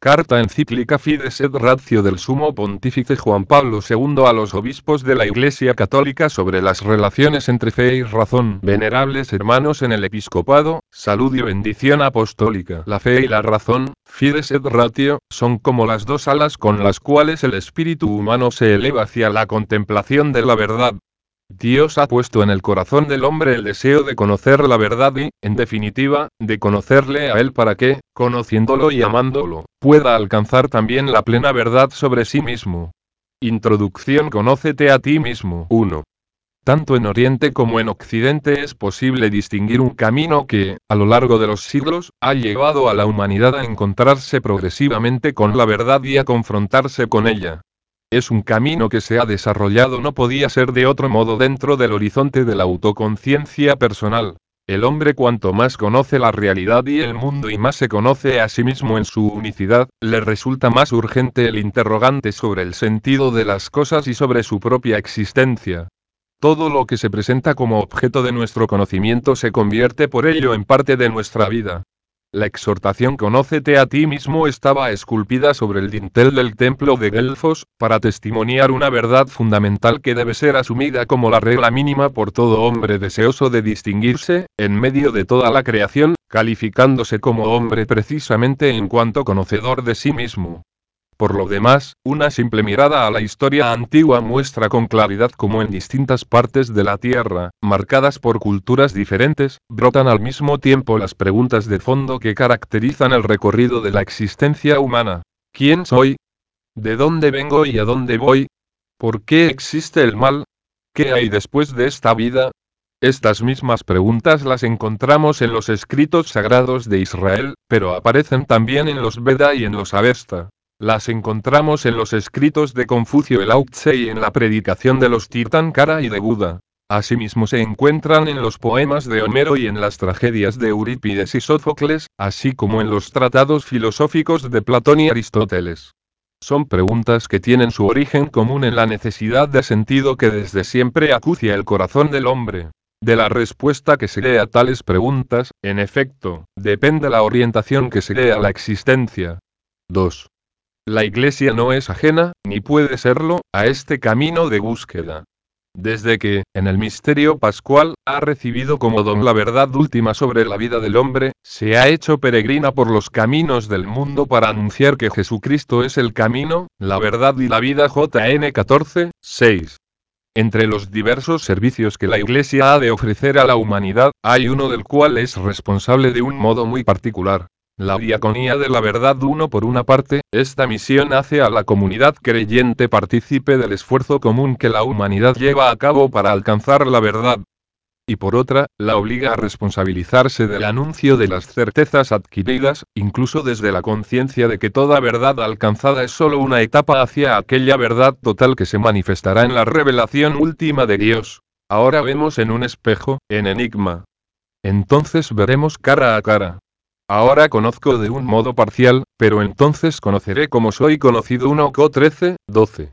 Carta encíclica Fides et Ratio del Sumo Pontífice Juan Pablo II a los obispos de la Iglesia Católica sobre las relaciones entre fe y razón. Venerables hermanos en el episcopado, salud y bendición apostólica. La fe y la razón, Fides et Ratio, son como las dos alas con las cuales el espíritu humano se eleva hacia la contemplación de la verdad. Dios ha puesto en el corazón del hombre el deseo de conocer la verdad y, en definitiva, de conocerle a Él para que, conociéndolo y amándolo, pueda alcanzar también la plena verdad sobre sí mismo. Introducción. Conócete a ti mismo. 1. Tanto en Oriente como en Occidente es posible distinguir un camino que, a lo largo de los siglos, ha llevado a la humanidad a encontrarse progresivamente con la verdad y a confrontarse con ella. Es un camino que se ha desarrollado, no podía ser de otro modo, dentro del horizonte de la autoconciencia personal. El hombre, cuanto más conoce la realidad y el mundo y más se conoce a sí mismo en su unicidad, le resulta más urgente el interrogante sobre el sentido de las cosas y sobre su propia existencia. Todo lo que se presenta como objeto de nuestro conocimiento se convierte por ello en parte de nuestra vida. La exhortación "Conócete a ti mismo" estaba esculpida sobre el dintel del templo de Delfos, para testimoniar una verdad fundamental que debe ser asumida como la regla mínima por todo hombre deseoso de distinguirse, en medio de toda la creación, calificándose como hombre precisamente en cuanto conocedor de sí mismo. Por lo demás, una simple mirada a la historia antigua muestra con claridad cómo en distintas partes de la Tierra, marcadas por culturas diferentes, brotan al mismo tiempo las preguntas de fondo que caracterizan el recorrido de la existencia humana. ¿Quién soy? ¿De dónde vengo y a dónde voy? ¿Por qué existe el mal? ¿Qué hay después de esta vida? Estas mismas preguntas las encontramos en los escritos sagrados de Israel, pero aparecen también en los Veda y en los Avesta. Las encontramos en los escritos de Confucio el Lao Tse y en la predicación de los Tirthankara y de Buda. Asimismo se encuentran en los poemas de Homero y en las tragedias de Eurípides y Sófocles, así como en los tratados filosóficos de Platón y Aristóteles. Son preguntas que tienen su origen común en la necesidad de sentido que desde siempre acucia el corazón del hombre. De la respuesta que se dé a tales preguntas, en efecto, depende la orientación que se dé a la existencia. 2. La Iglesia no es ajena, ni puede serlo, a este camino de búsqueda. Desde que, en el misterio pascual, ha recibido como don la verdad última sobre la vida del hombre, se ha hecho peregrina por los caminos del mundo para anunciar que Jesucristo es el camino, la verdad y la vida. JN 14, 6. Entre los diversos servicios que la Iglesia ha de ofrecer a la humanidad, hay uno del cual es responsable de un modo muy particular. La diaconía de la verdad. Por una parte, esta misión hace a la comunidad creyente partícipe del esfuerzo común que la humanidad lleva a cabo para alcanzar la verdad. Y por otra, la obliga a responsabilizarse del anuncio de las certezas adquiridas, incluso desde la conciencia de que toda verdad alcanzada es solo una etapa hacia aquella verdad total que se manifestará en la revelación última de Dios. Ahora vemos en un espejo, en enigma. Entonces veremos cara a cara. Ahora conozco de un modo parcial, pero entonces conoceré como soy conocido. 1 Co 13, 12.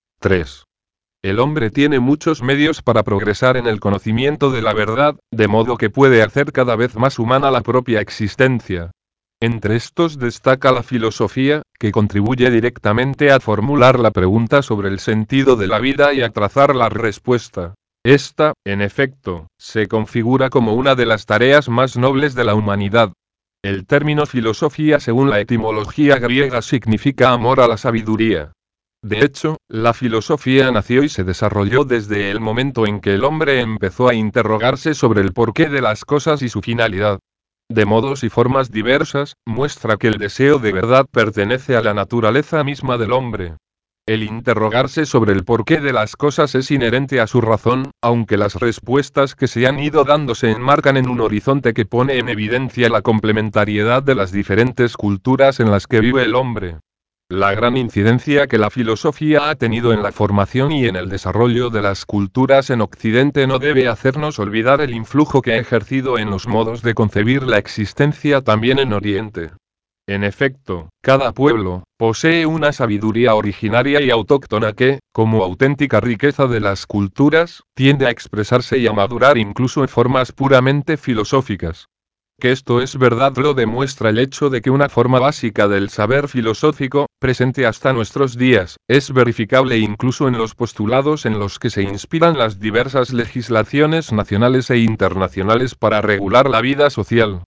3. El hombre tiene muchos medios para progresar en el conocimiento de la verdad, de modo que puede hacer cada vez más humana la propia existencia. Entre estos destaca la filosofía, que contribuye directamente a formular la pregunta sobre el sentido de la vida y a trazar la respuesta. Esta, en efecto, se configura como una de las tareas más nobles de la humanidad. El término filosofía, según la etimología griega, significa amor a la sabiduría. De hecho, la filosofía nació y se desarrolló desde el momento en que el hombre empezó a interrogarse sobre el porqué de las cosas y su finalidad. De modos y formas diversas, muestra que el deseo de verdad pertenece a la naturaleza misma del hombre. El interrogarse sobre el porqué de las cosas es inherente a su razón, aunque las respuestas que se han ido dando se enmarcan en un horizonte que pone en evidencia la complementariedad de las diferentes culturas en las que vive el hombre. La gran incidencia que la filosofía ha tenido en la formación y en el desarrollo de las culturas en Occidente no debe hacernos olvidar el influjo que ha ejercido en los modos de concebir la existencia también en Oriente. En efecto, cada pueblo posee una sabiduría originaria y autóctona que, como auténtica riqueza de las culturas, tiende a expresarse y a madurar incluso en formas puramente filosóficas. Que esto es verdad lo demuestra el hecho de que una forma básica del saber filosófico, presente hasta nuestros días, es verificable incluso en los postulados en los que se inspiran las diversas legislaciones nacionales e internacionales para regular la vida social.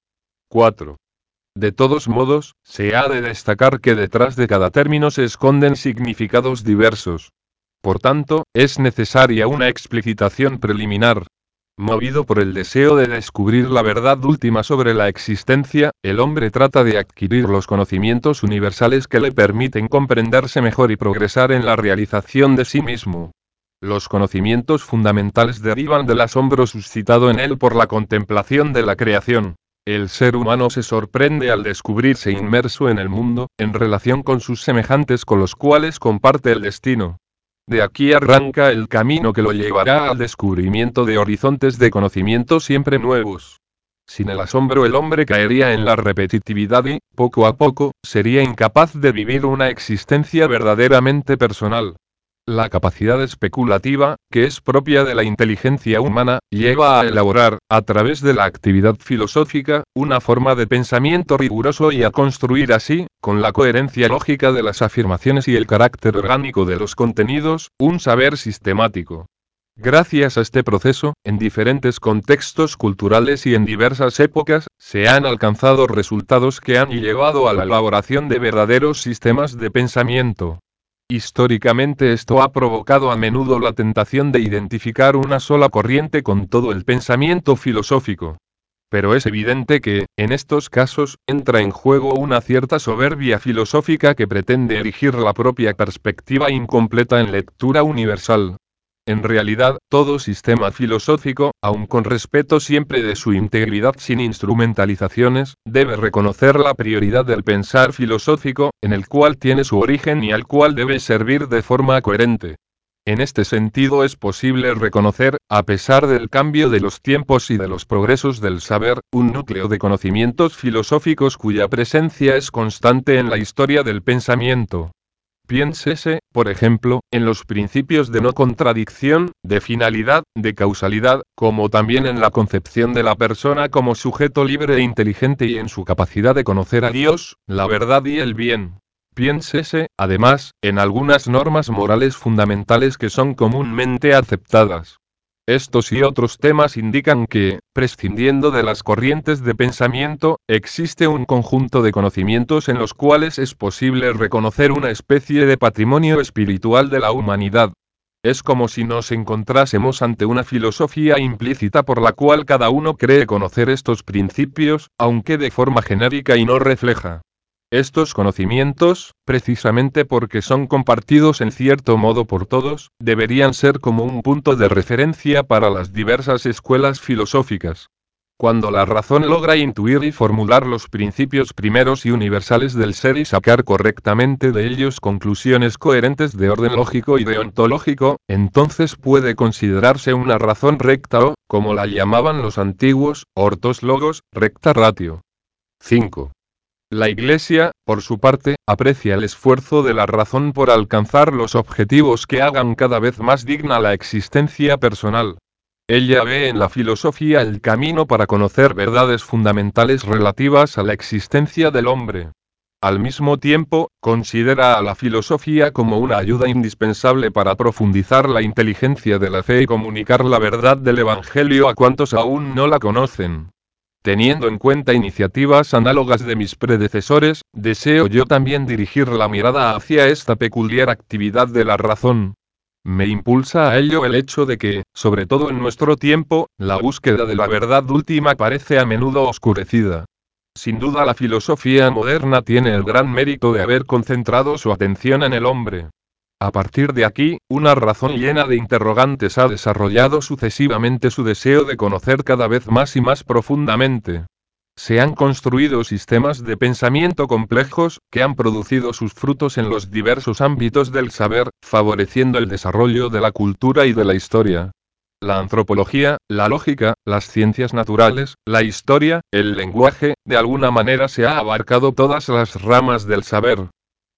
4. De todos modos, se ha de destacar que detrás de cada término se esconden significados diversos. Por tanto, es necesaria una explicitación preliminar. Movido por el deseo de descubrir la verdad última sobre la existencia, el hombre trata de adquirir los conocimientos universales que le permiten comprenderse mejor y progresar en la realización de sí mismo. Los conocimientos fundamentales derivan del asombro suscitado en él por la contemplación de la creación. El ser humano se sorprende al descubrirse inmerso en el mundo, en relación con sus semejantes con los cuales comparte el destino. De aquí arranca el camino que lo llevará al descubrimiento de horizontes de conocimiento siempre nuevos. Sin el asombro el hombre caería en la repetitividad y, poco a poco, sería incapaz de vivir una existencia verdaderamente personal. La capacidad especulativa, que es propia de la inteligencia humana, lleva a elaborar, a través de la actividad filosófica, una forma de pensamiento riguroso y a construir así, con la coherencia lógica de las afirmaciones y el carácter orgánico de los contenidos, un saber sistemático. Gracias a este proceso, en diferentes contextos culturales y en diversas épocas, se han alcanzado resultados que han llevado a la elaboración de verdaderos sistemas de pensamiento. Históricamente esto ha provocado a menudo la tentación de identificar una sola corriente con todo el pensamiento filosófico. Pero es evidente que, en estos casos, entra en juego una cierta soberbia filosófica que pretende erigir la propia perspectiva incompleta en lectura universal. En realidad, todo sistema filosófico, aun con respeto siempre de su integridad sin instrumentalizaciones, debe reconocer la prioridad del pensar filosófico, en el cual tiene su origen y al cual debe servir de forma coherente. En este sentido es posible reconocer, a pesar del cambio de los tiempos y de los progresos del saber, un núcleo de conocimientos filosóficos cuya presencia es constante en la historia del pensamiento. Piénsese, por ejemplo, en los principios de no contradicción, de finalidad, de causalidad, como también en la concepción de la persona como sujeto libre e inteligente y en su capacidad de conocer a Dios, la verdad y el bien. Piénsese, además, en algunas normas morales fundamentales que son comúnmente aceptadas. Estos y otros temas indican que, prescindiendo de las corrientes de pensamiento, existe un conjunto de conocimientos en los cuales es posible reconocer una especie de patrimonio espiritual de la humanidad. Es como si nos encontrásemos ante una filosofía implícita por la cual cada uno cree conocer estos principios, aunque de forma genérica y no refleja. Estos conocimientos, precisamente porque son compartidos en cierto modo por todos, deberían ser como un punto de referencia para las diversas escuelas filosóficas. Cuando la razón logra intuir y formular los principios primeros y universales del ser y sacar correctamente de ellos conclusiones coherentes de orden lógico y deontológico, entonces puede considerarse una razón recta o, como la llamaban los antiguos, ortos logos, recta ratio. 5. La Iglesia, por su parte, aprecia el esfuerzo de la razón por alcanzar los objetivos que hagan cada vez más digna la existencia personal. Ella ve en la filosofía el camino para conocer verdades fundamentales relativas a la existencia del hombre. Al mismo tiempo, considera a la filosofía como una ayuda indispensable para profundizar la inteligencia de la fe y comunicar la verdad del Evangelio a cuantos aún no la conocen. Teniendo en cuenta iniciativas análogas de mis predecesores, deseo yo también dirigir la mirada hacia esta peculiar actividad de la razón. Me impulsa a ello el hecho de que, sobre todo en nuestro tiempo, la búsqueda de la verdad última parece a menudo oscurecida. Sin duda la filosofía moderna tiene el gran mérito de haber concentrado su atención en el hombre. A partir de aquí, una razón llena de interrogantes ha desarrollado sucesivamente su deseo de conocer cada vez más y más profundamente. Se han construido sistemas de pensamiento complejos, que han producido sus frutos en los diversos ámbitos del saber, favoreciendo el desarrollo de la cultura y de la historia. La antropología, la lógica, las ciencias naturales, la historia, el lenguaje, de alguna manera se ha abarcado todas las ramas del saber.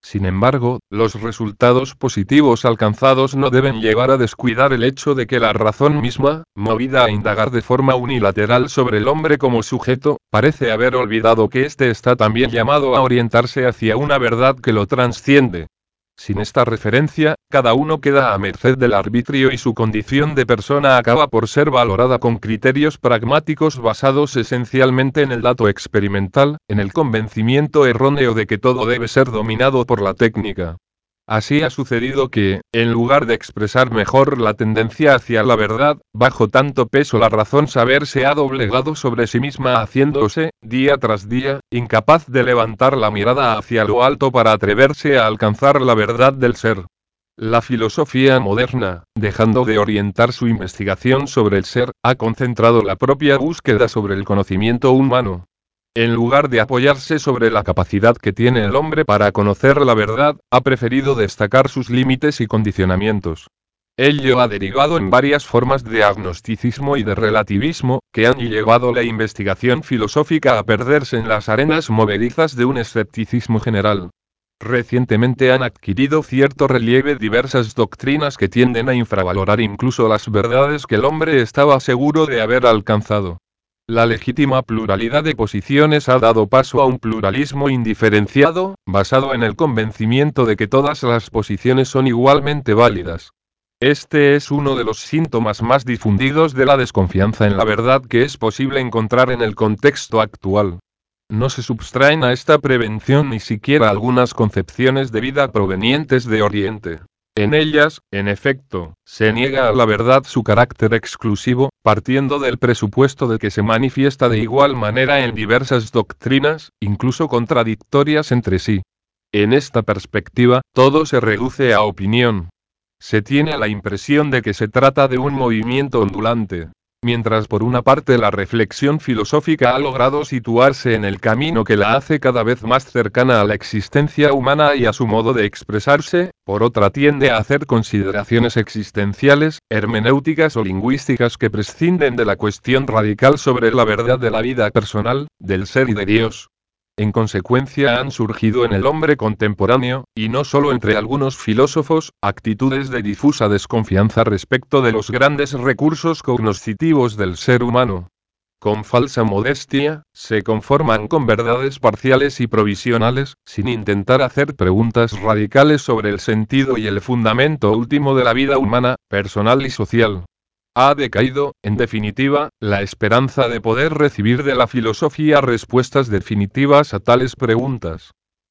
Sin embargo, los resultados positivos alcanzados no deben llevar a descuidar el hecho de que la razón misma, movida a indagar de forma unilateral sobre el hombre como sujeto, parece haber olvidado que éste está también llamado a orientarse hacia una verdad que lo trasciende. Sin esta referencia, cada uno queda a merced del arbitrio y su condición de persona acaba por ser valorada con criterios pragmáticos basados esencialmente en el dato experimental, en el convencimiento erróneo de que todo debe ser dominado por la técnica. Así ha sucedido que, en lugar de expresar mejor la tendencia hacia la verdad, bajo tanto peso la razón saber se ha doblegado sobre sí misma haciéndose, día tras día, incapaz de levantar la mirada hacia lo alto para atreverse a alcanzar la verdad del ser. La filosofía moderna, dejando de orientar su investigación sobre el ser, ha concentrado la propia búsqueda sobre el conocimiento humano. En lugar de apoyarse sobre la capacidad que tiene el hombre para conocer la verdad, ha preferido destacar sus límites y condicionamientos. Ello ha derivado en varias formas de agnosticismo y de relativismo, que han llevado la investigación filosófica a perderse en las arenas movedizas de un escepticismo general. Recientemente han adquirido cierto relieve diversas doctrinas que tienden a infravalorar incluso las verdades que el hombre estaba seguro de haber alcanzado. La legítima pluralidad de posiciones ha dado paso a un pluralismo indiferenciado, basado en el convencimiento de que todas las posiciones son igualmente válidas. Este es uno de los síntomas más difundidos de la desconfianza en la verdad que es posible encontrar en el contexto actual. No se subtraen a esta prevención ni siquiera algunas concepciones de vida provenientes de Oriente. En ellas, en efecto, se niega a la verdad su carácter exclusivo, partiendo del presupuesto de que se manifiesta de igual manera en diversas doctrinas, incluso contradictorias entre sí. En esta perspectiva, todo se reduce a opinión. Se tiene la impresión de que se trata de un movimiento ondulante. Mientras por una parte la reflexión filosófica ha logrado situarse en el camino que la hace cada vez más cercana a la existencia humana y a su modo de expresarse, por otra tiende a hacer consideraciones existenciales, hermenéuticas o lingüísticas que prescinden de la cuestión radical sobre la verdad de la vida personal, del ser y de Dios. En consecuencia han surgido en el hombre contemporáneo, y no solo entre algunos filósofos, actitudes de difusa desconfianza respecto de los grandes recursos cognoscitivos del ser humano. Con falsa modestia, se conforman con verdades parciales y provisionales, sin intentar hacer preguntas radicales sobre el sentido y el fundamento último de la vida humana, personal y social. Ha decaído, en definitiva, la esperanza de poder recibir de la filosofía respuestas definitivas a tales preguntas.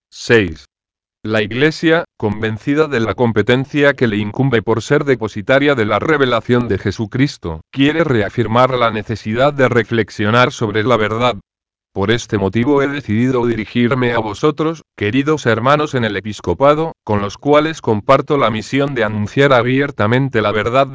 6. La Iglesia, convencida de la competencia que le incumbe por ser depositaria de la revelación de Jesucristo, quiere reafirmar la necesidad de reflexionar sobre la verdad. Por este motivo he decidido dirigirme a vosotros, queridos hermanos en el episcopado, con los cuales comparto la misión de anunciar abiertamente la verdad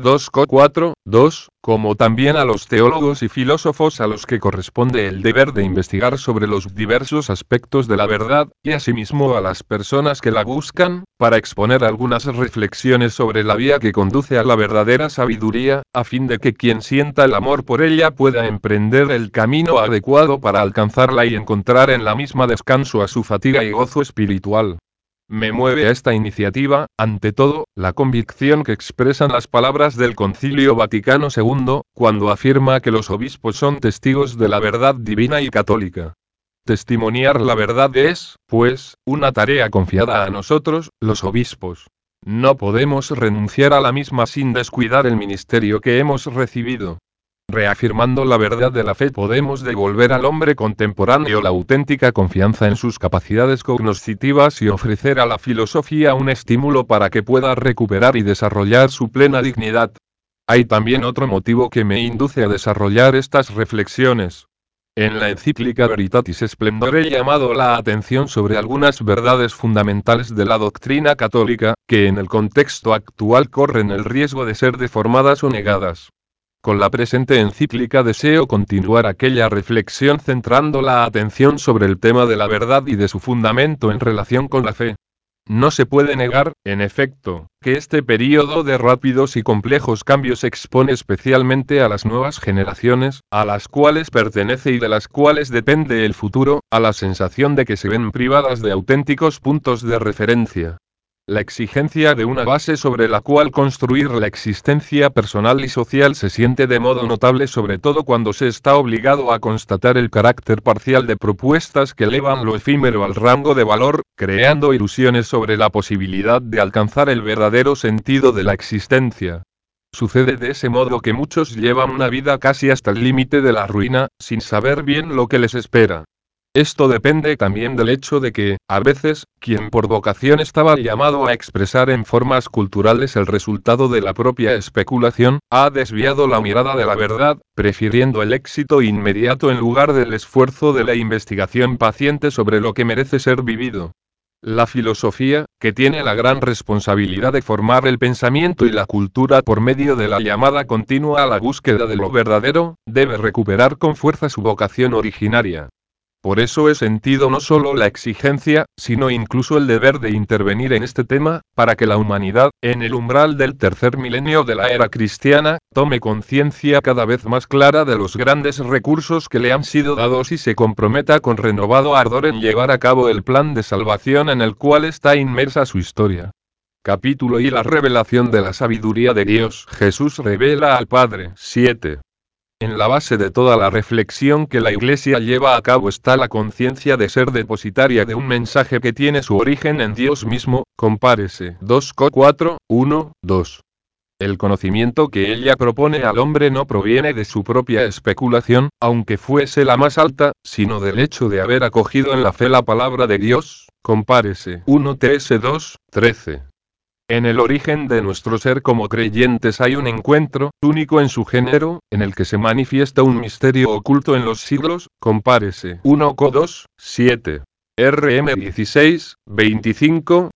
2:4:2, como también a los teólogos y filósofos a los que corresponde el deber de investigar sobre los diversos aspectos de la verdad, y asimismo a las personas que la buscan, para exponer algunas reflexiones sobre la vía que conduce a la verdadera sabiduría, a fin de que quien sienta el amor por ella pueda emprender el camino adecuado para alcanzarla y encontrar en la misma descanso a su fatiga y gozo espiritual. Me mueve a esta iniciativa, ante todo, la convicción que expresan las palabras del Concilio Vaticano II, cuando afirma que los obispos son testigos de la verdad divina y católica. Testimoniar la verdad es, pues, una tarea confiada a nosotros, los obispos. No podemos renunciar a la misma sin descuidar el ministerio que hemos recibido. Reafirmando la verdad de la fe podemos devolver al hombre contemporáneo la auténtica confianza en sus capacidades cognoscitivas y ofrecer a la filosofía un estímulo para que pueda recuperar y desarrollar su plena dignidad. Hay también otro motivo que me induce a desarrollar estas reflexiones. En la encíclica Veritatis Splendor he llamado la atención sobre algunas verdades fundamentales de la doctrina católica, que en el contexto actual corren el riesgo de ser deformadas o negadas. Con la presente encíclica deseo continuar aquella reflexión centrando la atención sobre el tema de la verdad y de su fundamento en relación con la fe. No se puede negar, en efecto, que este período de rápidos y complejos cambios expone especialmente a las nuevas generaciones, a las cuales pertenece y de las cuales depende el futuro, a la sensación de que se ven privadas de auténticos puntos de referencia. La exigencia de una base sobre la cual construir la existencia personal y social se siente de modo notable, sobre todo cuando se está obligado a constatar el carácter parcial de propuestas que elevan lo efímero al rango de valor, creando ilusiones sobre la posibilidad de alcanzar el verdadero sentido de la existencia. Sucede de ese modo que muchos llevan una vida casi hasta el límite de la ruina, sin saber bien lo que les espera. Esto depende también del hecho de que, a veces, quien por vocación estaba llamado a expresar en formas culturales el resultado de la propia especulación, ha desviado la mirada de la verdad, prefiriendo el éxito inmediato en lugar del esfuerzo de la investigación paciente sobre lo que merece ser vivido. La filosofía, que tiene la gran responsabilidad de formar el pensamiento y la cultura por medio de la llamada continua a la búsqueda de lo verdadero, debe recuperar con fuerza su vocación originaria. Por eso he sentido no solo la exigencia, sino incluso el deber de intervenir en este tema, para que la humanidad, en el umbral del tercer milenio de la era cristiana, tome conciencia cada vez más clara de los grandes recursos que le han sido dados y se comprometa con renovado ardor en llevar a cabo el plan de salvación en el cual está inmersa su historia. Capítulo y la revelación de la sabiduría de Dios. Jesús revela al Padre. 7. En la base de toda la reflexión que la Iglesia lleva a cabo está la conciencia de ser depositaria de un mensaje que tiene su origen en Dios mismo, compárese 2 Co 4, 1, 2. El conocimiento que ella propone al hombre no proviene de su propia especulación, aunque fuese la más alta, sino del hecho de haber acogido en la fe la palabra de Dios, compárese 1 Ts 2, 13. En el origen de nuestro ser como creyentes hay un encuentro, único en su género, en el que se manifiesta un misterio oculto en los siglos, compárese 1 Co 2, 7. RM 16, 25,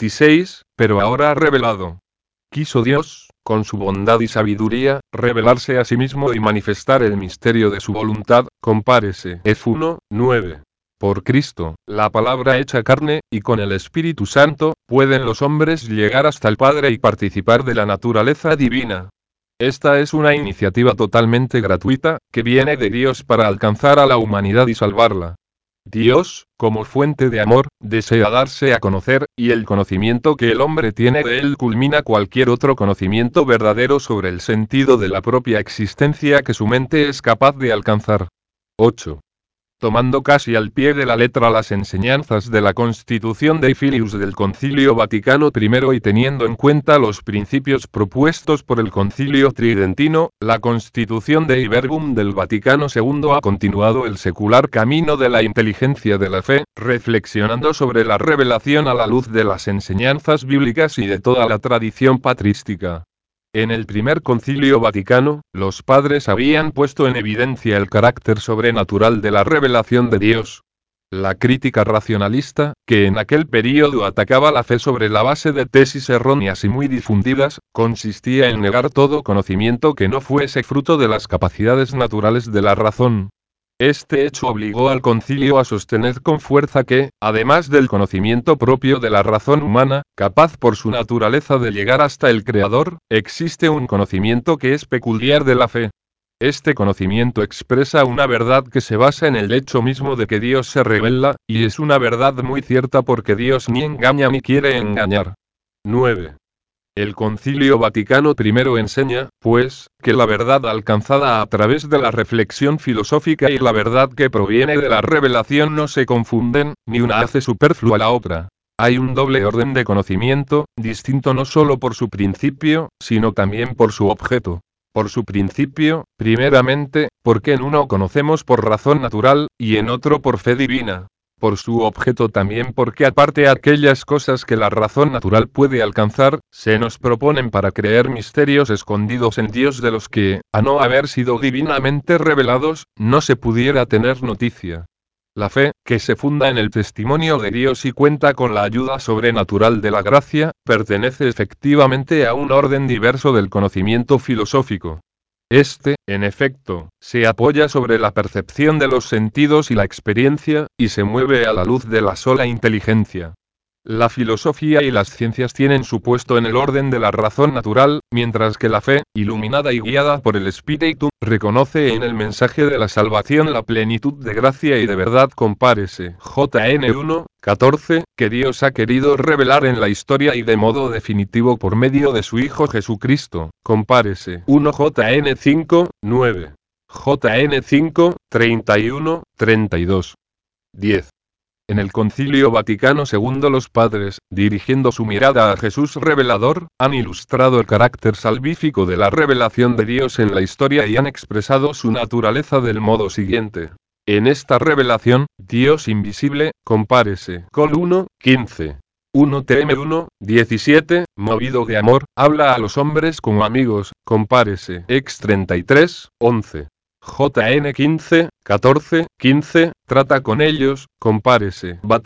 26, pero ahora revelado. Quiso Dios, con su bondad y sabiduría, revelarse a sí mismo y manifestar el misterio de su voluntad, compárese F1, 9. Por Cristo, la palabra hecha carne, y con el Espíritu Santo, pueden los hombres llegar hasta el Padre y participar de la naturaleza divina. Esta es una iniciativa totalmente gratuita, que viene de Dios para alcanzar a la humanidad y salvarla. Dios, como fuente de amor, desea darse a conocer, y el conocimiento que el hombre tiene de él culmina cualquier otro conocimiento verdadero sobre el sentido de la propia existencia que su mente es capaz de alcanzar. 8. Tomando casi al pie de la letra las enseñanzas de la Constitución Dei Filius del Concilio Vaticano I y teniendo en cuenta los principios propuestos por el Concilio Tridentino, la Constitución Dei Verbum del Vaticano II ha continuado el secular camino de la inteligencia de la fe, reflexionando sobre la revelación a la luz de las enseñanzas bíblicas y de toda la tradición patrística. En el primer concilio vaticano, los padres habían puesto en evidencia el carácter sobrenatural de la revelación de Dios. La crítica racionalista, que en aquel período atacaba la fe sobre la base de tesis erróneas y muy difundidas, consistía en negar todo conocimiento que no fuese fruto de las capacidades naturales de la razón. Este hecho obligó al concilio a sostener con fuerza que, además del conocimiento propio de la razón humana, capaz por su naturaleza de llegar hasta el Creador, existe un conocimiento que es peculiar de la fe. Este conocimiento expresa una verdad que se basa en el hecho mismo de que Dios se revela, y es una verdad muy cierta porque Dios ni engaña ni quiere engañar. 9. El Concilio Vaticano I enseña, pues, que la verdad alcanzada a través de la reflexión filosófica y la verdad que proviene de la revelación no se confunden, ni una hace superflua la otra. Hay un doble orden de conocimiento, distinto no solo por su principio, sino también por su objeto. Por su principio, primeramente, porque en uno conocemos por razón natural, y en otro por fe divina. Por su objeto también porque aparte de aquellas cosas que la razón natural puede alcanzar, se nos proponen para creer misterios escondidos en Dios de los que, a no haber sido divinamente revelados, no se pudiera tener noticia. La fe, que se funda en el testimonio de Dios y cuenta con la ayuda sobrenatural de la gracia, pertenece efectivamente a un orden diverso del conocimiento filosófico. Este, en efecto, se apoya sobre la percepción de los sentidos y la experiencia, y se mueve a la luz de la sola inteligencia. La filosofía y las ciencias tienen su puesto en el orden de la razón natural, mientras que la fe, iluminada y guiada por el Espíritu, reconoce en el mensaje de la salvación la plenitud de gracia y de verdad. Compárese JN 1:14, que Dios ha querido revelar en la historia y de modo definitivo por medio de su Hijo Jesucristo. Compárese 1 JN 5:9. JN 5:31-32. 10. En el Concilio Vaticano II los padres, dirigiendo su mirada a Jesús revelador, han ilustrado el carácter salvífico de la revelación de Dios en la historia y han expresado su naturaleza del modo siguiente. En esta revelación, Dios invisible, compárese Col 1:15. 1 TM 1:17, movido de amor, habla a los hombres como amigos, compárese Ex 33:11. JN 15:14-15, trata con ellos, compárese Va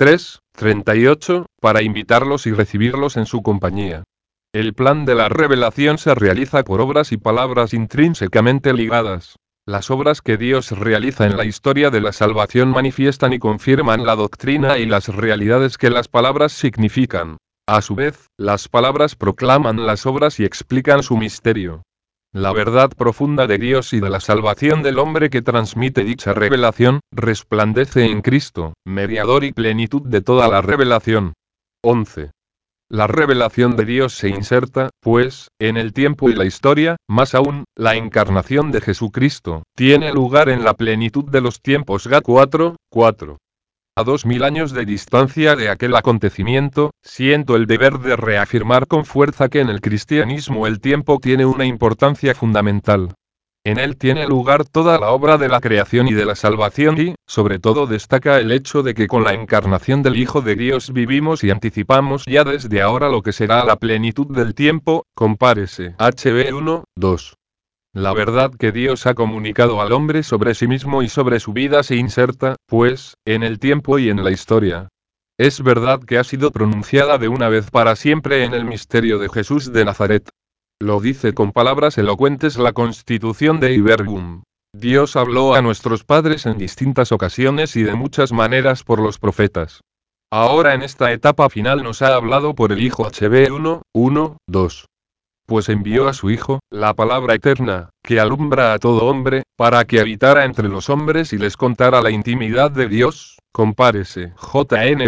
3:38, para invitarlos y recibirlos en su compañía. El plan de la revelación se realiza por obras y palabras intrínsecamente ligadas. Las obras que Dios realiza en la historia de la salvación manifiestan y confirman la doctrina y las realidades que las palabras significan. A su vez, las palabras proclaman las obras y explican su misterio. La verdad profunda de Dios y de la salvación del hombre que transmite dicha revelación, resplandece en Cristo, mediador y plenitud de toda la revelación. 11. La revelación de Dios se inserta, pues, en el tiempo y la historia, más aún, la encarnación de Jesucristo, tiene lugar en la plenitud de los tiempos. Ga 4:4. A 2000 años de distancia de aquel acontecimiento, siento el deber de reafirmar con fuerza que en el cristianismo el tiempo tiene una importancia fundamental. En él tiene lugar toda la obra de la creación y de la salvación y, sobre todo, destaca el hecho de que con la encarnación del Hijo de Dios vivimos y anticipamos ya desde ahora lo que será la plenitud del tiempo. Compárese HB 1:2. La verdad que Dios ha comunicado al hombre sobre sí mismo y sobre su vida se inserta, pues, en el tiempo y en la historia. Es verdad que ha sido pronunciada de una vez para siempre en el misterio de Jesús de Nazaret. Lo dice con palabras elocuentes la Constitución de Ibergum. Dios habló a nuestros padres en distintas ocasiones y de muchas maneras por los profetas. Ahora en esta etapa final nos ha hablado por el Hijo HB 1:2. Pues envió a su Hijo, la palabra eterna, que alumbra a todo hombre, para que habitara entre los hombres y les contara la intimidad de Dios. Compárese JN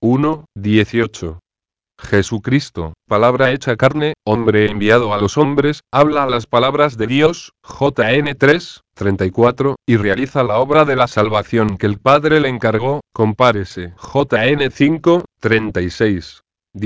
1:18. Jesucristo, palabra hecha carne, hombre enviado a los hombres, habla las palabras de Dios, JN 3:34, y realiza la obra de la salvación que el Padre le encargó. Compárese JN 5:36.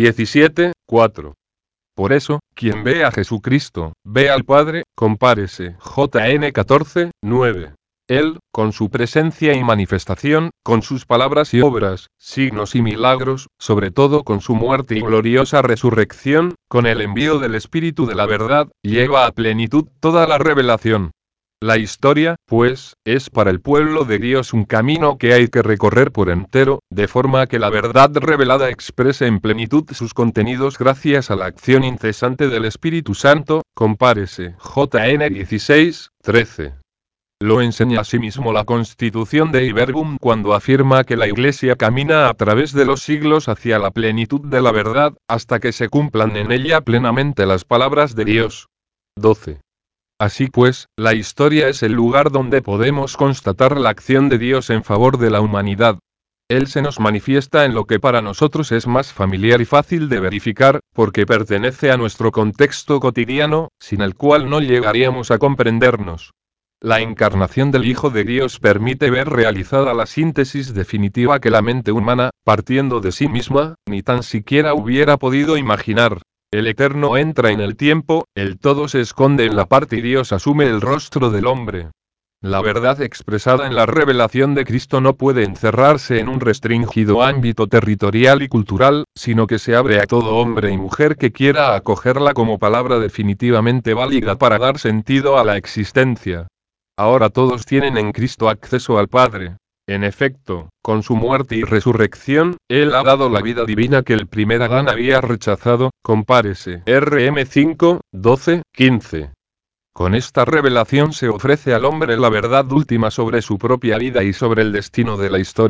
17:4. Por eso, quien ve a Jesucristo, ve al Padre. Compárese JN 14:9. Él, con su presencia y manifestación, con sus palabras y obras, signos y milagros, sobre todo con su muerte y gloriosa resurrección, con el envío del Espíritu de la verdad, lleva a plenitud toda la revelación. La historia, pues, es para el pueblo de Dios un camino que hay que recorrer por entero, de forma que la verdad revelada exprese en plenitud sus contenidos gracias a la acción incesante del Espíritu Santo. Compárese JN 16:13. Lo enseña asimismo la Constitución de Ibergum cuando afirma que la Iglesia camina a través de los siglos hacia la plenitud de la verdad, hasta que se cumplan en ella plenamente las palabras de Dios. 12. Así pues, la historia es el lugar donde podemos constatar la acción de Dios en favor de la humanidad. Él se nos manifiesta en lo que para nosotros es más familiar y fácil de verificar, porque pertenece a nuestro contexto cotidiano, sin el cual no llegaríamos a comprendernos. La encarnación del Hijo de Dios permite ver realizada la síntesis definitiva que la mente humana, partiendo de sí misma, ni tan siquiera hubiera podido imaginar. El Eterno entra en el tiempo, el todo se esconde en la parte y Dios asume el rostro del hombre. La verdad expresada en la revelación de Cristo no puede encerrarse en un restringido ámbito territorial y cultural, sino que se abre a todo hombre y mujer que quiera acogerla como palabra definitivamente válida para dar sentido a la existencia. Ahora todos tienen en Cristo acceso al Padre. En efecto, con su muerte y resurrección, Él ha dado la vida divina que el primer Adán había rechazado. Compárese RM 5:12-15. Con esta revelación se ofrece al hombre la verdad última sobre su propia vida y sobre el destino de la historia.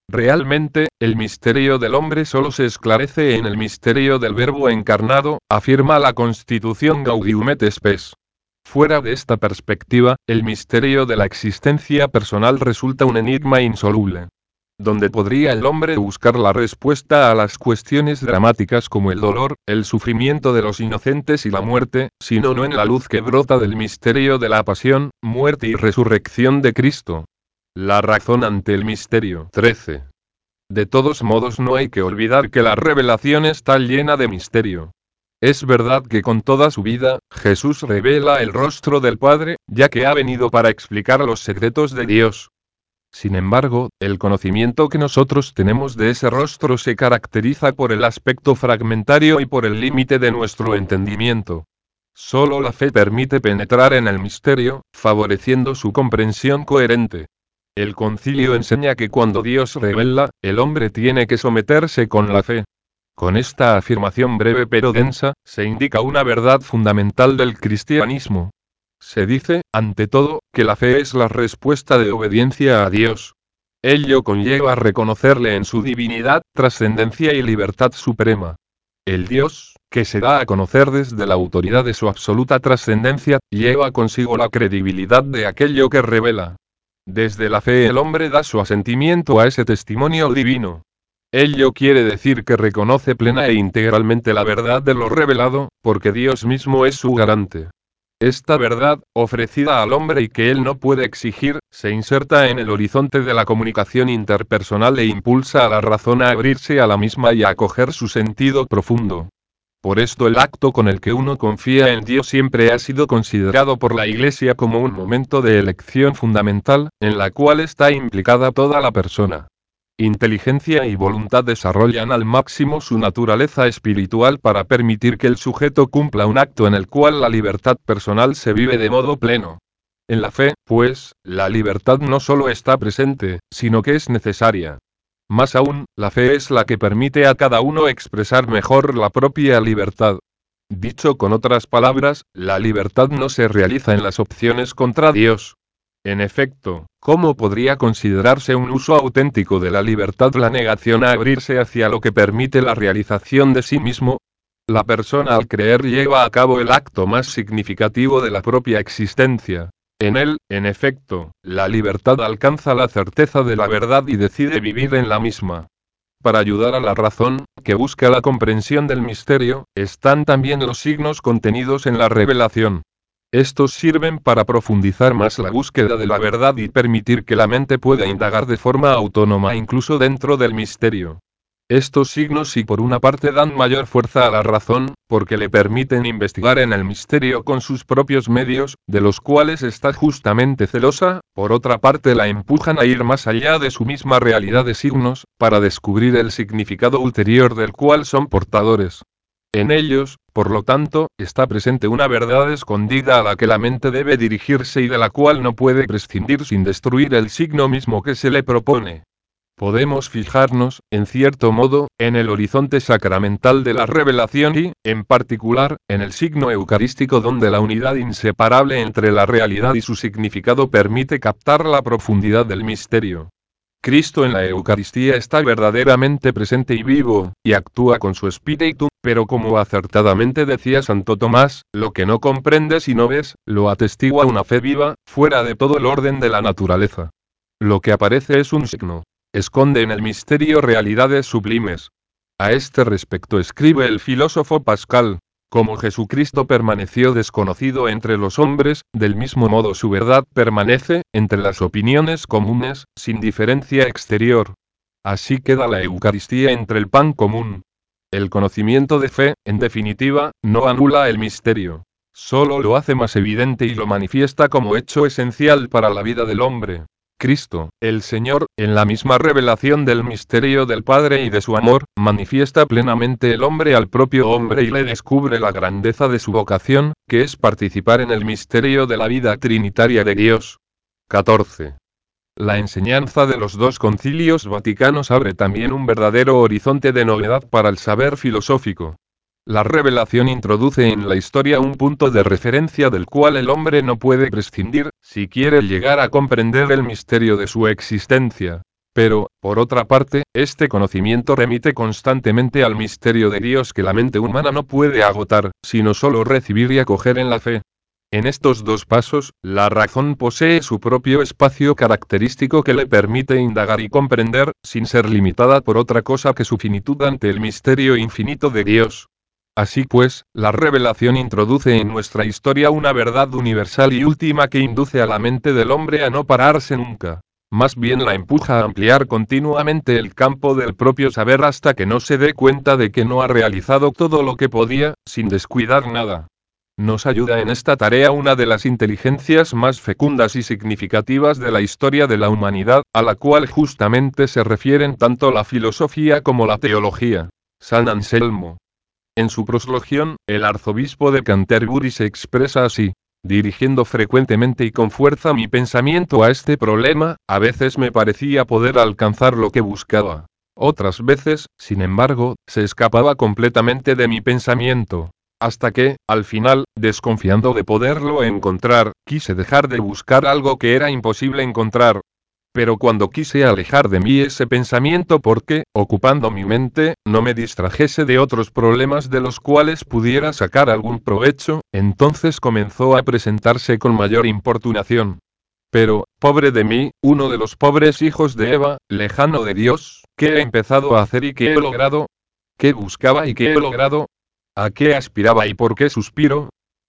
Realmente, el misterio del hombre solo se esclarece en el misterio del Verbo encarnado, afirma la Constitución Gaudium et Spes. Fuera de esta perspectiva, el misterio de la existencia personal resulta un enigma insoluble. ¿Dónde podría el hombre buscar la respuesta a las cuestiones dramáticas como el dolor, el sufrimiento de los inocentes y la muerte, sino no en la luz que brota del misterio de la pasión, muerte y resurrección de Cristo? La razón ante el misterio. 13. De todos modos, no hay que olvidar que la revelación está llena de misterio. Es verdad que con toda su vida, Jesús revela el rostro del Padre, ya que ha venido para explicar los secretos de Dios. Sin embargo, el conocimiento que nosotros tenemos de ese rostro se caracteriza por el aspecto fragmentario y por el límite de nuestro entendimiento. Solo la fe permite penetrar en el misterio, favoreciendo su comprensión coherente. El concilio enseña que cuando Dios revela, el hombre tiene que someterse con la fe. Con esta afirmación breve pero densa, se indica una verdad fundamental del cristianismo. Se dice, ante todo, que la fe es la respuesta de obediencia a Dios. Ello conlleva reconocerle en su divinidad, trascendencia y libertad suprema. El Dios, que se da a conocer desde la autoridad de su absoluta trascendencia, lleva consigo la credibilidad de aquello que revela. Desde la fe el hombre da su asentimiento a ese testimonio divino. Ello quiere decir que reconoce plena e integralmente la verdad de lo revelado, porque Dios mismo es su garante. Esta verdad, ofrecida al hombre y que él no puede exigir, se inserta en el horizonte de la comunicación interpersonal e impulsa a la razón a abrirse a la misma y a acoger su sentido profundo. Por esto el acto con el que uno confía en Dios siempre ha sido considerado por la Iglesia como un momento de elección fundamental, en la cual está implicada toda la persona. Inteligencia y voluntad desarrollan al máximo su naturaleza espiritual para permitir que el sujeto cumpla un acto en el cual la libertad personal se vive de modo pleno. En la fe, pues, la libertad no solo está presente, sino que es necesaria. Más aún, la fe es la que permite a cada uno expresar mejor la propia libertad. Dicho con otras palabras, la libertad no se realiza en las opciones contra Dios. En efecto, ¿cómo podría considerarse un uso auténtico de la libertad la negación a abrirse hacia lo que permite la realización de sí mismo? La persona al creer lleva a cabo el acto más significativo de la propia existencia. En él, en efecto, la libertad alcanza la certeza de la verdad y decide vivir en la misma. Para ayudar a la razón, que busca la comprensión del misterio, están también los signos contenidos en la revelación. Estos sirven para profundizar más la búsqueda de la verdad y permitir que la mente pueda indagar de forma autónoma incluso dentro del misterio. Estos signos sí por una parte dan mayor fuerza a la razón, porque le permiten investigar en el misterio con sus propios medios, de los cuales está justamente celosa, por otra parte la empujan a ir más allá de su misma realidad de signos, para descubrir el significado ulterior del cual son portadores. En ellos, por lo tanto, está presente una verdad escondida a la que la mente debe dirigirse y de la cual no puede prescindir sin destruir el signo mismo que se le propone. Podemos fijarnos, en cierto modo, en el horizonte sacramental de la revelación y, en particular, en el signo eucarístico donde la unidad inseparable entre la realidad y su significado permite captar la profundidad del misterio. Cristo en la Eucaristía está verdaderamente presente y vivo, y actúa con su espíritu, pero como acertadamente decía Santo Tomás, lo que no comprendes y no ves, lo atestigua una fe viva, fuera de todo el orden de la naturaleza. Lo que aparece es un signo. Esconde en el misterio realidades sublimes. A este respecto escribe el filósofo Pascal: como Jesucristo permaneció desconocido entre los hombres, del mismo modo su verdad permanece, entre las opiniones comunes, sin diferencia exterior. Así queda la Eucaristía entre el pan común. El conocimiento de fe, en definitiva, no anula el misterio. Solo lo hace más evidente y lo manifiesta como hecho esencial para la vida del hombre. Cristo, el Señor, en la misma revelación del misterio del Padre y de su amor, manifiesta plenamente el hombre al propio hombre y le descubre la grandeza de su vocación, que es participar en el misterio de la vida trinitaria de Dios. 14. La enseñanza de los dos concilios vaticanos abre también un verdadero horizonte de novedad para el saber filosófico. La revelación introduce en la historia un punto de referencia del cual el hombre no puede prescindir, si quiere llegar a comprender el misterio de su existencia. Pero, por otra parte, este conocimiento remite constantemente al misterio de Dios que la mente humana no puede agotar, sino solo recibir y acoger en la fe. En estos dos pasos, la razón posee su propio espacio característico que le permite indagar y comprender, sin ser limitada por otra cosa que su finitud ante el misterio infinito de Dios. Así pues, la revelación introduce en nuestra historia una verdad universal y última que induce a la mente del hombre a no pararse nunca. Más bien la empuja a ampliar continuamente el campo del propio saber hasta que no se dé cuenta de que no ha realizado todo lo que podía, sin descuidar nada. Nos ayuda en esta tarea una de las inteligencias más fecundas y significativas de la historia de la humanidad, a la cual justamente se refieren tanto la filosofía como la teología. San Anselmo. En su proslogión, el arzobispo de Canterbury se expresa así: dirigiendo frecuentemente y con fuerza mi pensamiento a este problema, a veces me parecía poder alcanzar lo que buscaba. Otras veces, sin embargo, se escapaba completamente de mi pensamiento. Hasta que, al final, desconfiando de poderlo encontrar, quise dejar de buscar algo que era imposible encontrar. Pero cuando quise alejar de mí ese pensamiento porque, ocupando mi mente, no me distrajese de otros problemas de los cuales pudiera sacar algún provecho, entonces comenzó a presentarse con mayor importunación. Pero, pobre de mí, uno de los pobres hijos de Eva, lejano de Dios, ¿qué he empezado a hacer y qué he logrado? ¿Qué buscaba y qué he logrado? ¿A qué aspiraba y por qué suspiro?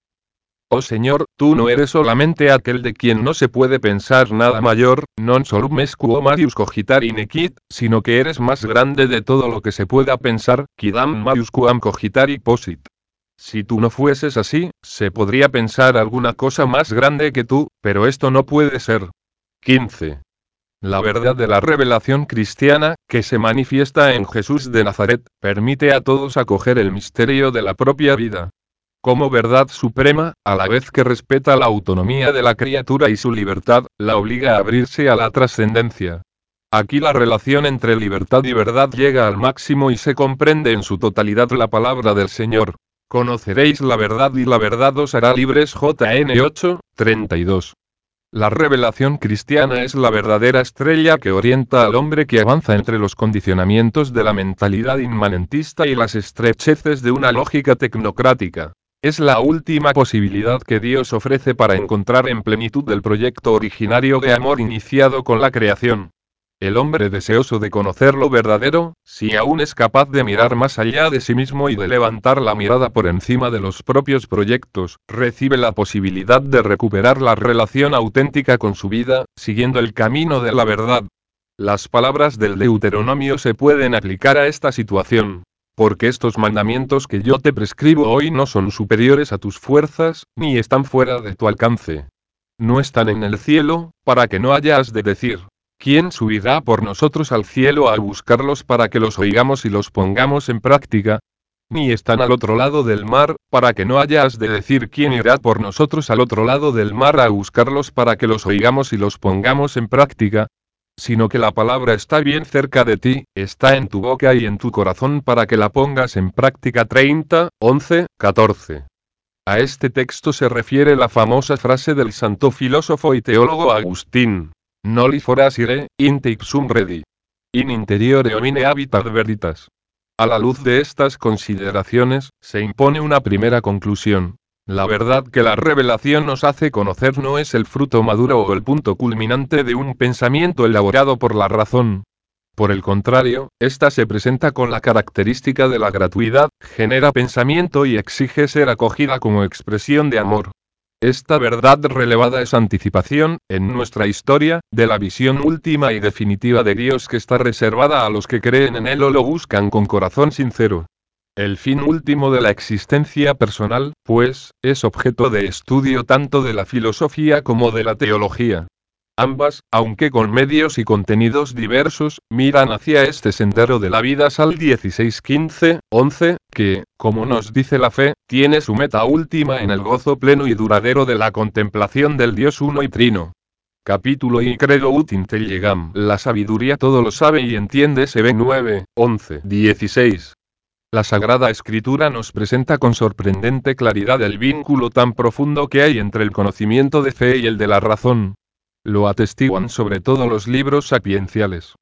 Oh Señor, tú no eres solamente aquel de quien no se puede pensar nada mayor, non solum est quo Marius cogitar inquit, sino que eres más grande de todo lo que se pueda pensar, quidam Marius quam cogitari posit. Si tú no fueses así, se podría pensar alguna cosa más grande que tú, pero esto no puede ser. 15. La verdad de la revelación cristiana, que se manifiesta en Jesús de Nazaret, permite a todos acoger el misterio de la propia vida como verdad suprema, a la vez que respeta la autonomía de la criatura y su libertad, la obliga a abrirse a la trascendencia. Aquí la relación entre libertad y verdad llega al máximo y se comprende en su totalidad la palabra del Señor. Conoceréis la verdad y la verdad os hará libres. JN 8, 32. La revelación cristiana es la verdadera estrella que orienta al hombre que avanza entre los condicionamientos de la mentalidad inmanentista y las estrecheces de una lógica tecnocrática. Es la última posibilidad que Dios ofrece para encontrar en plenitud el proyecto originario de amor iniciado con la creación. El hombre deseoso de conocer lo verdadero, si aún es capaz de mirar más allá de sí mismo y de levantar la mirada por encima de los propios proyectos, recibe la posibilidad de recuperar la relación auténtica con su vida, siguiendo el camino de la verdad. Las palabras del Deuteronomio se pueden aplicar a esta situación. Porque estos mandamientos que yo te prescribo hoy no son superiores a tus fuerzas, ni están fuera de tu alcance. No están en el cielo, para que no hayas de decir: ¿quién subirá por nosotros al cielo a buscarlos para que los oigamos y los pongamos en práctica? Ni están al otro lado del mar, para que no hayas de decir: ¿quién irá por nosotros al otro lado del mar a buscarlos para que los oigamos y los pongamos en práctica? Sino que la palabra está bien cerca de ti, está en tu boca y en tu corazón para que la pongas en práctica. 30, 11, 14. A este texto se refiere la famosa frase del santo filósofo y teólogo Agustín: Noli forasire, inte ipsum redi. In interiore homine habitat veritas. A la luz de estas consideraciones, se impone una primera conclusión. La verdad que la revelación nos hace conocer no es el fruto maduro o el punto culminante de un pensamiento elaborado por la razón. Por el contrario, ésta se presenta con la característica de la gratuidad, genera pensamiento y exige ser acogida como expresión de amor. Esta verdad relevada es anticipación, en nuestra historia, de la visión última y definitiva de Dios que está reservada a los que creen en Él o lo buscan con corazón sincero. El fin último de la existencia personal, pues, es objeto de estudio tanto de la filosofía como de la teología. Ambas, aunque con medios y contenidos diversos, miran hacia este sendero de la vida. Sal 16, 15, 11, que, como nos dice la fe, tiene su meta última en el gozo pleno y duradero de la contemplación del Dios uno y trino. Capítulo y credo ut intellegam. La sabiduría todo lo sabe y entiende. Se ve 9, 11, 16. La Sagrada Escritura nos presenta con sorprendente claridad el vínculo tan profundo que hay entre el conocimiento de fe y el de la razón. Lo atestiguan sobre todo los libros sapienciales.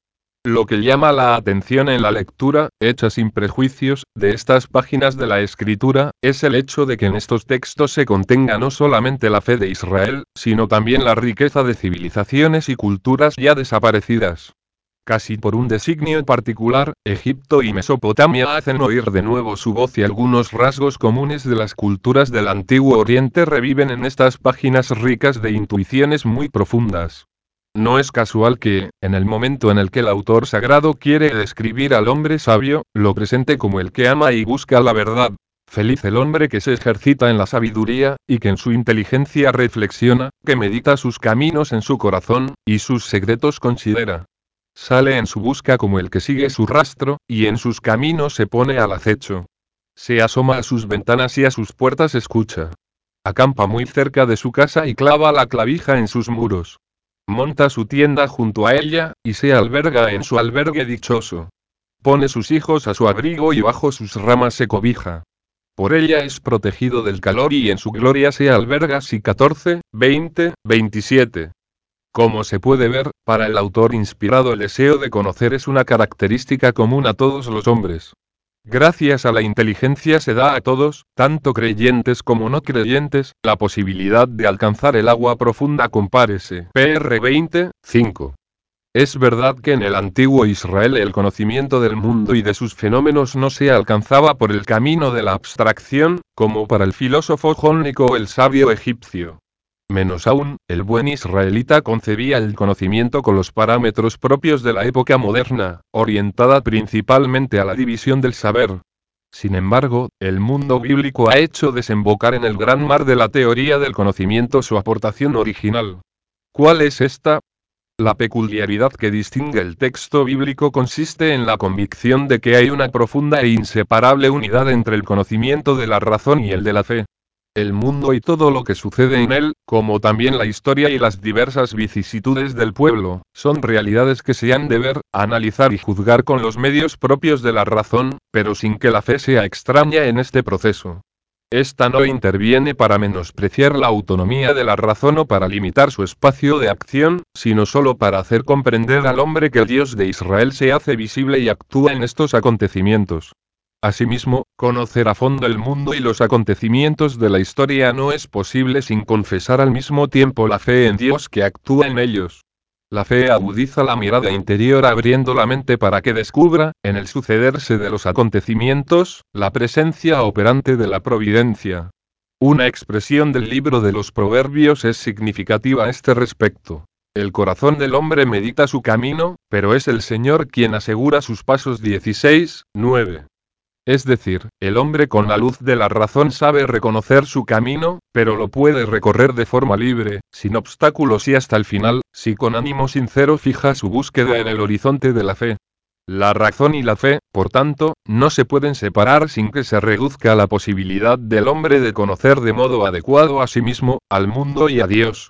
Lo que llama la atención en la lectura, hecha sin prejuicios, de estas páginas de la Escritura, es el hecho de que en estos textos se contenga no solamente la fe de Israel, sino también la riqueza de civilizaciones y culturas ya desaparecidas. Casi por un designio particular, Egipto y Mesopotamia hacen oír de nuevo su voz y algunos rasgos comunes de las culturas del Antiguo Oriente reviven en estas páginas ricas de intuiciones muy profundas. No es casual que, en el momento en el que el autor sagrado quiere describir al hombre sabio, lo presente como el que ama y busca la verdad. Feliz el hombre que se ejercita en la sabiduría, y que en su inteligencia reflexiona, que medita sus caminos en su corazón, y sus secretos considera. Sale en su busca como el que sigue su rastro, y en sus caminos se pone al acecho. Se asoma a sus ventanas y a sus puertas escucha. Acampa muy cerca de su casa y clava la clavija en sus muros. Monta su tienda junto a ella, y se alberga en su albergue dichoso. Pone sus hijos a su abrigo y bajo sus ramas se cobija. Por ella es protegido del calor y en su gloria se alberga. Si 14, 20, 27. Como se puede ver, para el autor inspirado el deseo de conocer es una característica común a todos los hombres. Gracias a la inteligencia se da a todos, tanto creyentes como no creyentes, la posibilidad de alcanzar el agua profunda. Compárese. PR 20, 5. Es verdad que en el antiguo Israel el conocimiento del mundo y de sus fenómenos no se alcanzaba por el camino de la abstracción, como para el filósofo jónico o el sabio egipcio. Menos aún, el buen israelita concebía el conocimiento con los parámetros propios de la época moderna, orientada principalmente a la división del saber. Sin embargo, el mundo bíblico ha hecho desembocar en el gran mar de la teoría del conocimiento su aportación original. ¿Cuál es esta? La peculiaridad que distingue el texto bíblico consiste en la convicción de que hay una profunda e inseparable unidad entre el conocimiento de la razón y el de la fe. El mundo y todo lo que sucede en él, como también la historia y las diversas vicisitudes del pueblo, son realidades que se han de ver, analizar y juzgar con los medios propios de la razón, pero sin que la fe sea extraña en este proceso. Esta no interviene para menospreciar la autonomía de la razón o para limitar su espacio de acción, sino solo para hacer comprender al hombre que el Dios de Israel se hace visible y actúa en estos acontecimientos. Asimismo, conocer a fondo el mundo y los acontecimientos de la historia no es posible sin confesar al mismo tiempo la fe en Dios que actúa en ellos. La fe agudiza la mirada interior abriendo la mente para que descubra, en el sucederse de los acontecimientos, la presencia operante de la providencia. Una expresión del libro de los Proverbios es significativa a este respecto. El corazón del hombre medita su camino, pero es el Señor quien asegura sus pasos. 16, 9. Es decir, el hombre con la luz de la razón sabe reconocer su camino, pero lo puede recorrer de forma libre, sin obstáculos y hasta el final, si con ánimo sincero fija su búsqueda en el horizonte de la fe. La razón y la fe, por tanto, no se pueden separar sin que se reduzca la posibilidad del hombre de conocer de modo adecuado a sí mismo, al mundo y a Dios.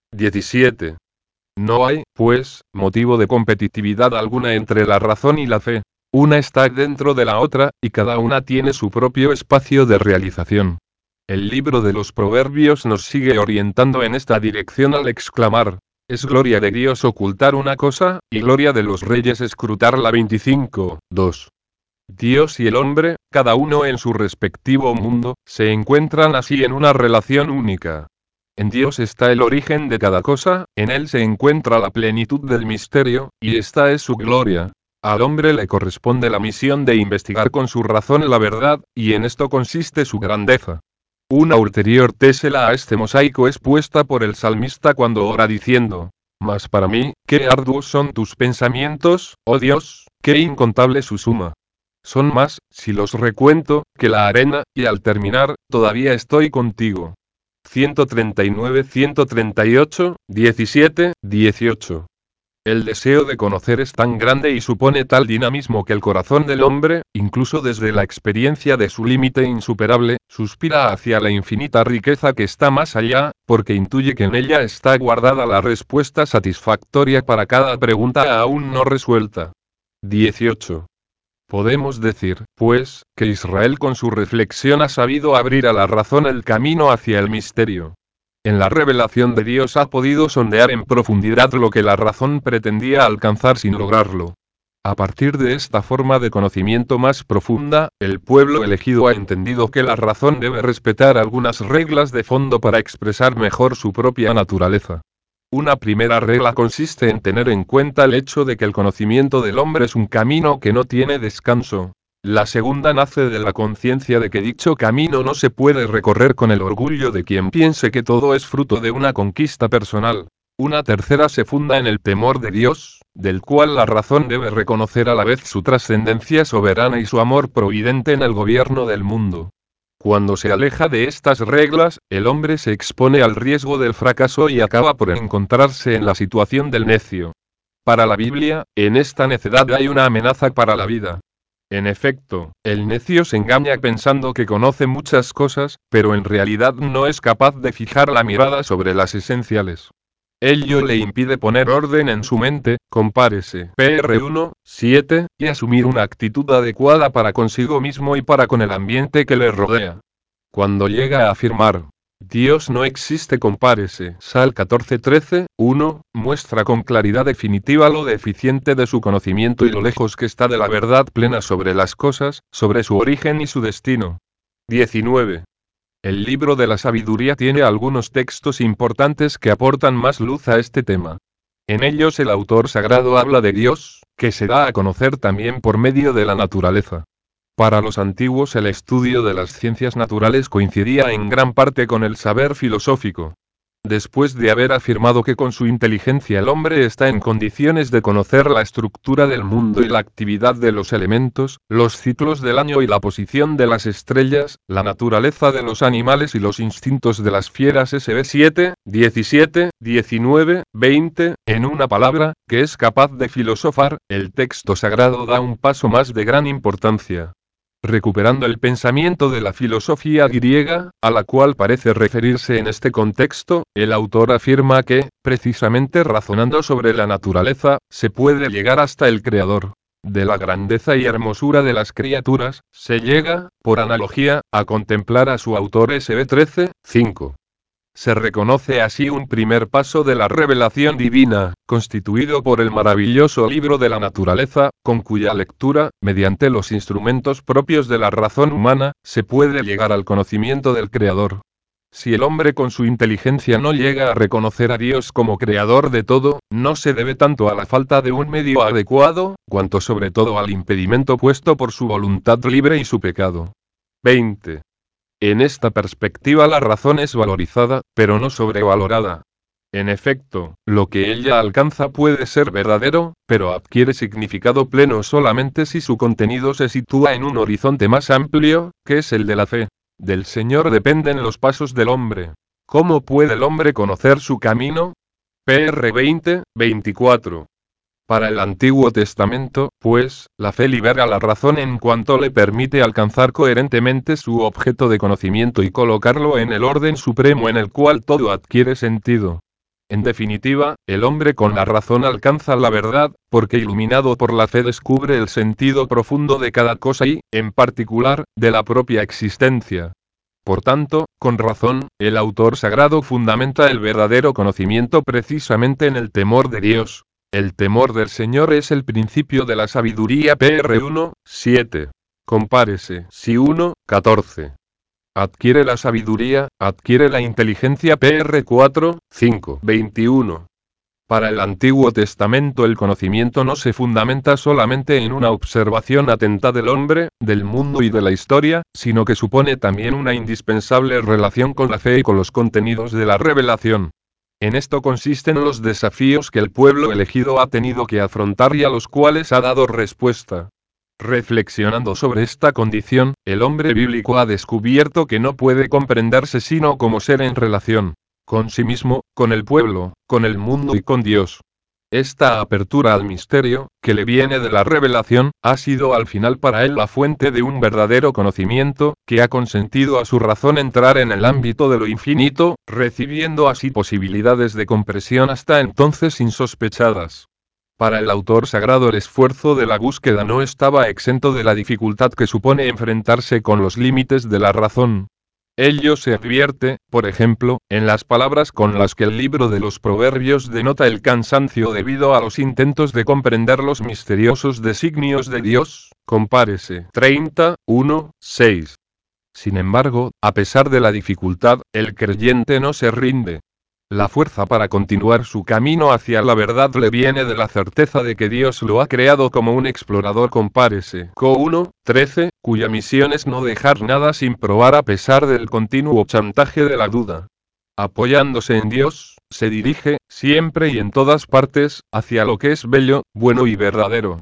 17. No hay, pues, motivo de competitividad alguna entre la razón y la fe. Una está dentro de la otra, y cada una tiene su propio espacio de realización. El libro de los Proverbios nos sigue orientando en esta dirección al exclamar, es gloria de Dios ocultar una cosa, y gloria de los reyes escrutarla. 25, 2. Dios y el hombre, cada uno en su respectivo mundo, se encuentran así en una relación única. En Dios está el origen de cada cosa, en Él se encuentra la plenitud del misterio, y esta es su gloria. Al hombre le corresponde la misión de investigar con su razón la verdad, y en esto consiste su grandeza. Una ulterior tesela a este mosaico es puesta por el salmista cuando ora diciendo, mas para mí, qué arduos son tus pensamientos, oh Dios, qué incontable su suma. Son más, si los recuento, que la arena, y al terminar, todavía estoy contigo. 139, 138, 17, 18. El deseo de conocer es tan grande y supone tal dinamismo que el corazón del hombre, incluso desde la experiencia de su límite insuperable, suspira hacia la infinita riqueza que está más allá, porque intuye que en ella está guardada la respuesta satisfactoria para cada pregunta aún no resuelta. 18. Podemos decir, pues, que Israel con su reflexión ha sabido abrir a la razón el camino hacia el misterio. En la revelación de Dios ha podido sondear en profundidad lo que la razón pretendía alcanzar sin lograrlo. A partir de esta forma de conocimiento más profunda, el pueblo elegido ha entendido que la razón debe respetar algunas reglas de fondo para expresar mejor su propia naturaleza. Una primera regla consiste en tener en cuenta el hecho de que el conocimiento del hombre es un camino que no tiene descanso. La segunda nace de la conciencia de que dicho camino no se puede recorrer con el orgullo de quien piense que todo es fruto de una conquista personal. Una tercera se funda en el temor de Dios, del cual la razón debe reconocer a la vez su trascendencia soberana y su amor providente en el gobierno del mundo. Cuando se aleja de estas reglas, el hombre se expone al riesgo del fracaso y acaba por encontrarse en la situación del necio. Para la Biblia, en esta necedad hay una amenaza para la vida. En efecto, el necio se engaña pensando que conoce muchas cosas, pero en realidad no es capaz de fijar la mirada sobre las esenciales. Ello le impide poner orden en su mente, compárese PR 1, 7, y asumir una actitud adecuada para consigo mismo y para con el ambiente que le rodea. Cuando llega a afirmar, Dios no existe, compárese Sal 14:13, 1, muestra con claridad definitiva lo deficiente de su conocimiento y lo lejos que está de la verdad plena sobre las cosas, sobre su origen y su destino. 19. El libro de la sabiduría tiene algunos textos importantes que aportan más luz a este tema. En ellos el autor sagrado habla de Dios, que se da a conocer también por medio de la naturaleza. Para los antiguos el estudio de las ciencias naturales coincidía en gran parte con el saber filosófico. Después de haber afirmado que con su inteligencia el hombre está en condiciones de conocer la estructura del mundo y la actividad de los elementos, los ciclos del año y la posición de las estrellas, la naturaleza de los animales y los instintos de las fieras SB 7, 17, 19, 20, en una palabra, que es capaz de filosofar, el texto sagrado da un paso más de gran importancia. Recuperando el pensamiento de la filosofía griega, a la cual parece referirse en este contexto, el autor afirma que, precisamente razonando sobre la naturaleza, se puede llegar hasta el Creador. De la grandeza y hermosura de las criaturas, se llega, por analogía, a contemplar a su autor SB 13, 5. Se reconoce así un primer paso de la revelación divina, constituido por el maravilloso libro de la naturaleza, con cuya lectura, mediante los instrumentos propios de la razón humana, se puede llegar al conocimiento del Creador. Si el hombre con su inteligencia no llega a reconocer a Dios como creador de todo, no se debe tanto a la falta de un medio adecuado, cuanto sobre todo al impedimento puesto por su voluntad libre y su pecado. 20. En esta perspectiva la razón es valorizada, pero no sobrevalorada. En efecto, lo que ella alcanza puede ser verdadero, pero adquiere significado pleno solamente si su contenido se sitúa en un horizonte más amplio, que es el de la fe. Del Señor dependen los pasos del hombre. ¿Cómo puede el hombre conocer su camino? PR 20, 24. Para el Antiguo Testamento, pues, la fe libera la razón en cuanto le permite alcanzar coherentemente su objeto de conocimiento y colocarlo en el orden supremo en el cual todo adquiere sentido. En definitiva, el hombre con la razón alcanza la verdad, porque iluminado por la fe descubre el sentido profundo de cada cosa y, en particular, de la propia existencia. Por tanto, con razón, el autor sagrado fundamenta el verdadero conocimiento precisamente en el temor de Dios. El temor del Señor es el principio de la sabiduría PR 1, 7. Compárese Si 1, 14. Adquiere la sabiduría, adquiere la inteligencia PR 4, 5, 21. Para el Antiguo Testamento el conocimiento no se fundamenta solamente en una observación atenta del hombre, del mundo y de la historia, sino que supone también una indispensable relación con la fe y con los contenidos de la revelación. En esto consisten los desafíos que el pueblo elegido ha tenido que afrontar y a los cuales ha dado respuesta. Reflexionando sobre esta condición, el hombre bíblico ha descubierto que no puede comprenderse sino como ser en relación con sí mismo, con el pueblo, con el mundo y con Dios. Esta apertura al misterio, que le viene de la revelación, ha sido al final para él la fuente de un verdadero conocimiento, que ha consentido a su razón entrar en el ámbito de lo infinito, recibiendo así posibilidades de comprensión hasta entonces insospechadas. Para el autor sagrado el esfuerzo de la búsqueda no estaba exento de la dificultad que supone enfrentarse con los límites de la razón. Ello se advierte, por ejemplo, en las palabras con las que el libro de los Proverbios denota el cansancio debido a los intentos de comprender los misteriosos designios de Dios, compárese 31:6. Sin embargo, a pesar de la dificultad, el creyente no se rinde. La fuerza para continuar su camino hacia la verdad le viene de la certeza de que Dios lo ha creado como un explorador, compárese Co 1:13, cuya misión es no dejar nada sin probar a pesar del continuo chantaje de la duda. Apoyándose en Dios, se dirige, siempre y en todas partes, hacia lo que es bello, bueno y verdadero.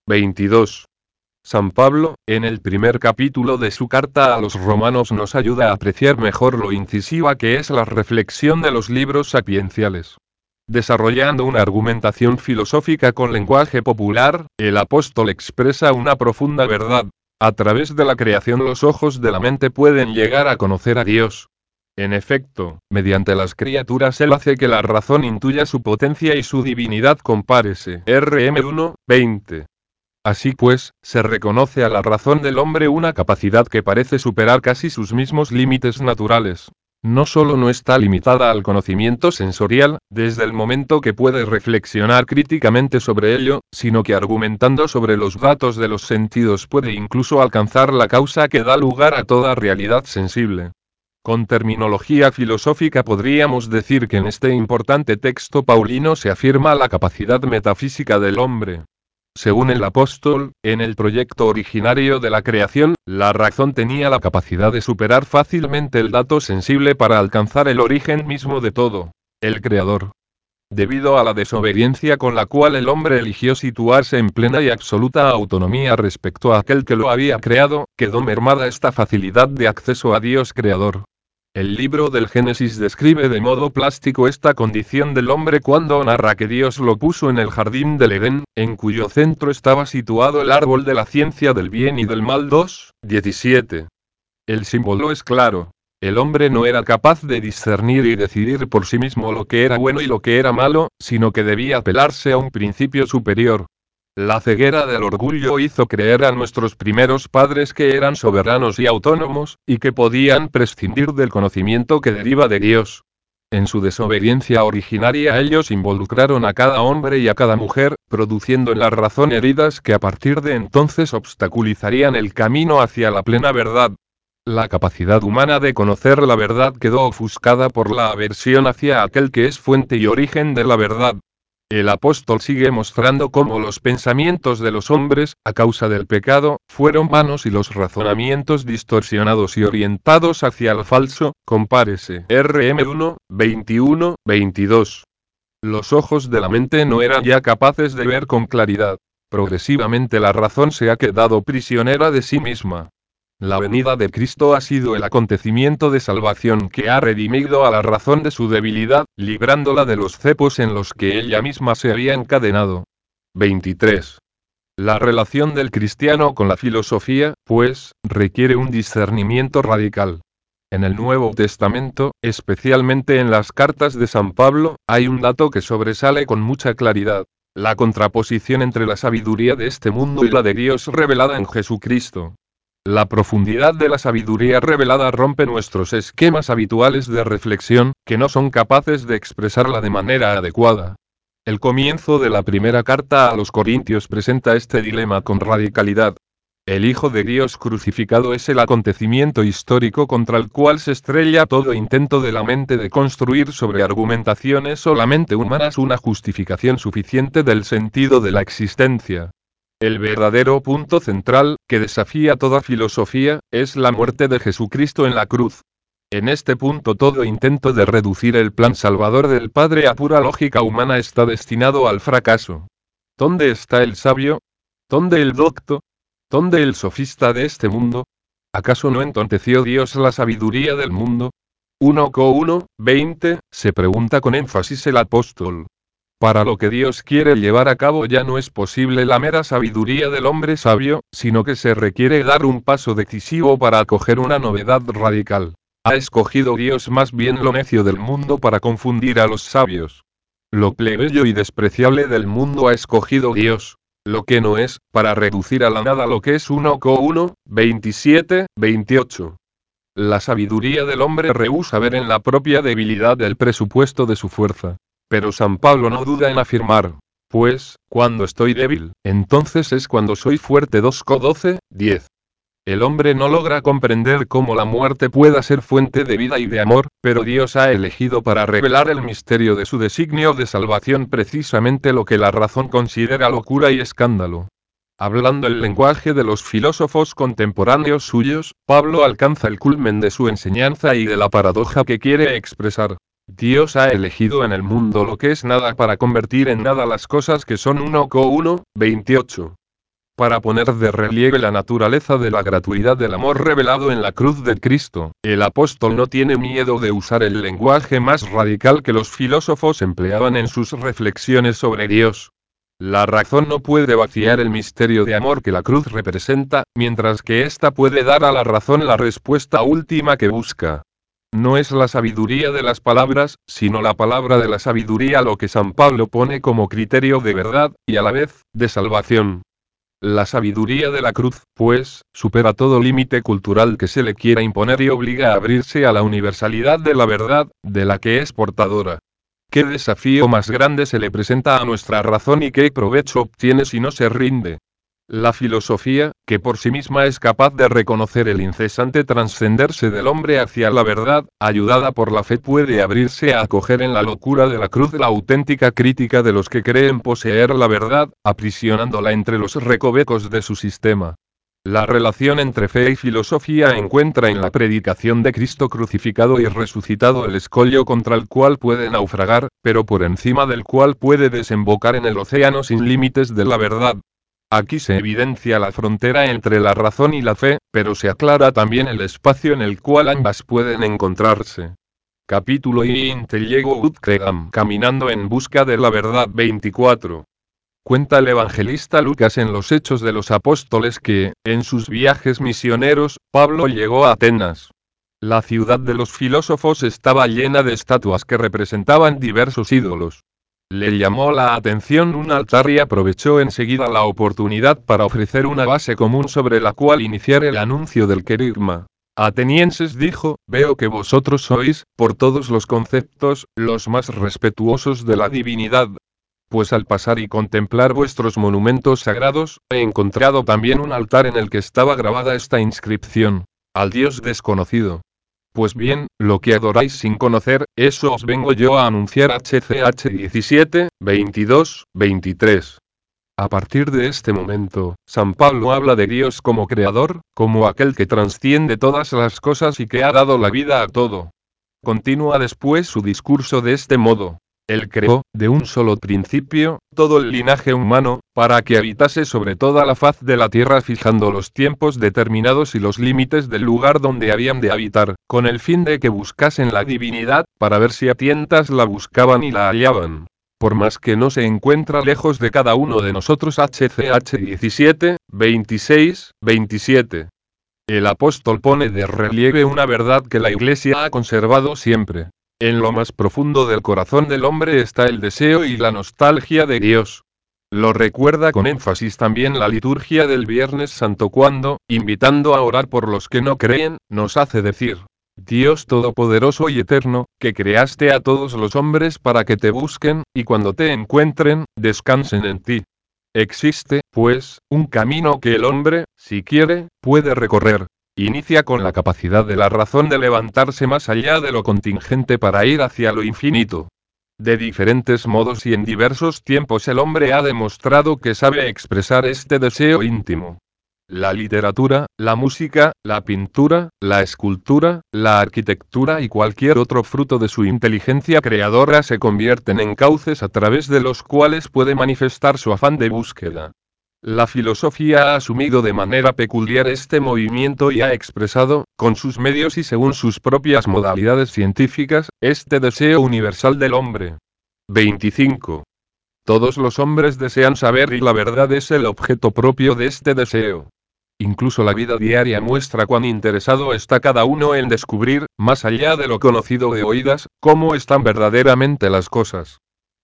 22. San Pablo, en el primer capítulo de su carta a los romanos, nos ayuda a apreciar mejor lo incisiva que es la reflexión de los libros sapienciales. Desarrollando una argumentación filosófica con lenguaje popular, el apóstol expresa una profunda verdad. A través de la creación los ojos de la mente pueden llegar a conocer a Dios. En efecto, mediante las criaturas Él hace que la razón intuya su potencia y su divinidad, compárese RM 1:20. Así pues, se reconoce a la razón del hombre una capacidad que parece superar casi sus mismos límites naturales. No solo no está limitada al conocimiento sensorial, desde el momento que puede reflexionar críticamente sobre ello, sino que argumentando sobre los datos de los sentidos puede incluso alcanzar la causa que da lugar a toda realidad sensible. Con terminología filosófica podríamos decir que en este importante texto paulino se afirma la capacidad metafísica del hombre. Según el apóstol, en el proyecto originario de la creación, la razón tenía la capacidad de superar fácilmente el dato sensible para alcanzar el origen mismo de todo, el creador. Debido a la desobediencia con la cual el hombre eligió situarse en plena y absoluta autonomía respecto a aquel que lo había creado, quedó mermada esta facilidad de acceso a Dios creador. El libro del Génesis describe de modo plástico esta condición del hombre cuando narra que Dios lo puso en el jardín del Edén, en cuyo centro estaba situado el árbol de la ciencia del bien y del mal. 2:17. El símbolo es claro. El hombre no era capaz de discernir y decidir por sí mismo lo que era bueno y lo que era malo, sino que debía apelarse a un principio superior. La ceguera del orgullo hizo creer a nuestros primeros padres que eran soberanos y autónomos, y que podían prescindir del conocimiento que deriva de Dios. En su desobediencia originaria ellos involucraron a cada hombre y a cada mujer, produciendo en la razón heridas que a partir de entonces obstaculizarían el camino hacia la plena verdad. La capacidad humana de conocer la verdad quedó ofuscada por la aversión hacia aquel que es fuente y origen de la verdad. El apóstol sigue mostrando cómo los pensamientos de los hombres, a causa del pecado, fueron vanos y los razonamientos distorsionados y orientados hacia el falso, compárese RM 1:21-22. Los ojos de la mente no eran ya capaces de ver con claridad. Progresivamente la razón se ha quedado prisionera de sí misma. La venida de Cristo ha sido el acontecimiento de salvación que ha redimido a la razón de su debilidad, librándola de los cepos en los que ella misma se había encadenado. 23. La relación del cristiano con la filosofía, pues, requiere un discernimiento radical. En el Nuevo Testamento, especialmente en las cartas de San Pablo, hay un dato que sobresale con mucha claridad: la contraposición entre la sabiduría de este mundo y la de Dios revelada en Jesucristo. La profundidad de la sabiduría revelada rompe nuestros esquemas habituales de reflexión, que no son capaces de expresarla de manera adecuada. El comienzo de la primera carta a los Corintios presenta este dilema con radicalidad. El Hijo de Dios crucificado es el acontecimiento histórico contra el cual se estrella todo intento de la mente de construir sobre argumentaciones solamente humanas una justificación suficiente del sentido de la existencia. El verdadero punto central, que desafía toda filosofía, es la muerte de Jesucristo en la cruz. En este punto todo intento de reducir el plan salvador del Padre a pura lógica humana está destinado al fracaso. ¿Dónde está el sabio? ¿Dónde el docto? ¿Dónde el sofista de este mundo? ¿Acaso no entonteció Dios la sabiduría del mundo? 1:20, se pregunta con énfasis el apóstol. Para lo que Dios quiere llevar a cabo ya no es posible la mera sabiduría del hombre sabio, sino que se requiere dar un paso decisivo para acoger una novedad radical. Ha escogido Dios más bien lo necio del mundo para confundir a los sabios. Lo plebeyo y despreciable del mundo ha escogido Dios, lo que no es, para reducir a la nada lo que es. 1:27-28. La sabiduría del hombre rehúsa ver en la propia debilidad el presupuesto de su fuerza. Pero San Pablo no duda en afirmar, pues, cuando estoy débil, entonces es cuando soy fuerte. 2 Co 12:10. El hombre no logra comprender cómo la muerte pueda ser fuente de vida y de amor, pero Dios ha elegido para revelar el misterio de su designio de salvación precisamente lo que la razón considera locura y escándalo. Hablando el lenguaje de los filósofos contemporáneos suyos, Pablo alcanza el culmen de su enseñanza y de la paradoja que quiere expresar. Dios ha elegido en el mundo lo que es nada para convertir en nada las cosas que son. 1 Co 1:28. Para poner de relieve la naturaleza de la gratuidad del amor revelado en la cruz de Cristo, el apóstol no tiene miedo de usar el lenguaje más radical que los filósofos empleaban en sus reflexiones sobre Dios. La razón no puede vaciar el misterio de amor que la cruz representa, mientras que ésta puede dar a la razón la respuesta última que busca. No es la sabiduría de las palabras, sino la palabra de la sabiduría lo que San Pablo pone como criterio de verdad, y a la vez, de salvación. La sabiduría de la cruz, pues, supera todo límite cultural que se le quiera imponer y obliga a abrirse a la universalidad de la verdad, de la que es portadora. ¿Qué desafío más grande se le presenta a nuestra razón y qué provecho obtiene si no se rinde? La filosofía, que por sí misma es capaz de reconocer el incesante trascenderse del hombre hacia la verdad, ayudada por la fe puede abrirse a acoger en la locura de la cruz la auténtica crítica de los que creen poseer la verdad, aprisionándola entre los recovecos de su sistema. La relación entre fe y filosofía encuentra en la predicación de Cristo crucificado y resucitado el escollo contra el cual puede naufragar, pero por encima del cual puede desembocar en el océano sin límites de la verdad. Aquí se evidencia la frontera entre la razón y la fe, pero se aclara también el espacio en el cual ambas pueden encontrarse. Capítulo y Intellego ut credam, caminando en busca de la verdad. 24. Cuenta el evangelista Lucas en los Hechos de los Apóstoles que, en sus viajes misioneros, Pablo llegó a Atenas. La ciudad de los filósofos estaba llena de estatuas que representaban diversos ídolos. Le llamó la atención un altar y aprovechó enseguida la oportunidad para ofrecer una base común sobre la cual iniciar el anuncio del querigma. Atenienses, dijo, veo que vosotros sois, por todos los conceptos, los más respetuosos de la divinidad. Pues al pasar y contemplar vuestros monumentos sagrados, he encontrado también un altar en el que estaba grabada esta inscripción: al Dios desconocido. Pues bien, lo que adoráis sin conocer, eso os vengo yo a anunciar. HCH 17, 22, 23. A partir de este momento, San Pablo habla de Dios como creador, como aquel que trasciende todas las cosas y que ha dado la vida a todo. Continúa después su discurso de este modo. Él creó, de un solo principio, todo el linaje humano, para que habitase sobre toda la faz de la tierra fijando los tiempos determinados y los límites del lugar donde habían de habitar, con el fin de que buscasen la divinidad, para ver si a tientas la buscaban y la hallaban. Por más que no se encuentra lejos de cada uno de nosotros. HCH 17, 26, 27. El apóstol pone de relieve una verdad que la Iglesia ha conservado siempre. En lo más profundo del corazón del hombre está el deseo y la nostalgia de Dios. Lo recuerda con énfasis también la liturgia del Viernes Santo cuando, invitando a orar por los que no creen, nos hace decir: Dios Todopoderoso y Eterno, que creaste a todos los hombres para que te busquen, y cuando te encuentren, descansen en ti. Existe, pues, un camino que el hombre, si quiere, puede recorrer. Inicia con la capacidad de la razón de levantarse más allá de lo contingente para ir hacia lo infinito. De diferentes modos y en diversos tiempos el hombre ha demostrado que sabe expresar este deseo íntimo. La literatura, la música, la pintura, la escultura, la arquitectura y cualquier otro fruto de su inteligencia creadora se convierten en cauces a través de los cuales puede manifestar su afán de búsqueda. La filosofía ha asumido de manera peculiar este movimiento y ha expresado, con sus medios y según sus propias modalidades científicas, este deseo universal del hombre. 25. Todos los hombres desean saber y la verdad es el objeto propio de este deseo. Incluso la vida diaria muestra cuán interesado está cada uno en descubrir, más allá de lo conocido de oídas, cómo están verdaderamente las cosas.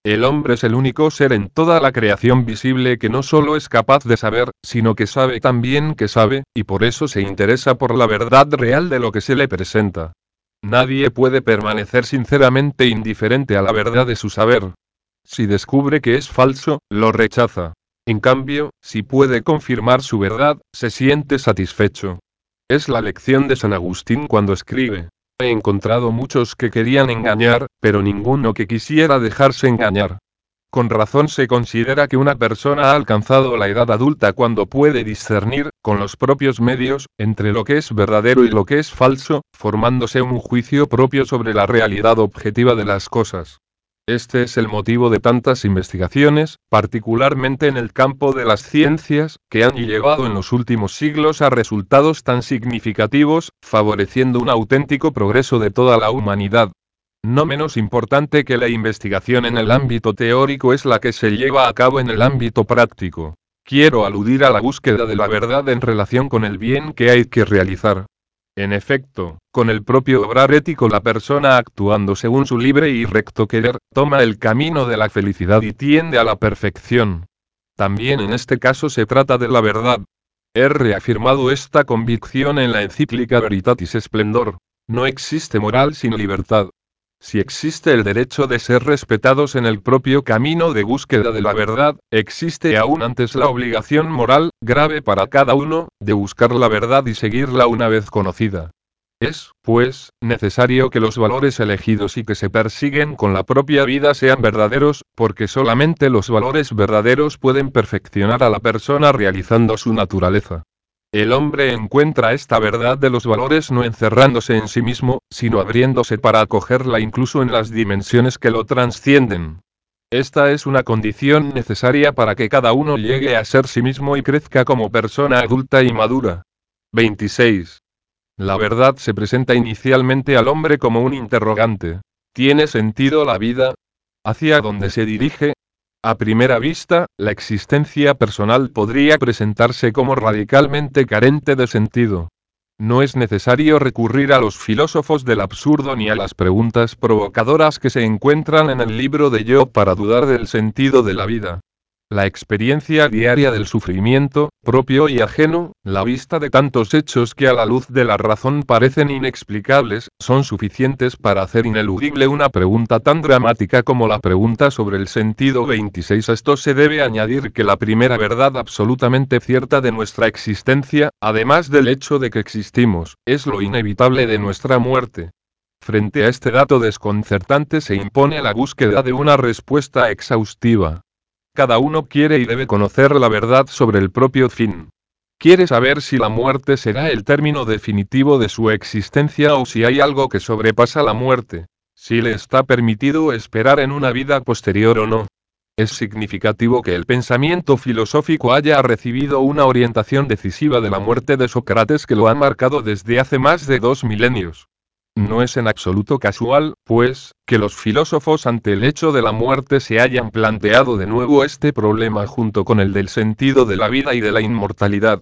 El hombre es el único ser en toda la creación visible que no solo es capaz de saber, sino que sabe también que sabe, y por eso se interesa por la verdad real de lo que se le presenta. Nadie puede permanecer sinceramente indiferente a la verdad de su saber. Si descubre que es falso, lo rechaza. En cambio, si puede confirmar su verdad, se siente satisfecho. Es la lección de San Agustín cuando escribe: he encontrado muchos que querían engañar, pero ninguno que quisiera dejarse engañar. Con razón se considera que una persona ha alcanzado la edad adulta cuando puede discernir, con los propios medios, entre lo que es verdadero y lo que es falso, formándose un juicio propio sobre la realidad objetiva de las cosas. Este es el motivo de tantas investigaciones, particularmente en el campo de las ciencias, que han llegado en los últimos siglos a resultados tan significativos, favoreciendo un auténtico progreso de toda la humanidad. No menos importante que la investigación en el ámbito teórico es la que se lleva a cabo en el ámbito práctico. Quiero aludir a la búsqueda de la verdad en relación con el bien que hay que realizar. En efecto, con el propio obrar ético la persona actuando según su libre y recto querer, toma el camino de la felicidad y tiende a la perfección. También en este caso se trata de la verdad. He reafirmado esta convicción en la encíclica Veritatis Splendor. No existe moral sin libertad. Si existe el derecho de ser respetados en el propio camino de búsqueda de la verdad, existe aún antes la obligación moral, grave para cada uno, de buscar la verdad y seguirla una vez conocida. Es, pues, necesario que los valores elegidos y que se persiguen con la propia vida sean verdaderos, porque solamente los valores verdaderos pueden perfeccionar a la persona realizando su naturaleza. El hombre encuentra esta verdad de los valores no encerrándose en sí mismo, sino abriéndose para acogerla incluso en las dimensiones que lo trascienden. Esta es una condición necesaria para que cada uno llegue a ser sí mismo y crezca como persona adulta y madura. 26. La verdad se presenta inicialmente al hombre como un interrogante. ¿Tiene sentido la vida? ¿Hacia dónde se dirige? A primera vista, la existencia personal podría presentarse como radicalmente carente de sentido. No es necesario recurrir a los filósofos del absurdo ni a las preguntas provocadoras que se encuentran en el libro de Job para dudar del sentido de la vida. La experiencia diaria del sufrimiento, propio y ajeno, la vista de tantos hechos que a la luz de la razón parecen inexplicables, son suficientes para hacer ineludible una pregunta tan dramática como la pregunta sobre el sentido. 26. A esto se debe añadir que la primera verdad absolutamente cierta de nuestra existencia, además del hecho de que existimos, es lo inevitable de nuestra muerte. Frente a este dato desconcertante se impone la búsqueda de una respuesta exhaustiva. Cada uno quiere y debe conocer la verdad sobre el propio fin. Quiere saber si la muerte será el término definitivo de su existencia o si hay algo que sobrepasa la muerte. Si le está permitido esperar en una vida posterior o no. Es significativo que el pensamiento filosófico haya recibido una orientación decisiva de la muerte de Sócrates que lo ha marcado desde hace más de 2 milenios. No es en absoluto casual, pues, que los filósofos ante el hecho de la muerte se hayan planteado de nuevo este problema junto con el del sentido de la vida y de la inmortalidad.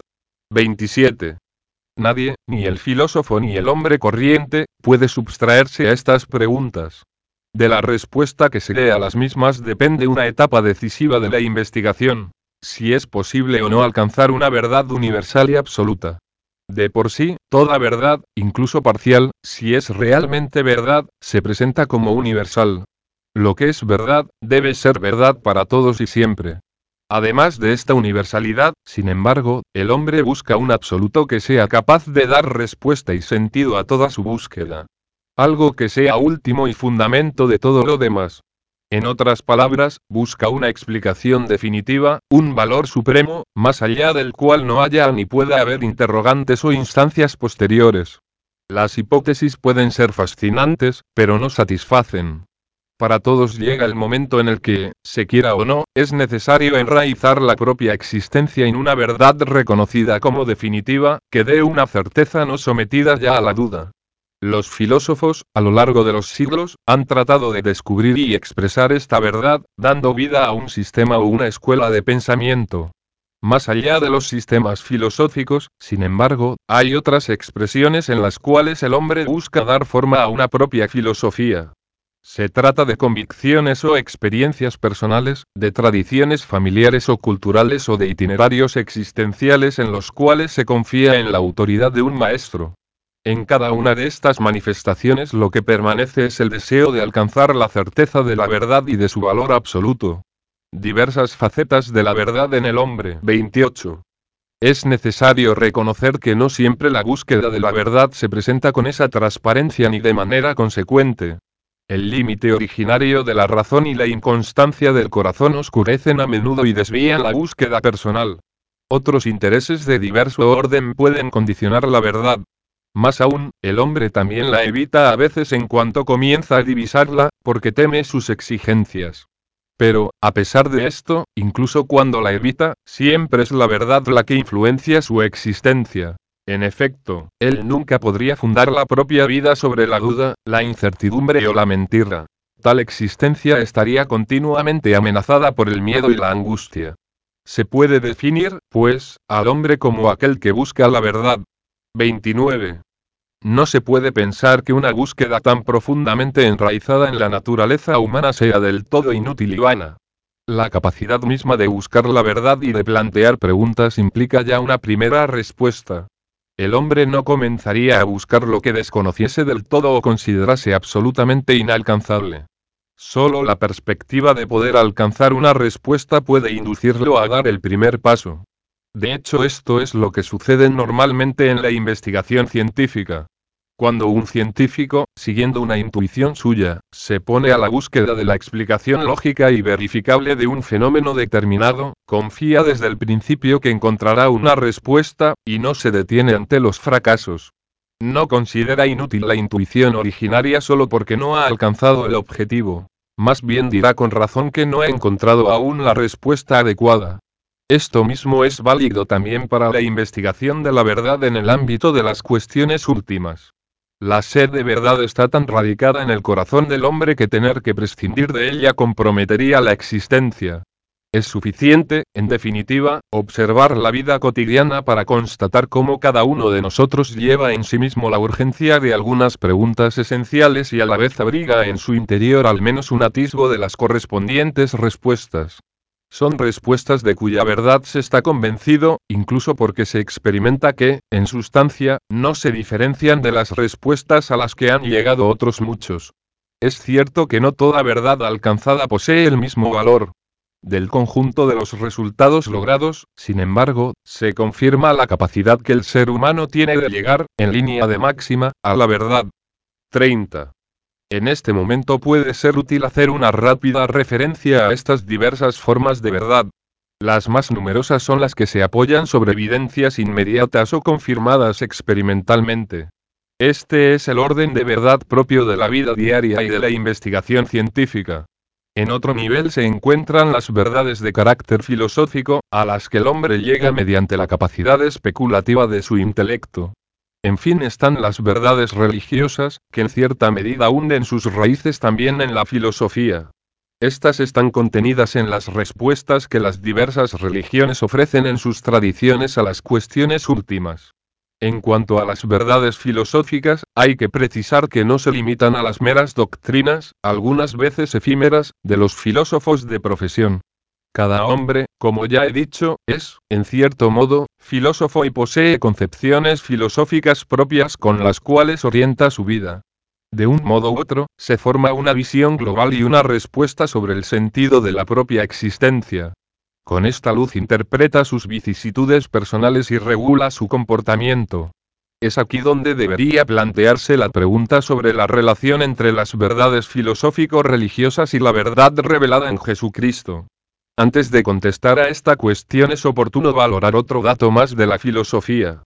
27. Nadie, ni el filósofo ni el hombre corriente, puede subtraerse a estas preguntas. De la respuesta que se dé a las mismas depende una etapa decisiva de la investigación, si es posible o no alcanzar una verdad universal y absoluta. De por sí, toda verdad, incluso parcial, si es realmente verdad, se presenta como universal. Lo que es verdad, debe ser verdad para todos y siempre. Además de esta universalidad, sin embargo, el hombre busca un absoluto que sea capaz de dar respuesta y sentido a toda su búsqueda. Algo que sea último y fundamento de todo lo demás. En otras palabras, busca una explicación definitiva, un valor supremo, más allá del cual no haya ni pueda haber interrogantes o instancias posteriores. Las hipótesis pueden ser fascinantes, pero no satisfacen. Para todos llega el momento en el que, se quiera o no, es necesario enraizar la propia existencia en una verdad reconocida como definitiva, que dé una certeza no sometida ya a la duda. Los filósofos, a lo largo de los siglos, han tratado de descubrir y expresar esta verdad, dando vida a un sistema o una escuela de pensamiento. Más allá de los sistemas filosóficos, sin embargo, hay otras expresiones en las cuales el hombre busca dar forma a una propia filosofía. Se trata de convicciones o experiencias personales, de tradiciones familiares o culturales o de itinerarios existenciales en los cuales se confía en la autoridad de un maestro. En cada una de estas manifestaciones lo que permanece es el deseo de alcanzar la certeza de la verdad y de su valor absoluto. Diversas facetas de la verdad en el hombre. 28. Es necesario reconocer que no siempre la búsqueda de la verdad se presenta con esa transparencia ni de manera consecuente. El límite originario de la razón y la inconstancia del corazón oscurecen a menudo y desvían la búsqueda personal. Otros intereses de diverso orden pueden condicionar la verdad. Más aún, el hombre también la evita a veces en cuanto comienza a divisarla, porque teme sus exigencias. Pero, a pesar de esto, incluso cuando la evita, siempre es la verdad la que influencia su existencia. En efecto, él nunca podría fundar la propia vida sobre la duda, la incertidumbre o la mentira. Tal existencia estaría continuamente amenazada por el miedo y la angustia. Se puede definir, pues, al hombre como aquel que busca la verdad. 29. No se puede pensar que una búsqueda tan profundamente enraizada en la naturaleza humana sea del todo inútil y vana. La capacidad misma de buscar la verdad y de plantear preguntas implica ya una primera respuesta. El hombre no comenzaría a buscar lo que desconociese del todo o considerase absolutamente inalcanzable. Solo la perspectiva de poder alcanzar una respuesta puede inducirlo a dar el primer paso. De hecho, esto es lo que sucede normalmente en la investigación científica. Cuando un científico, siguiendo una intuición suya, se pone a la búsqueda de la explicación lógica y verificable de un fenómeno determinado, confía desde el principio que encontrará una respuesta, y no se detiene ante los fracasos. No considera inútil la intuición originaria solo porque no ha alcanzado el objetivo. Más bien dirá con razón que no ha encontrado aún la respuesta adecuada. Esto mismo es válido también para la investigación de la verdad en el ámbito de las cuestiones últimas. La sed de verdad está tan radicada en el corazón del hombre que tener que prescindir de ella comprometería la existencia. Es suficiente, en definitiva, observar la vida cotidiana para constatar cómo cada uno de nosotros lleva en sí mismo la urgencia de algunas preguntas esenciales y a la vez abriga en su interior al menos un atisbo de las correspondientes respuestas. Son respuestas de cuya verdad se está convencido, incluso porque se experimenta que, en sustancia, no se diferencian de las respuestas a las que han llegado otros muchos. Es cierto que no toda verdad alcanzada posee el mismo valor. Del conjunto de los resultados logrados, sin embargo, se confirma la capacidad que el ser humano tiene de llegar, en línea de máxima, a la verdad. 30. En este momento puede ser útil hacer una rápida referencia a estas diversas formas de verdad. Las más numerosas son las que se apoyan sobre evidencias inmediatas o confirmadas experimentalmente. Este es el orden de verdad propio de la vida diaria y de la investigación científica. En otro nivel se encuentran las verdades de carácter filosófico, a las que el hombre llega mediante la capacidad especulativa de su intelecto. En fin, están las verdades religiosas, que en cierta medida hunden sus raíces también en la filosofía. Estas están contenidas en las respuestas que las diversas religiones ofrecen en sus tradiciones a las cuestiones últimas. En cuanto a las verdades filosóficas, hay que precisar que no se limitan a las meras doctrinas, algunas veces efímeras, de los filósofos de profesión. Cada hombre, como ya he dicho, es, en cierto modo, filósofo y posee concepciones filosóficas propias con las cuales orienta su vida. De un modo u otro, se forma una visión global y una respuesta sobre el sentido de la propia existencia. Con esta luz interpreta sus vicisitudes personales y regula su comportamiento. Es aquí donde debería plantearse la pregunta sobre la relación entre las verdades filosófico-religiosas y la verdad revelada en Jesucristo. Antes de contestar a esta cuestión es oportuno valorar otro dato más de la filosofía.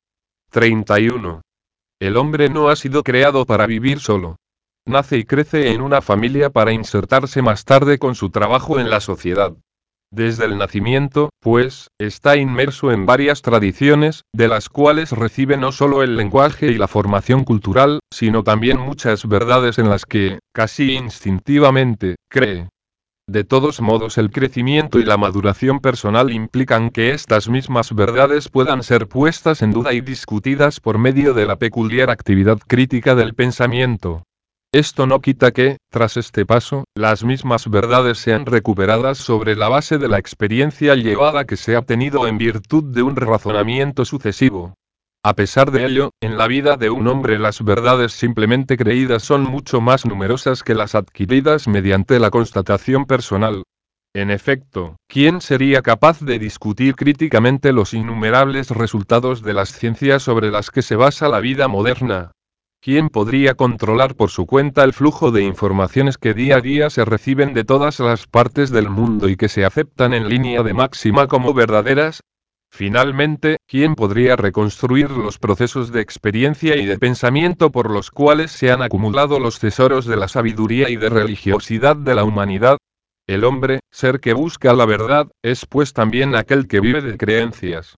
31. El hombre no ha sido creado para vivir solo. Nace y crece en una familia para insertarse más tarde con su trabajo en la sociedad. Desde el nacimiento, pues, está inmerso en varias tradiciones, de las cuales recibe no solo el lenguaje y la formación cultural, sino también muchas verdades en las que, casi instintivamente, cree. De todos modos, el crecimiento y la maduración personal implican que estas mismas verdades puedan ser puestas en duda y discutidas por medio de la peculiar actividad crítica del pensamiento. Esto no quita que, tras este paso, las mismas verdades sean recuperadas sobre la base de la experiencia llevada que se ha tenido en virtud de un razonamiento sucesivo. A pesar de ello, en la vida de un hombre las verdades simplemente creídas son mucho más numerosas que las adquiridas mediante la constatación personal. En efecto, ¿quién sería capaz de discutir críticamente los innumerables resultados de las ciencias sobre las que se basa la vida moderna? ¿Quién podría controlar por su cuenta el flujo de informaciones que día a día se reciben de todas las partes del mundo y que se aceptan en línea de máxima como verdaderas? Finalmente, ¿quién podría reconstruir los procesos de experiencia y de pensamiento por los cuales se han acumulado los tesoros de la sabiduría y de religiosidad de la humanidad? El hombre, ser que busca la verdad, es pues también aquel que vive de creencias.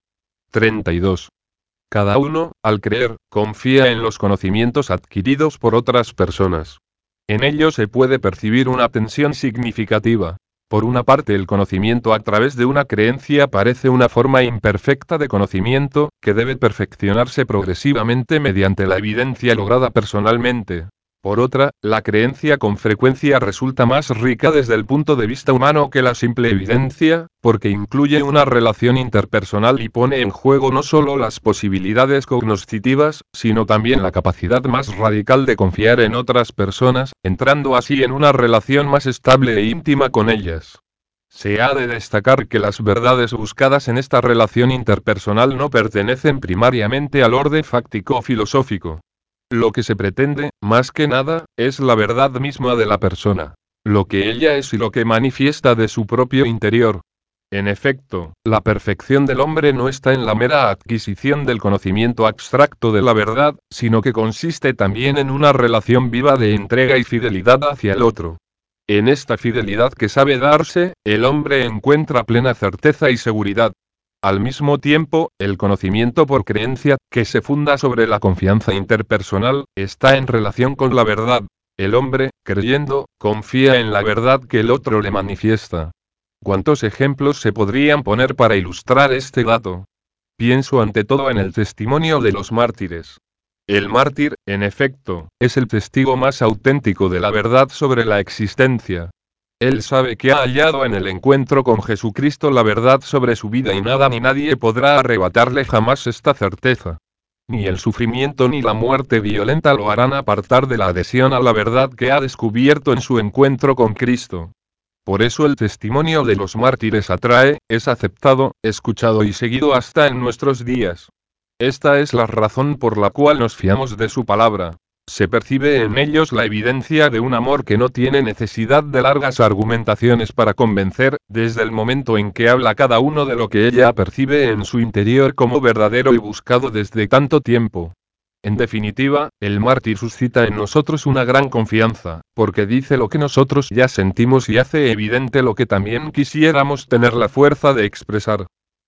32. Cada uno, al creer, confía en los conocimientos adquiridos por otras personas. En ello se puede percibir una tensión significativa. Por una parte, el conocimiento a través de una creencia parece una forma imperfecta de conocimiento, que debe perfeccionarse progresivamente mediante la evidencia lograda personalmente. Por otra, la creencia con frecuencia resulta más rica desde el punto de vista humano que la simple evidencia, porque incluye una relación interpersonal y pone en juego no solo las posibilidades cognoscitivas, sino también la capacidad más radical de confiar en otras personas, entrando así en una relación más estable e íntima con ellas. Se ha de destacar que las verdades buscadas en esta relación interpersonal no pertenecen primariamente al orden fáctico o filosófico. Lo que se pretende, más que nada, es la verdad misma de la persona. Lo que ella es y lo que manifiesta de su propio interior. En efecto, la perfección del hombre no está en la mera adquisición del conocimiento abstracto de la verdad, sino que consiste también en una relación viva de entrega y fidelidad hacia el otro. En esta fidelidad que sabe darse, el hombre encuentra plena certeza y seguridad. Al mismo tiempo, el conocimiento por creencia, que se funda sobre la confianza interpersonal, está en relación con la verdad. El hombre, creyendo, confía en la verdad que el otro le manifiesta. ¿Cuántos ejemplos se podrían poner para ilustrar este dato? Pienso ante todo en el testimonio de los mártires. El mártir, en efecto, es el testigo más auténtico de la verdad sobre la existencia. Él sabe que ha hallado en el encuentro con Jesucristo la verdad sobre su vida y nada ni nadie podrá arrebatarle jamás esta certeza. Ni el sufrimiento ni la muerte violenta lo harán apartar de la adhesión a la verdad que ha descubierto en su encuentro con Cristo. Por eso el testimonio de los mártires atrae, es aceptado, escuchado y seguido hasta en nuestros días. Esta es la razón por la cual nos fiamos de su palabra. Se percibe en ellos la evidencia de un amor que no tiene necesidad de largas argumentaciones para convencer, desde el momento en que habla cada uno de lo que ella percibe en su interior como verdadero y buscado desde tanto tiempo. En definitiva, el mártir suscita en nosotros una gran confianza, porque dice lo que nosotros ya sentimos y hace evidente lo que también quisiéramos tener la fuerza de expresar.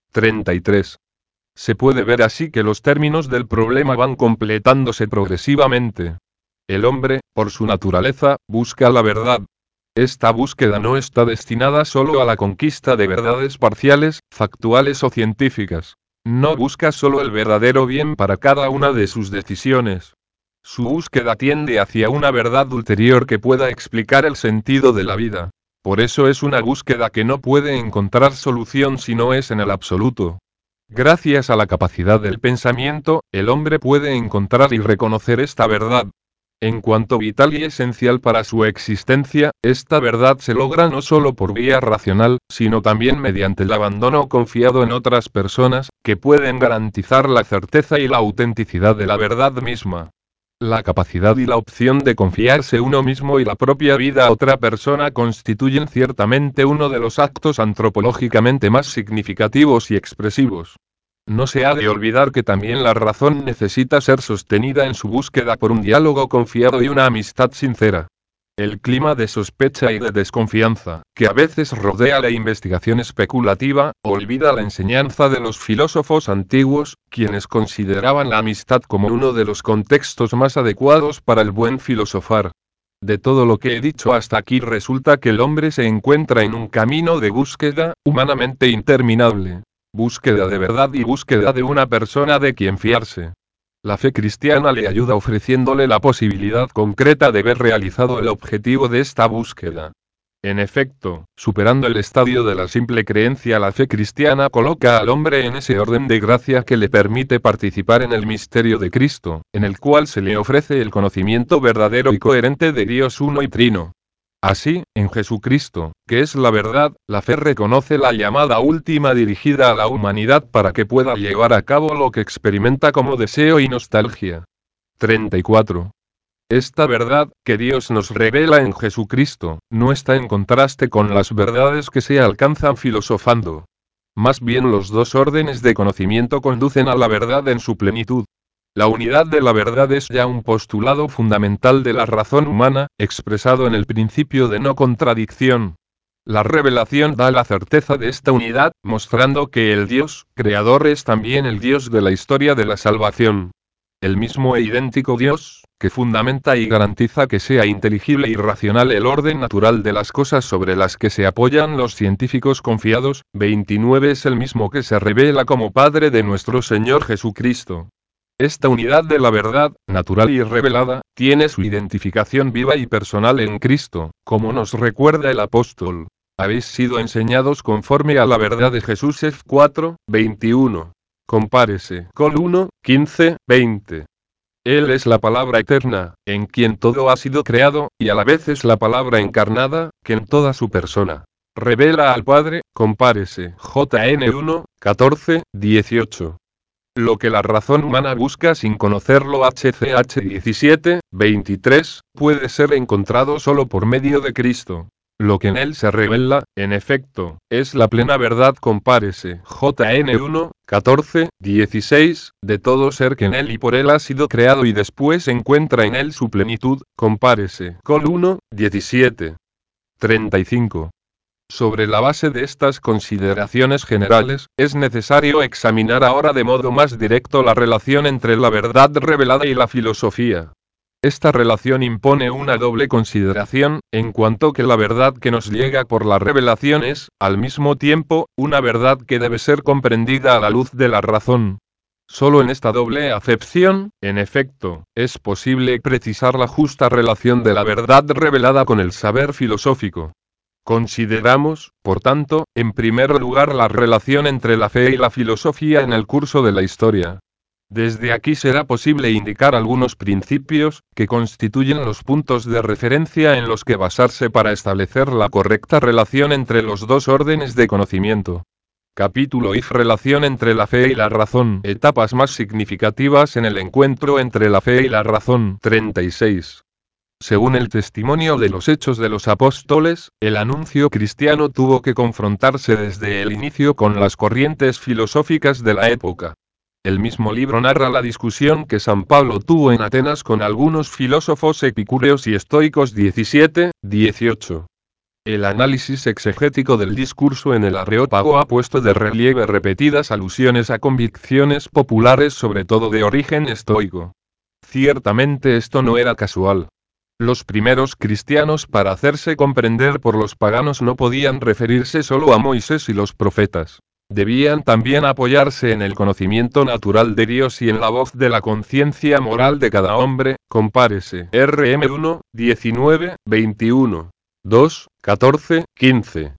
33. Se puede ver así que los términos del problema van completándose progresivamente. El hombre, por su naturaleza, busca la verdad. Esta búsqueda no está destinada solo a la conquista de verdades parciales, factuales o científicas. No busca solo el verdadero bien para cada una de sus decisiones. Su búsqueda tiende hacia una verdad ulterior que pueda explicar el sentido de la vida. Por eso es una búsqueda que no puede encontrar solución si no es en el absoluto. Gracias a la capacidad del pensamiento, el hombre puede encontrar y reconocer esta verdad. En cuanto vital y esencial para su existencia, esta verdad se logra no solo por vía racional, sino también mediante el abandono confiado en otras personas, que pueden garantizar la certeza y la autenticidad de la verdad misma. La capacidad y la opción de confiarse uno mismo y la propia vida a otra persona constituyen ciertamente uno de los actos antropológicamente más significativos y expresivos. No se ha de olvidar que también la razón necesita ser sostenida en su búsqueda por un diálogo confiado y una amistad sincera. El clima de sospecha y de desconfianza, que a veces rodea la investigación especulativa, olvida la enseñanza de los filósofos antiguos, quienes consideraban la amistad como uno de los contextos más adecuados para el buen filosofar. De todo lo que he dicho hasta aquí resulta que el hombre se encuentra en un camino de búsqueda, humanamente interminable. Búsqueda de verdad y búsqueda de una persona de quien fiarse. La fe cristiana le ayuda ofreciéndole la posibilidad concreta de ver realizado el objetivo de esta búsqueda. En efecto, superando el estadio de la simple creencia, la fe cristiana coloca al hombre en ese orden de gracia que le permite participar en el misterio de Cristo, en el cual se le ofrece el conocimiento verdadero y coherente de Dios uno y trino. Así, en Jesucristo, que es la verdad, la fe reconoce la llamada última dirigida a la humanidad para que pueda llevar a cabo lo que experimenta como deseo y nostalgia. 34. Esta verdad, que Dios nos revela en Jesucristo, no está en contraste con las verdades que se alcanzan filosofando. Más bien los dos órdenes de conocimiento conducen a la verdad en su plenitud. La unidad de la verdad es ya un postulado fundamental de la razón humana, expresado en el principio de no contradicción. La revelación da la certeza de esta unidad, mostrando que el Dios, creador, es también el Dios de la historia de la salvación. El mismo e idéntico Dios, que fundamenta y garantiza que sea inteligible y racional el orden natural de las cosas sobre las que se apoyan los científicos confiados. 29 es el mismo que se revela como Padre de nuestro Señor Jesucristo. Esta unidad de la verdad, natural y revelada, tiene su identificación viva y personal en Cristo, como nos recuerda el apóstol. Habéis sido enseñados conforme a la verdad de Jesús. F 4, 21. Compárese Col 1, 15, 20. Él es la palabra eterna, en quien todo ha sido creado, y a la vez es la palabra encarnada, que en toda su persona revela al Padre. Compárese JN 1, 14, 18. Lo que la razón humana busca sin conocerlo. HCH 17, 23, puede ser encontrado solo por medio de Cristo. Lo que en él se revela, en efecto, es la plena verdad. Compárese JN 1, 14, 16, de todo ser que en él y por él ha sido creado y después encuentra en él su plenitud. Compárese Col 1, 17. 35. Sobre la base de estas consideraciones generales, es necesario examinar ahora de modo más directo la relación entre la verdad revelada y la filosofía. Esta relación impone una doble consideración, en cuanto que la verdad que nos llega por la revelación es, al mismo tiempo, una verdad que debe ser comprendida a la luz de la razón. Solo en esta doble acepción, en efecto, es posible precisar la justa relación de la verdad revelada con el saber filosófico. Consideramos, por tanto, en primer lugar la relación entre la fe y la filosofía en el curso de la historia. Desde aquí será posible indicar algunos principios, que constituyen los puntos de referencia en los que basarse para establecer la correcta relación entre los dos órdenes de conocimiento. Capítulo IF. Relación entre la fe y la razón. Etapas más significativas en el encuentro entre la fe y la razón. 36. Según el testimonio de los Hechos de los Apóstoles, el anuncio cristiano tuvo que confrontarse desde el inicio con las corrientes filosóficas de la época. El mismo libro narra la discusión que San Pablo tuvo en Atenas con algunos filósofos epicúreos y estoicos. 17, 18. El análisis exegético del discurso en el Areópago ha puesto de relieve repetidas alusiones a convicciones populares, sobre todo de origen estoico. Ciertamente esto no era casual. Los primeros cristianos, para hacerse comprender por los paganos, no podían referirse solo a Moisés y los profetas. Debían también apoyarse en el conocimiento natural de Dios y en la voz de la conciencia moral de cada hombre. Compárese RM 1, 19, 21. 2, 14, 15.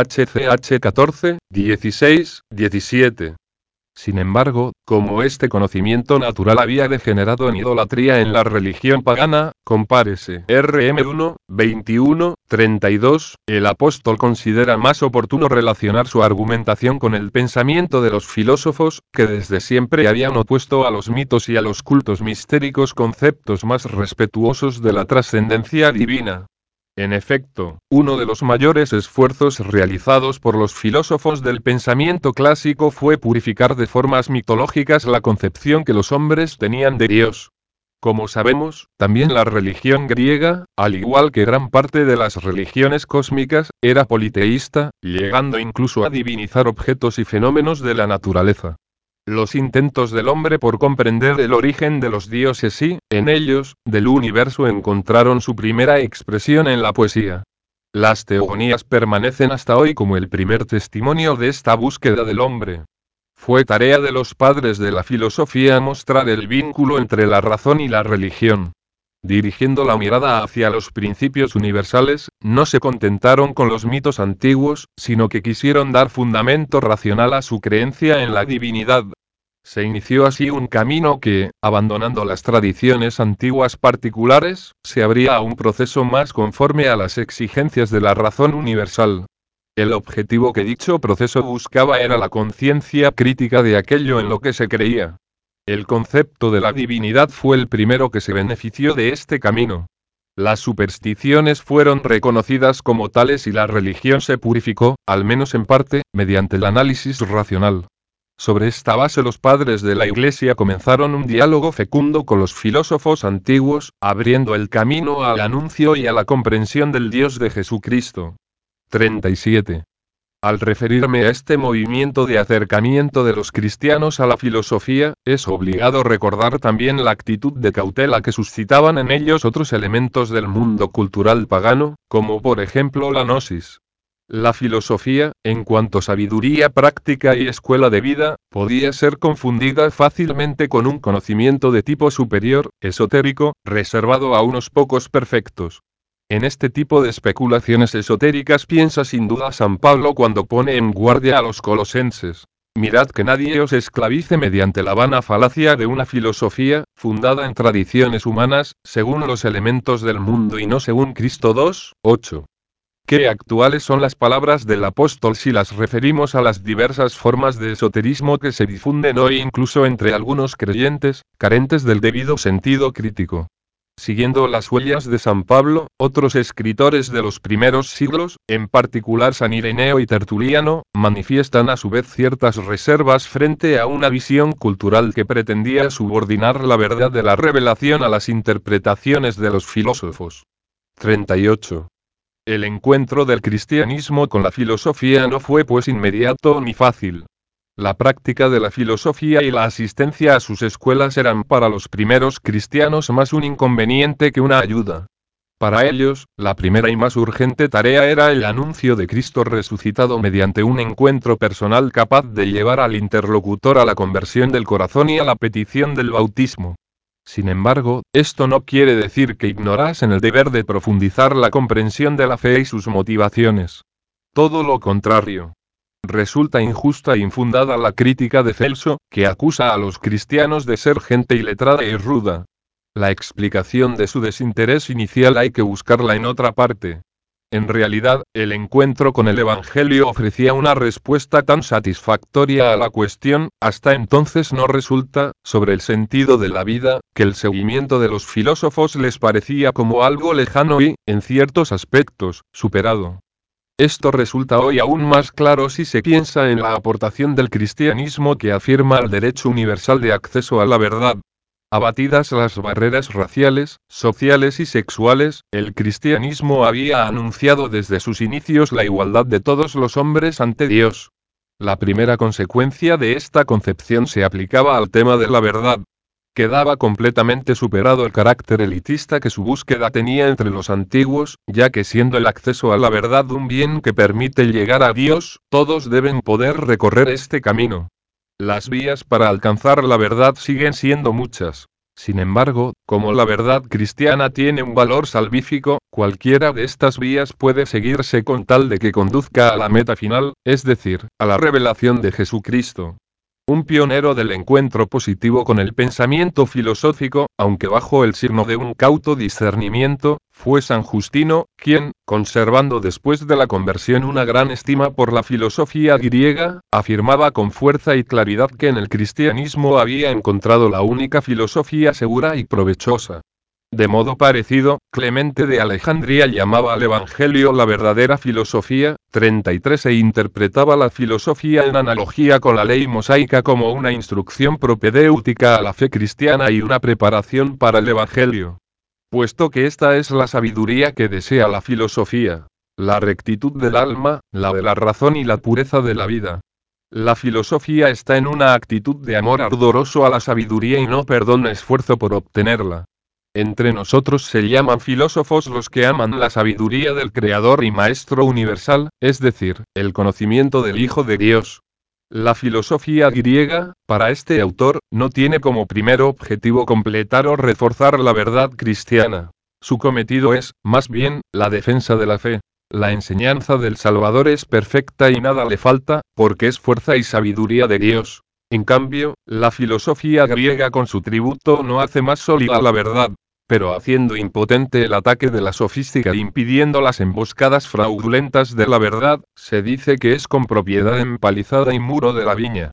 HCH 14, 16, 17. Sin embargo, como este conocimiento natural había degenerado en idolatría en la religión pagana, compárese RM 1, 21, 32, el apóstol considera más oportuno relacionar su argumentación con el pensamiento de los filósofos, que desde siempre habían opuesto a los mitos y a los cultos mistéricos conceptos más respetuosos de la trascendencia divina. En efecto, uno de los mayores esfuerzos realizados por los filósofos del pensamiento clásico fue purificar de formas mitológicas la concepción que los hombres tenían de Dios. Como sabemos, también la religión griega, al igual que gran parte de las religiones cósmicas, era politeísta, llegando incluso a divinizar objetos y fenómenos de la naturaleza. Los intentos del hombre por comprender el origen de los dioses y, en ellos, del universo encontraron su primera expresión en la poesía. Las teogonías permanecen hasta hoy como el primer testimonio de esta búsqueda del hombre. Fue tarea de los padres de la filosofía mostrar el vínculo entre la razón y la religión. Dirigiendo la mirada hacia los principios universales, no se contentaron con los mitos antiguos, sino que quisieron dar fundamento racional a su creencia en la divinidad. Se inició así un camino que, abandonando las tradiciones antiguas particulares, se abría a un proceso más conforme a las exigencias de la razón universal. El objetivo que dicho proceso buscaba era la conciencia crítica de aquello en lo que se creía. El concepto de la divinidad fue el primero que se benefició de este camino. Las supersticiones fueron reconocidas como tales y la religión se purificó, al menos en parte, mediante el análisis racional. Sobre esta base los padres de la Iglesia comenzaron un diálogo fecundo con los filósofos antiguos, abriendo el camino al anuncio y a la comprensión del Dios de Jesucristo. 37. Al referirme a este movimiento de acercamiento de los cristianos a la filosofía, es obligado recordar también la actitud de cautela que suscitaban en ellos otros elementos del mundo cultural pagano, como por ejemplo la gnosis. La filosofía, en cuanto sabiduría práctica y escuela de vida, podía ser confundida fácilmente con un conocimiento de tipo superior, esotérico, reservado a unos pocos perfectos. En este tipo de especulaciones esotéricas piensa sin duda San Pablo cuando pone en guardia a los colosenses. Mirad que nadie os esclavice mediante la vana falacia de una filosofía, fundada en tradiciones humanas, según los elementos del mundo y no según Cristo. 2:8. Qué actuales son las palabras del apóstol si las referimos a las diversas formas de esoterismo que se difunden hoy incluso entre algunos creyentes, carentes del debido sentido crítico. Siguiendo las huellas de San Pablo, otros escritores de los primeros siglos, en particular San Ireneo y Tertuliano, manifiestan a su vez ciertas reservas frente a una visión cultural que pretendía subordinar la verdad de la revelación a las interpretaciones de los filósofos. 38. El encuentro del cristianismo con la filosofía no fue pues inmediato ni fácil. La práctica de la filosofía y la asistencia a sus escuelas eran para los primeros cristianos más un inconveniente que una ayuda. Para ellos, la primera y más urgente tarea era el anuncio de Cristo resucitado mediante un encuentro personal capaz de llevar al interlocutor a la conversión del corazón y a la petición del bautismo. Sin embargo, esto no quiere decir que ignorasen el deber de profundizar la comprensión de la fe y sus motivaciones. Todo lo contrario. Resulta injusta e infundada la crítica de Celso, que acusa a los cristianos de ser gente iletrada y ruda. La explicación de su desinterés inicial hay que buscarla en otra parte. En realidad, el encuentro con el Evangelio ofrecía una respuesta tan satisfactoria a la cuestión, hasta entonces no resuelta, sobre el sentido de la vida, que el seguimiento de los filósofos les parecía como algo lejano y, en ciertos aspectos, superado. Esto resulta hoy aún más claro si se piensa en la aportación del cristianismo que afirma el derecho universal de acceso a la verdad. Abatidas las barreras raciales, sociales y sexuales, el cristianismo había anunciado desde sus inicios la igualdad de todos los hombres ante Dios. La primera consecuencia de esta concepción se aplicaba al tema de la verdad. Quedaba completamente superado el carácter elitista que su búsqueda tenía entre los antiguos, ya que siendo el acceso a la verdad un bien que permite llegar a Dios, todos deben poder recorrer este camino. Las vías para alcanzar la verdad siguen siendo muchas. Sin embargo, como la verdad cristiana tiene un valor salvífico, cualquiera de estas vías puede seguirse con tal de que conduzca a la meta final, es decir, a la revelación de Jesucristo. Un pionero del encuentro positivo con el pensamiento filosófico, aunque bajo el signo de un cauto discernimiento, fue San Justino, quien, conservando después de la conversión una gran estima por la filosofía griega, afirmaba con fuerza y claridad que en el cristianismo había encontrado la única filosofía segura y provechosa. De modo parecido, Clemente de Alejandría llamaba al Evangelio la verdadera filosofía, 33 e interpretaba la filosofía en analogía con la ley mosaica como una instrucción propedéutica a la fe cristiana y una preparación para el Evangelio. Puesto que esta es la sabiduría que desea la filosofía, la rectitud del alma, la de la razón y la pureza de la vida. La filosofía está en una actitud de amor ardoroso a la sabiduría y no perdona esfuerzo por obtenerla. Entre nosotros se llaman filósofos los que aman la sabiduría del Creador y Maestro universal, es decir, el conocimiento del Hijo de Dios. La filosofía griega, para este autor, no tiene como primer objetivo completar o reforzar la verdad cristiana. Su cometido es, más bien, la defensa de la fe. La enseñanza del Salvador es perfecta y nada le falta, porque es fuerza y sabiduría de Dios. En cambio, la filosofía griega con su tributo no hace más sólida la verdad, pero haciendo impotente el ataque de la sofística e impidiendo las emboscadas fraudulentas de la verdad, se dice que es con propiedad empalizada y muro de la viña.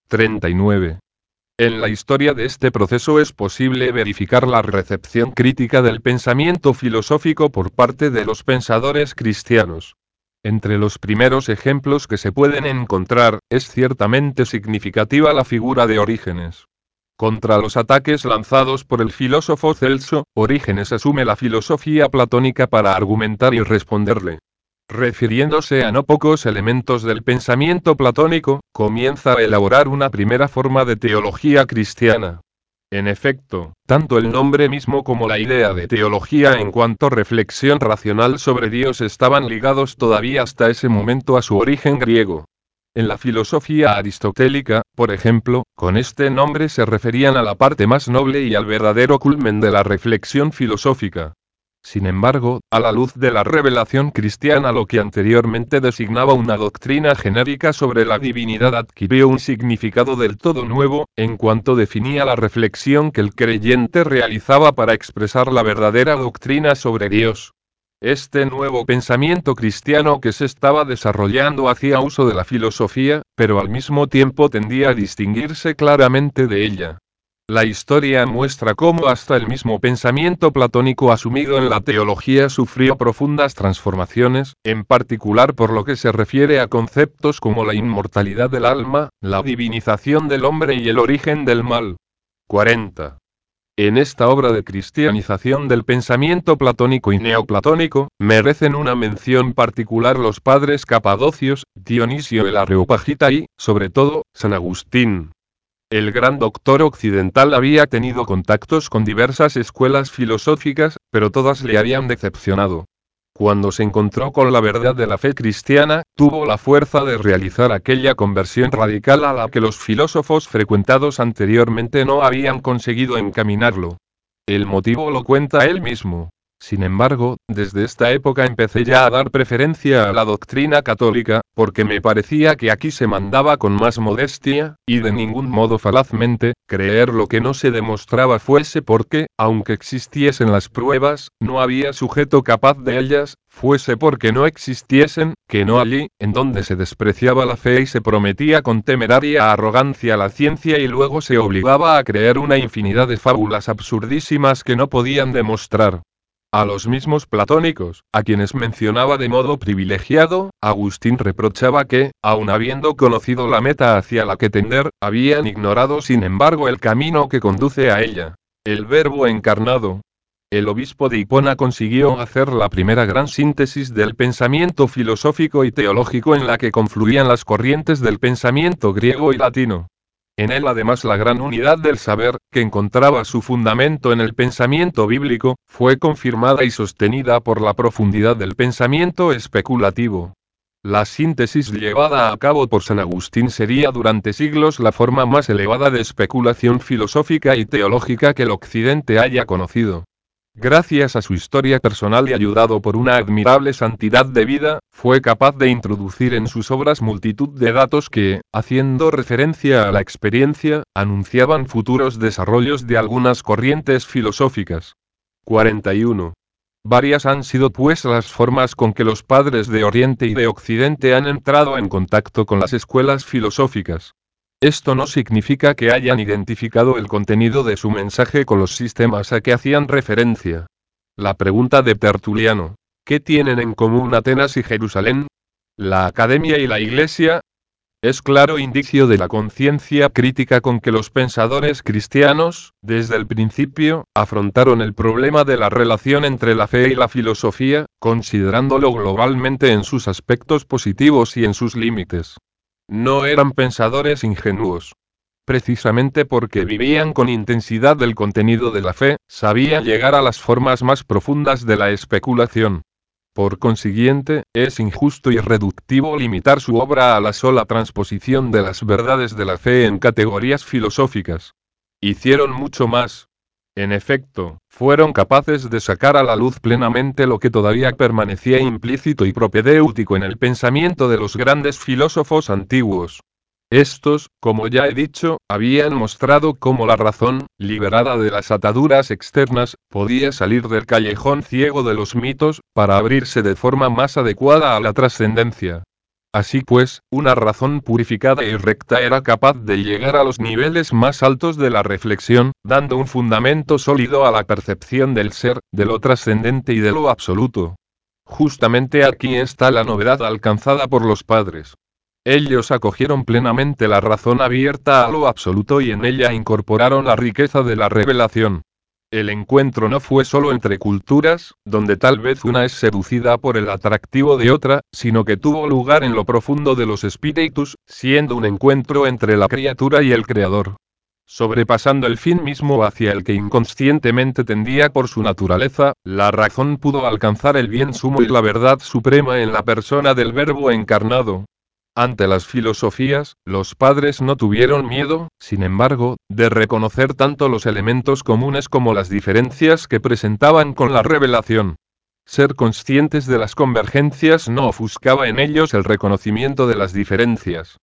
39. En la historia de este proceso es posible verificar la recepción crítica del pensamiento filosófico por parte de los pensadores cristianos. Entre los primeros ejemplos que se pueden encontrar, es ciertamente significativa la figura de Orígenes. Contra los ataques lanzados por el filósofo Celso, Orígenes asume la filosofía platónica para argumentar y responderle. Refiriéndose a no pocos elementos del pensamiento platónico, comienza a elaborar una primera forma de teología cristiana. En efecto, tanto el nombre mismo como la idea de teología en cuanto reflexión racional sobre Dios estaban ligados todavía hasta ese momento a su origen griego. En la filosofía aristotélica, por ejemplo, con este nombre se referían a la parte más noble y al verdadero culmen de la reflexión filosófica. Sin embargo, a la luz de la revelación cristiana, lo que anteriormente designaba una doctrina genérica sobre la divinidad adquirió un significado del todo nuevo, en cuanto definía la reflexión que el creyente realizaba para expresar la verdadera doctrina sobre Dios. Este nuevo pensamiento cristiano que se estaba desarrollando hacía uso de la filosofía, pero al mismo tiempo tendía a distinguirse claramente de ella. La historia muestra cómo hasta el mismo pensamiento platónico asumido en la teología sufrió profundas transformaciones, en particular por lo que se refiere a conceptos como la inmortalidad del alma, la divinización del hombre y el origen del mal. 40. En esta obra de cristianización del pensamiento platónico y neoplatónico, merecen una mención particular los padres capadocios, Dionisio el Areopagita y, sobre todo, San Agustín. El gran doctor occidental había tenido contactos con diversas escuelas filosóficas, pero todas le habían decepcionado. Cuando se encontró con la verdad de la fe cristiana, tuvo la fuerza de realizar aquella conversión radical a la que los filósofos frecuentados anteriormente no habían conseguido encaminarlo. El motivo lo cuenta él mismo. Sin embargo, desde esta época empecé ya a dar preferencia a la doctrina católica, porque me parecía que aquí se mandaba con más modestia, y de ningún modo falazmente, creer lo que no se demostraba fuese porque, aunque existiesen las pruebas, no había sujeto capaz de ellas, fuese porque no existiesen, que no allí, en donde se despreciaba la fe y se prometía con temeraria arrogancia la ciencia y luego se obligaba a creer una infinidad de fábulas absurdísimas que no podían demostrar. A los mismos platónicos, a quienes mencionaba de modo privilegiado, Agustín reprochaba que, aun habiendo conocido la meta hacia la que tender, habían ignorado sin embargo el camino que conduce a ella. El Verbo encarnado. El obispo de Hipona consiguió hacer la primera gran síntesis del pensamiento filosófico y teológico en la que confluían las corrientes del pensamiento griego y latino. En él además la gran unidad del saber, que encontraba su fundamento en el pensamiento bíblico, fue confirmada y sostenida por la profundidad del pensamiento especulativo. La síntesis llevada a cabo por San Agustín sería durante siglos la forma más elevada de especulación filosófica y teológica que el Occidente haya conocido. Gracias a su historia personal y ayudado por una admirable santidad de vida, fue capaz de introducir en sus obras multitud de datos que, haciendo referencia a la experiencia, anunciaban futuros desarrollos de algunas corrientes filosóficas. 41. Varias han sido pues las formas con que los padres de Oriente y de Occidente han entrado en contacto con las escuelas filosóficas. Esto no significa que hayan identificado el contenido de su mensaje con los sistemas a que hacían referencia. La pregunta de Tertuliano: ¿qué tienen en común Atenas y Jerusalén? La academia y la iglesia, es claro indicio de la conciencia crítica con que los pensadores cristianos, desde el principio, afrontaron el problema de la relación entre la fe y la filosofía, considerándolo globalmente en sus aspectos positivos y en sus límites. No eran pensadores ingenuos. Precisamente porque vivían con intensidad del contenido de la fe, sabían llegar a las formas más profundas de la especulación. Por consiguiente, es injusto y reductivo limitar su obra a la sola transposición de las verdades de la fe en categorías filosóficas. Hicieron mucho más. En efecto, fueron capaces de sacar a la luz plenamente lo que todavía permanecía implícito y propedéutico en el pensamiento de los grandes filósofos antiguos. Estos, como ya he dicho, habían mostrado cómo la razón, liberada de las ataduras externas, podía salir del callejón ciego de los mitos, para abrirse de forma más adecuada a la trascendencia. Así pues, una razón purificada y recta era capaz de llegar a los niveles más altos de la reflexión, dando un fundamento sólido a la percepción del ser, de lo trascendente y de lo absoluto. Justamente aquí está la novedad alcanzada por los padres. Ellos acogieron plenamente la razón abierta a lo absoluto y en ella incorporaron la riqueza de la revelación. El encuentro no fue solo entre culturas, donde tal vez una es seducida por el atractivo de otra, sino que tuvo lugar en lo profundo de los espíritus, siendo un encuentro entre la criatura y el Creador. Sobrepasando el fin mismo hacia el que inconscientemente tendía por su naturaleza, la razón pudo alcanzar el bien sumo y la verdad suprema en la persona del Verbo encarnado. Ante las filosofías, los padres no tuvieron miedo, sin embargo, de reconocer tanto los elementos comunes como las diferencias que presentaban con la revelación. Ser conscientes de las convergencias no ofuscaba en ellos el reconocimiento de las diferencias.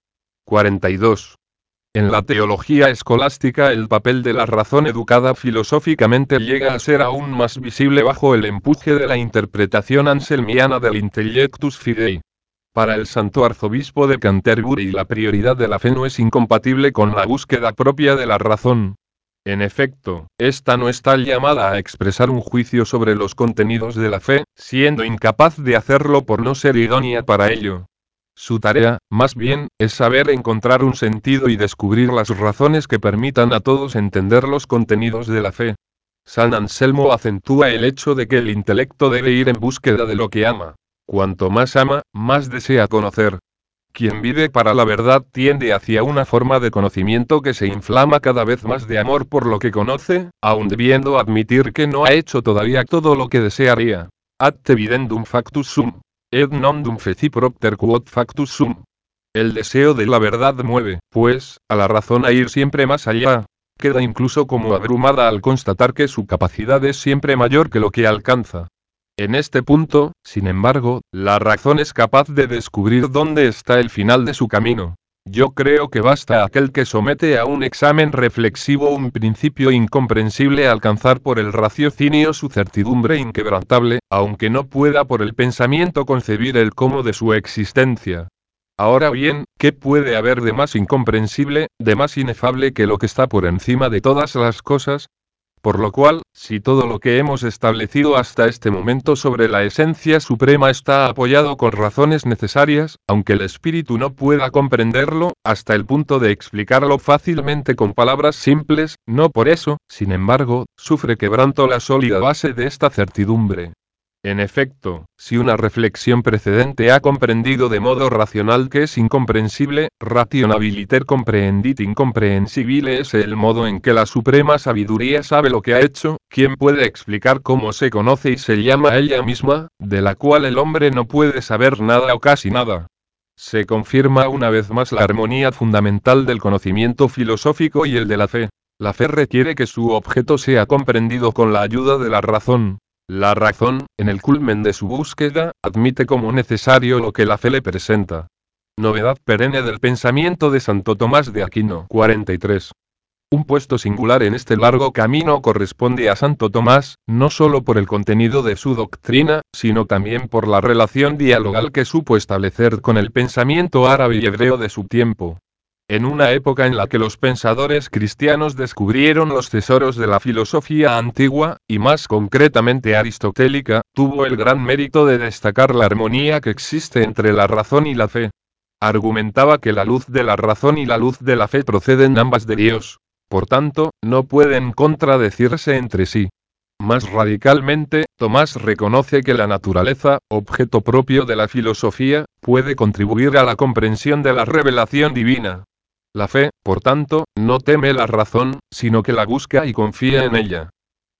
42. En la teología escolástica el papel de la razón educada filosóficamente llega a ser aún más visible bajo el empuje de la interpretación anselmiana del intellectus fidei. Para el santo arzobispo de Canterbury la prioridad de la fe no es incompatible con la búsqueda propia de la razón. En efecto, esta no está llamada a expresar un juicio sobre los contenidos de la fe, siendo incapaz de hacerlo por no ser idónea para ello. Su tarea, más bien, es saber encontrar un sentido y descubrir las razones que permitan a todos entender los contenidos de la fe. San Anselmo acentúa el hecho de que el intelecto debe ir en búsqueda de lo que ama. Cuanto más ama, más desea conocer. Quien vive para la verdad tiende hacia una forma de conocimiento que se inflama cada vez más de amor por lo que conoce, aun debiendo admitir que no ha hecho todavía todo lo que desearía. Ad te videndum factus sum. Et non dum feci propter quod factus sum. El deseo de la verdad mueve, pues, a la razón a ir siempre más allá. Queda incluso como abrumada al constatar que su capacidad es siempre mayor que lo que alcanza. En este punto, sin embargo, la razón es capaz de descubrir dónde está el final de su camino. Yo creo que basta aquel que somete a un examen reflexivo un principio incomprensible alcanzar por el raciocinio su certidumbre inquebrantable, aunque no pueda por el pensamiento concebir el cómo de su existencia. Ahora bien, ¿qué puede haber de más incomprensible, de más inefable que lo que está por encima de todas las cosas? Por lo cual, si todo lo que hemos establecido hasta este momento sobre la esencia suprema está apoyado con razones necesarias, aunque el espíritu no pueda comprenderlo, hasta el punto de explicarlo fácilmente con palabras simples, no por eso, sin embargo, sufre quebranto la sólida base de esta certidumbre. En efecto, si una reflexión precedente ha comprendido de modo racional que es incomprensible, rationabiliter comprehendit incomprehensibile es el modo en que la suprema sabiduría sabe lo que ha hecho, ¿quién puede explicar cómo se conoce y se llama a ella misma, de la cual el hombre no puede saber nada o casi nada? Se confirma una vez más la armonía fundamental del conocimiento filosófico y el de la fe. La fe requiere que su objeto sea comprendido con la ayuda de la razón. La razón, en el culmen de su búsqueda, admite como necesario lo que la fe le presenta. Novedad perenne del pensamiento de Santo Tomás de Aquino. 43. Un puesto singular en este largo camino corresponde a Santo Tomás, no solo por el contenido de su doctrina, sino también por la relación dialogal que supo establecer con el pensamiento árabe y hebreo de su tiempo. En una época en la que los pensadores cristianos descubrieron los tesoros de la filosofía antigua, y más concretamente aristotélica, tuvo el gran mérito de destacar la armonía que existe entre la razón y la fe. Argumentaba que la luz de la razón y la luz de la fe proceden ambas de Dios. Por tanto, no pueden contradecirse entre sí. Más radicalmente, Tomás reconoce que la naturaleza, objeto propio de la filosofía, puede contribuir a la comprensión de la revelación divina. La fe, por tanto, no teme la razón, sino que la busca y confía en ella.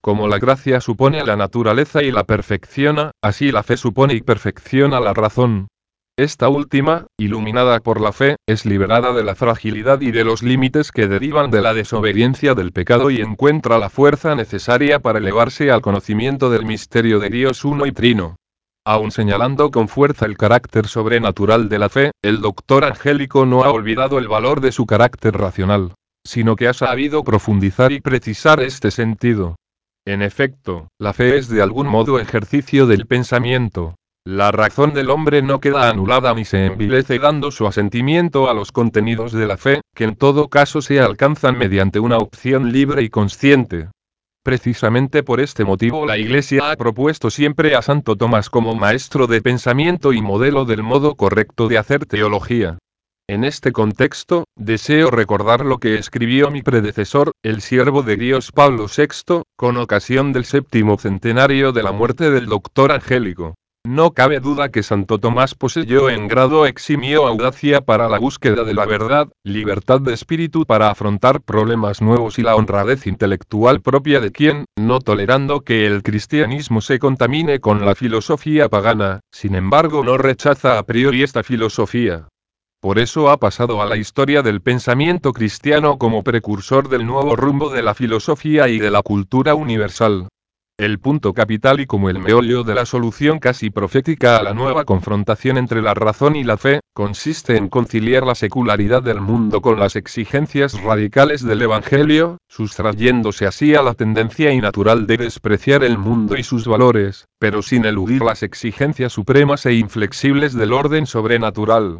Como la gracia supone la naturaleza y la perfecciona, así la fe supone y perfecciona la razón. Esta última, iluminada por la fe, es liberada de la fragilidad y de los límites que derivan de la desobediencia del pecado y encuentra la fuerza necesaria para elevarse al conocimiento del misterio de Dios uno y trino. Aun señalando con fuerza el carácter sobrenatural de la fe, el doctor Angélico no ha olvidado el valor de su carácter racional, sino que ha sabido profundizar y precisar este sentido. En efecto, la fe es de algún modo ejercicio del pensamiento. La razón del hombre no queda anulada ni se envilece dando su asentimiento a los contenidos de la fe, que en todo caso se alcanzan mediante una opción libre y consciente. Precisamente por este motivo la Iglesia ha propuesto siempre a Santo Tomás como maestro de pensamiento y modelo del modo correcto de hacer teología. En este contexto, deseo recordar lo que escribió mi predecesor, el siervo de Dios Pablo VI, con ocasión del 7º centenario de la muerte del doctor Angélico. No cabe duda que Santo Tomás poseyó en grado eximio audacia para la búsqueda de la verdad, libertad de espíritu para afrontar problemas nuevos y la honradez intelectual propia de quien, no tolerando que el cristianismo se contamine con la filosofía pagana, sin embargo no rechaza a priori esta filosofía. Por eso ha pasado a la historia del pensamiento cristiano como precursor del nuevo rumbo de la filosofía y de la cultura universal. El punto capital y como el meollo de la solución casi profética a la nueva confrontación entre la razón y la fe, consiste en conciliar la secularidad del mundo con las exigencias radicales del Evangelio, sustrayéndose así a la tendencia innatural de despreciar el mundo y sus valores, pero sin eludir las exigencias supremas e inflexibles del orden sobrenatural.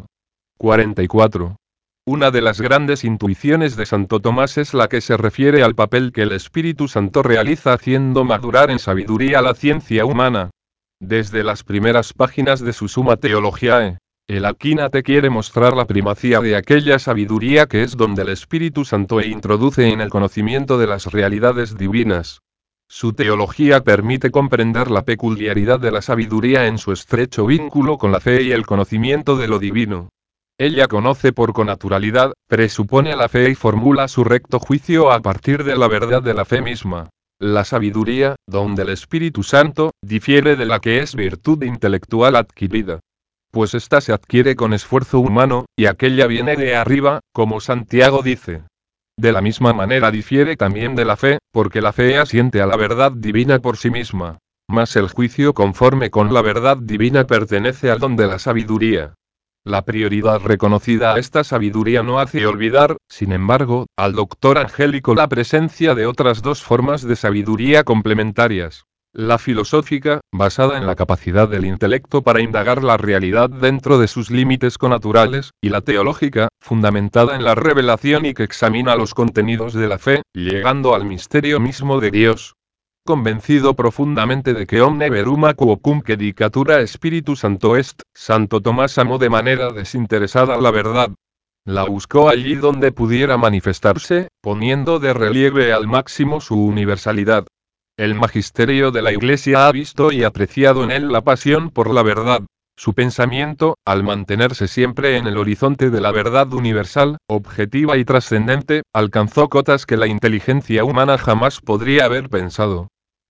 44. Una de las grandes intuiciones de Santo Tomás es la que se refiere al papel que el Espíritu Santo realiza haciendo madurar en sabiduría la ciencia humana. Desde las primeras páginas de su Summa Theologiae, el Aquina te quiere mostrar la primacía de aquella sabiduría que es donde el Espíritu Santo introduce en el conocimiento de las realidades divinas. Su teología permite comprender la peculiaridad de la sabiduría en su estrecho vínculo con la fe y el conocimiento de lo divino. Ella conoce por connaturalidad, presupone la fe y formula su recto juicio a partir de la verdad de la fe misma. La sabiduría, don del Espíritu Santo, difiere de la que es virtud intelectual adquirida. Pues ésta se adquiere con esfuerzo humano, y aquella viene de arriba, como Santiago dice. De la misma manera difiere también de la fe, porque la fe asiente a la verdad divina por sí misma. Mas el juicio conforme con la verdad divina pertenece al don de la sabiduría. La prioridad reconocida a esta sabiduría no hace olvidar, sin embargo, al doctor Angélico la presencia de otras dos formas de sabiduría complementarias. La filosófica, basada en la capacidad del intelecto para indagar la realidad dentro de sus límites connaturales, y la teológica, fundamentada en la revelación y que examina los contenidos de la fe, llegando al misterio mismo de Dios. Convencido profundamente de que omne verum quocum que dicatura Spiritu Santo est, Santo Tomás amó de manera desinteresada la verdad. La buscó allí donde pudiera manifestarse, poniendo de relieve al máximo su universalidad. El magisterio de la Iglesia ha visto y apreciado en él la pasión por la verdad. Su pensamiento, al mantenerse siempre en el horizonte de la verdad universal, objetiva y trascendente, alcanzó cotas que la inteligencia humana jamás podría haber pensado.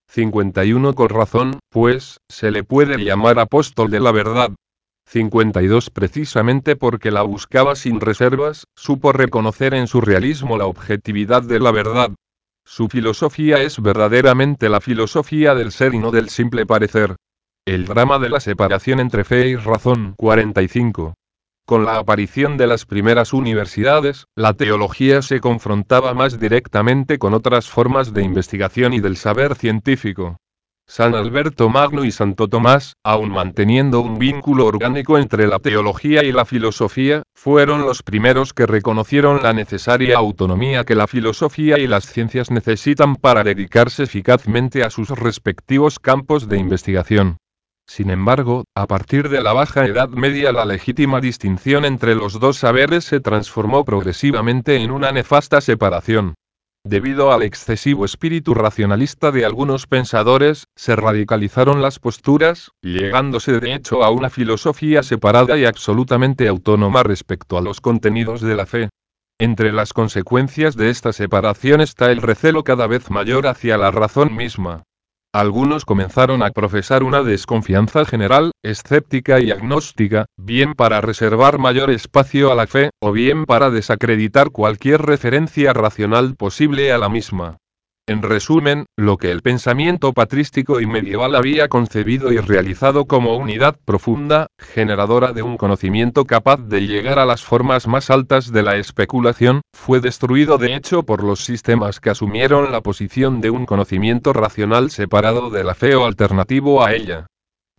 51 Con razón, pues, se le puede llamar apóstol de la verdad. 52 Precisamente porque la buscaba sin reservas, supo reconocer en su realismo la objetividad de la verdad. Su filosofía es verdaderamente la filosofía del ser y no del simple parecer. El drama de la separación entre fe y razón. 45. Con la aparición de las primeras universidades, la teología se confrontaba más directamente con otras formas de investigación y del saber científico. San Alberto Magno y Santo Tomás, aun manteniendo un vínculo orgánico entre la teología y la filosofía, fueron los primeros que reconocieron la necesaria autonomía que la filosofía y las ciencias necesitan para dedicarse eficazmente a sus respectivos campos de investigación. Sin embargo, a partir de la Baja Edad Media la legítima distinción entre los dos saberes se transformó progresivamente en una nefasta separación. Debido al excesivo espíritu racionalista de algunos pensadores, se radicalizaron las posturas, llegándose de hecho a una filosofía separada y absolutamente autónoma respecto a los contenidos de la fe. Entre las consecuencias de esta separación está el recelo cada vez mayor hacia la razón misma. Algunos comenzaron a profesar una desconfianza general, escéptica y agnóstica, bien para reservar mayor espacio a la fe, o bien para desacreditar cualquier referencia racional posible a la misma. En resumen, lo que el pensamiento patrístico y medieval había concebido y realizado como unidad profunda, generadora de un conocimiento capaz de llegar a las formas más altas de la especulación, fue destruido de hecho por los sistemas que asumieron la posición de un conocimiento racional separado de la fe o alternativo a ella.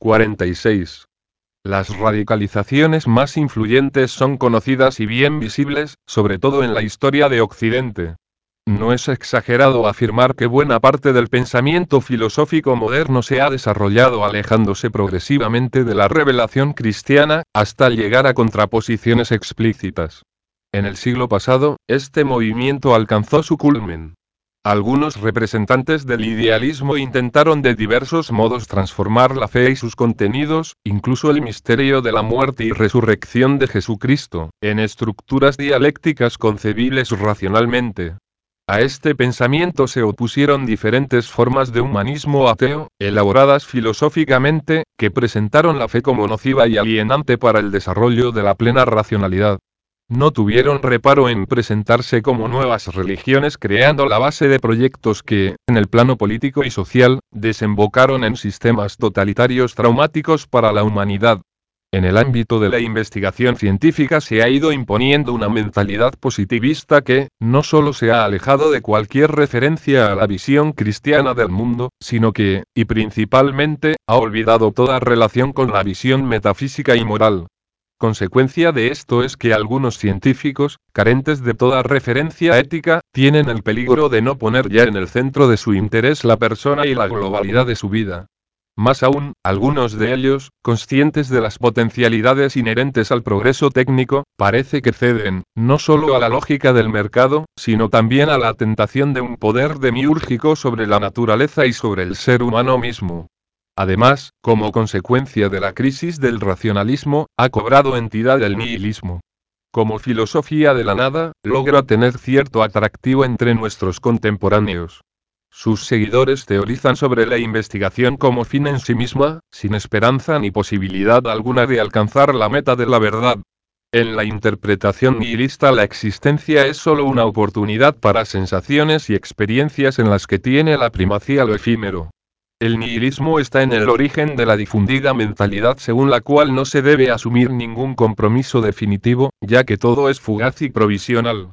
46. Las radicalizaciones más influyentes son conocidas y bien visibles, sobre todo en la historia de Occidente. No es exagerado afirmar que buena parte del pensamiento filosófico moderno se ha desarrollado alejándose progresivamente de la revelación cristiana, hasta llegar a contraposiciones explícitas. En el siglo pasado, este movimiento alcanzó su culmen. Algunos representantes del idealismo intentaron de diversos modos transformar la fe y sus contenidos, incluso el misterio de la muerte y resurrección de Jesucristo, en estructuras dialécticas concebibles racionalmente. A este pensamiento se opusieron diferentes formas de humanismo ateo, elaboradas filosóficamente, que presentaron la fe como nociva y alienante para el desarrollo de la plena racionalidad. No tuvieron reparo en presentarse como nuevas religiones creando la base de proyectos que, en el plano político y social, desembocaron en sistemas totalitarios traumáticos para la humanidad. En el ámbito de la investigación científica se ha ido imponiendo una mentalidad positivista que, no solo se ha alejado de cualquier referencia a la visión cristiana del mundo, sino que, y principalmente, ha olvidado toda relación con la visión metafísica y moral. Consecuencia de esto es que algunos científicos, carentes de toda referencia ética, tienen el peligro de no poner ya en el centro de su interés la persona y la globalidad de su vida. Más aún, algunos de ellos, conscientes de las potencialidades inherentes al progreso técnico, parece que ceden, no solo a la lógica del mercado, sino también a la tentación de un poder demiúrgico sobre la naturaleza y sobre el ser humano mismo. Además, como consecuencia de la crisis del racionalismo, ha cobrado entidad el nihilismo. Como filosofía de la nada, logra tener cierto atractivo entre nuestros contemporáneos. Sus seguidores teorizan sobre la investigación como fin en sí misma, sin esperanza ni posibilidad alguna de alcanzar la meta de la verdad. En la interpretación nihilista la existencia es solo una oportunidad para sensaciones y experiencias en las que tiene la primacía lo efímero. El nihilismo está en el origen de la difundida mentalidad según la cual no se debe asumir ningún compromiso definitivo, ya que todo es fugaz y provisional.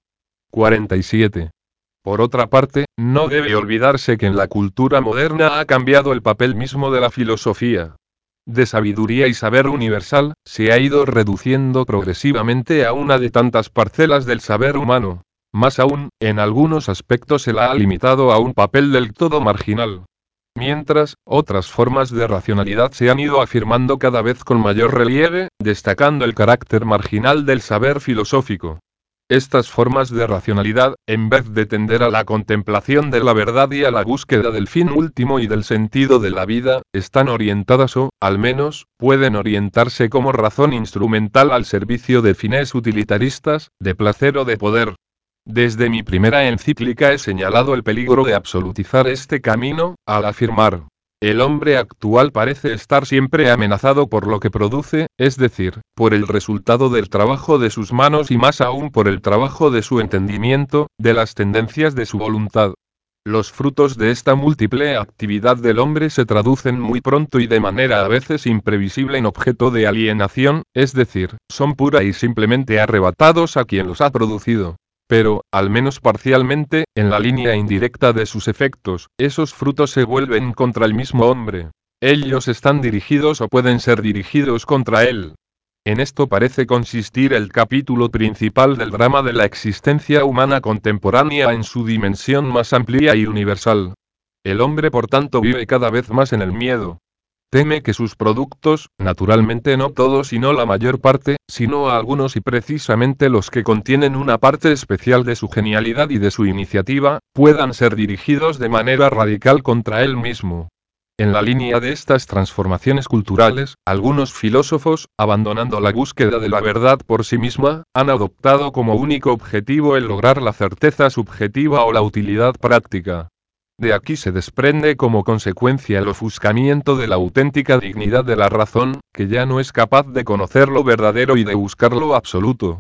47. Por otra parte, no debe olvidarse que en la cultura moderna ha cambiado el papel mismo de la filosofía. De sabiduría y saber universal, se ha ido reduciendo progresivamente a una de tantas parcelas del saber humano. Más aún, en algunos aspectos se la ha limitado a un papel del todo marginal. Mientras, otras formas de racionalidad se han ido afirmando cada vez con mayor relieve, destacando el carácter marginal del saber filosófico. Estas formas de racionalidad, en vez de tender a la contemplación de la verdad y a la búsqueda del fin último y del sentido de la vida, están orientadas o, al menos, pueden orientarse como razón instrumental al servicio de fines utilitaristas, de placer o de poder. Desde mi primera encíclica he señalado el peligro de absolutizar este camino, al afirmar: el hombre actual parece estar siempre amenazado por lo que produce, es decir, por el resultado del trabajo de sus manos y más aún por el trabajo de su entendimiento, de las tendencias de su voluntad. Los frutos de esta múltiple actividad del hombre se traducen muy pronto y de manera a veces imprevisible en objeto de alienación, es decir, son pura y simplemente arrebatados a quien los ha producido. Pero, al menos parcialmente, en la línea indirecta de sus efectos, esos frutos se vuelven contra el mismo hombre. Ellos están dirigidos o pueden ser dirigidos contra él. En esto parece consistir el capítulo principal del drama de la existencia humana contemporánea en su dimensión más amplia y universal. El hombre por tanto vive cada vez más en el miedo. Teme que sus productos, naturalmente no todos y no la mayor parte, sino algunos y precisamente los que contienen una parte especial de su genialidad y de su iniciativa, puedan ser dirigidos de manera radical contra él mismo. En la línea de estas transformaciones culturales, algunos filósofos, abandonando la búsqueda de la verdad por sí misma, han adoptado como único objetivo el lograr la certeza subjetiva o la utilidad práctica. De aquí se desprende como consecuencia el ofuscamiento de la auténtica dignidad de la razón, que ya no es capaz de conocer lo verdadero y de buscar lo absoluto.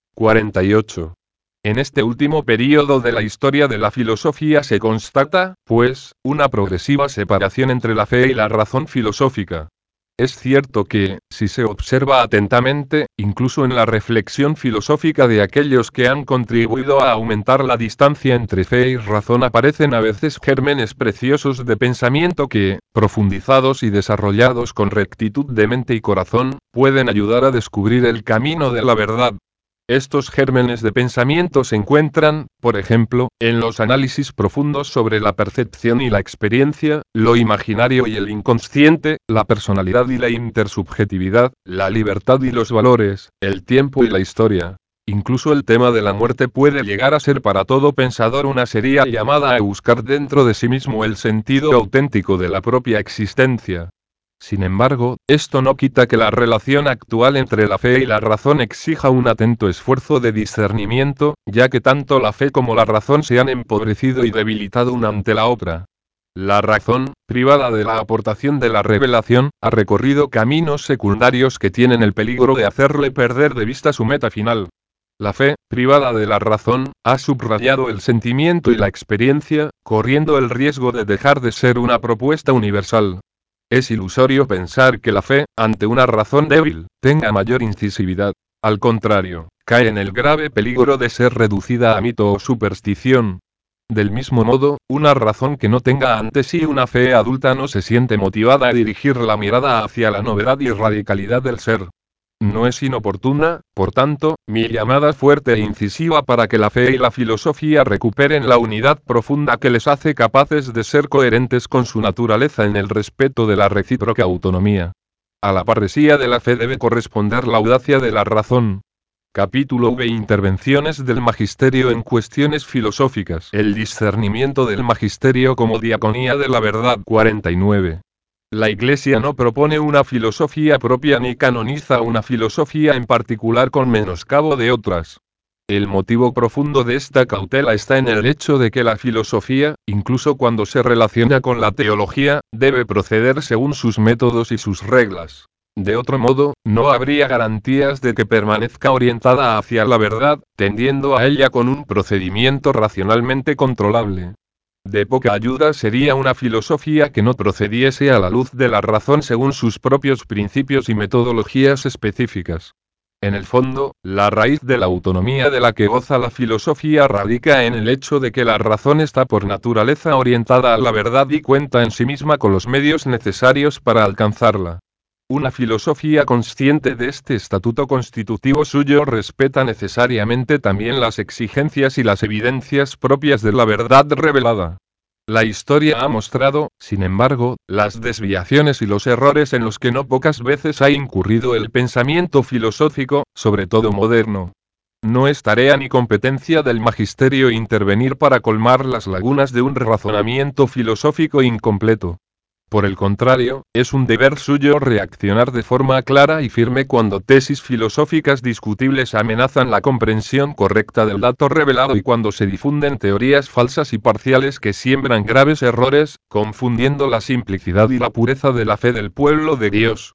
48. En este último período de la historia de la filosofía se constata, pues, una progresiva separación entre la fe y la razón filosófica. Es cierto que, si se observa atentamente, incluso en la reflexión filosófica de aquellos que han contribuido a aumentar la distancia entre fe y razón aparecen a veces gérmenes preciosos de pensamiento que, profundizados y desarrollados con rectitud de mente y corazón, pueden ayudar a descubrir el camino de la verdad. Estos gérmenes de pensamiento se encuentran, por ejemplo, en los análisis profundos sobre la percepción y la experiencia, lo imaginario y el inconsciente, la personalidad y la intersubjetividad, la libertad y los valores, el tiempo y la historia. Incluso el tema de la muerte puede llegar a ser para todo pensador una seria llamada a buscar dentro de sí mismo el sentido auténtico de la propia existencia. Sin embargo, esto no quita que la relación actual entre la fe y la razón exija un atento esfuerzo de discernimiento, ya que tanto la fe como la razón se han empobrecido y debilitado una ante la otra. La razón, privada de la aportación de la revelación, ha recorrido caminos secundarios que tienen el peligro de hacerle perder de vista su meta final. La fe, privada de la razón, ha subrayado el sentimiento y la experiencia, corriendo el riesgo de dejar de ser una propuesta universal. Es ilusorio pensar que la fe, ante una razón débil, tenga mayor incisividad. Al contrario, cae en el grave peligro de ser reducida a mito o superstición. Del mismo modo, una razón que no tenga ante sí una fe adulta no se siente motivada a dirigir la mirada hacia la novedad y radicalidad del ser. No es inoportuna, por tanto, mi llamada fuerte e incisiva para que la fe y la filosofía recuperen la unidad profunda que les hace capaces de ser coherentes con su naturaleza en el respeto de la recíproca autonomía. A la parresía de la fe debe corresponder la audacia de la razón. Capítulo V. Intervenciones del Magisterio en cuestiones filosóficas. El discernimiento del Magisterio como diaconía de la verdad. 49. La Iglesia no propone una filosofía propia ni canoniza una filosofía en particular con menoscabo de otras. El motivo profundo de esta cautela está en el hecho de que la filosofía, incluso cuando se relaciona con la teología, debe proceder según sus métodos y sus reglas. De otro modo, no habría garantías de que permanezca orientada hacia la verdad, tendiendo a ella con un procedimiento racionalmente controlable. De poca ayuda sería una filosofía que no procediese a la luz de la razón según sus propios principios y metodologías específicas. En el fondo, la raíz de la autonomía de la que goza la filosofía radica en el hecho de que la razón está por naturaleza orientada a la verdad y cuenta en sí misma con los medios necesarios para alcanzarla. Una filosofía consciente de este estatuto constitutivo suyo respeta necesariamente también las exigencias y las evidencias propias de la verdad revelada. La historia ha mostrado, sin embargo, las desviaciones y los errores en los que no pocas veces ha incurrido el pensamiento filosófico, sobre todo moderno. No es tarea ni competencia del magisterio intervenir para colmar las lagunas de un razonamiento filosófico incompleto. Por el contrario, es un deber suyo reaccionar de forma clara y firme cuando tesis filosóficas discutibles amenazan la comprensión correcta del dato revelado y cuando se difunden teorías falsas y parciales que siembran graves errores, confundiendo la simplicidad y la pureza de la fe del pueblo de Dios.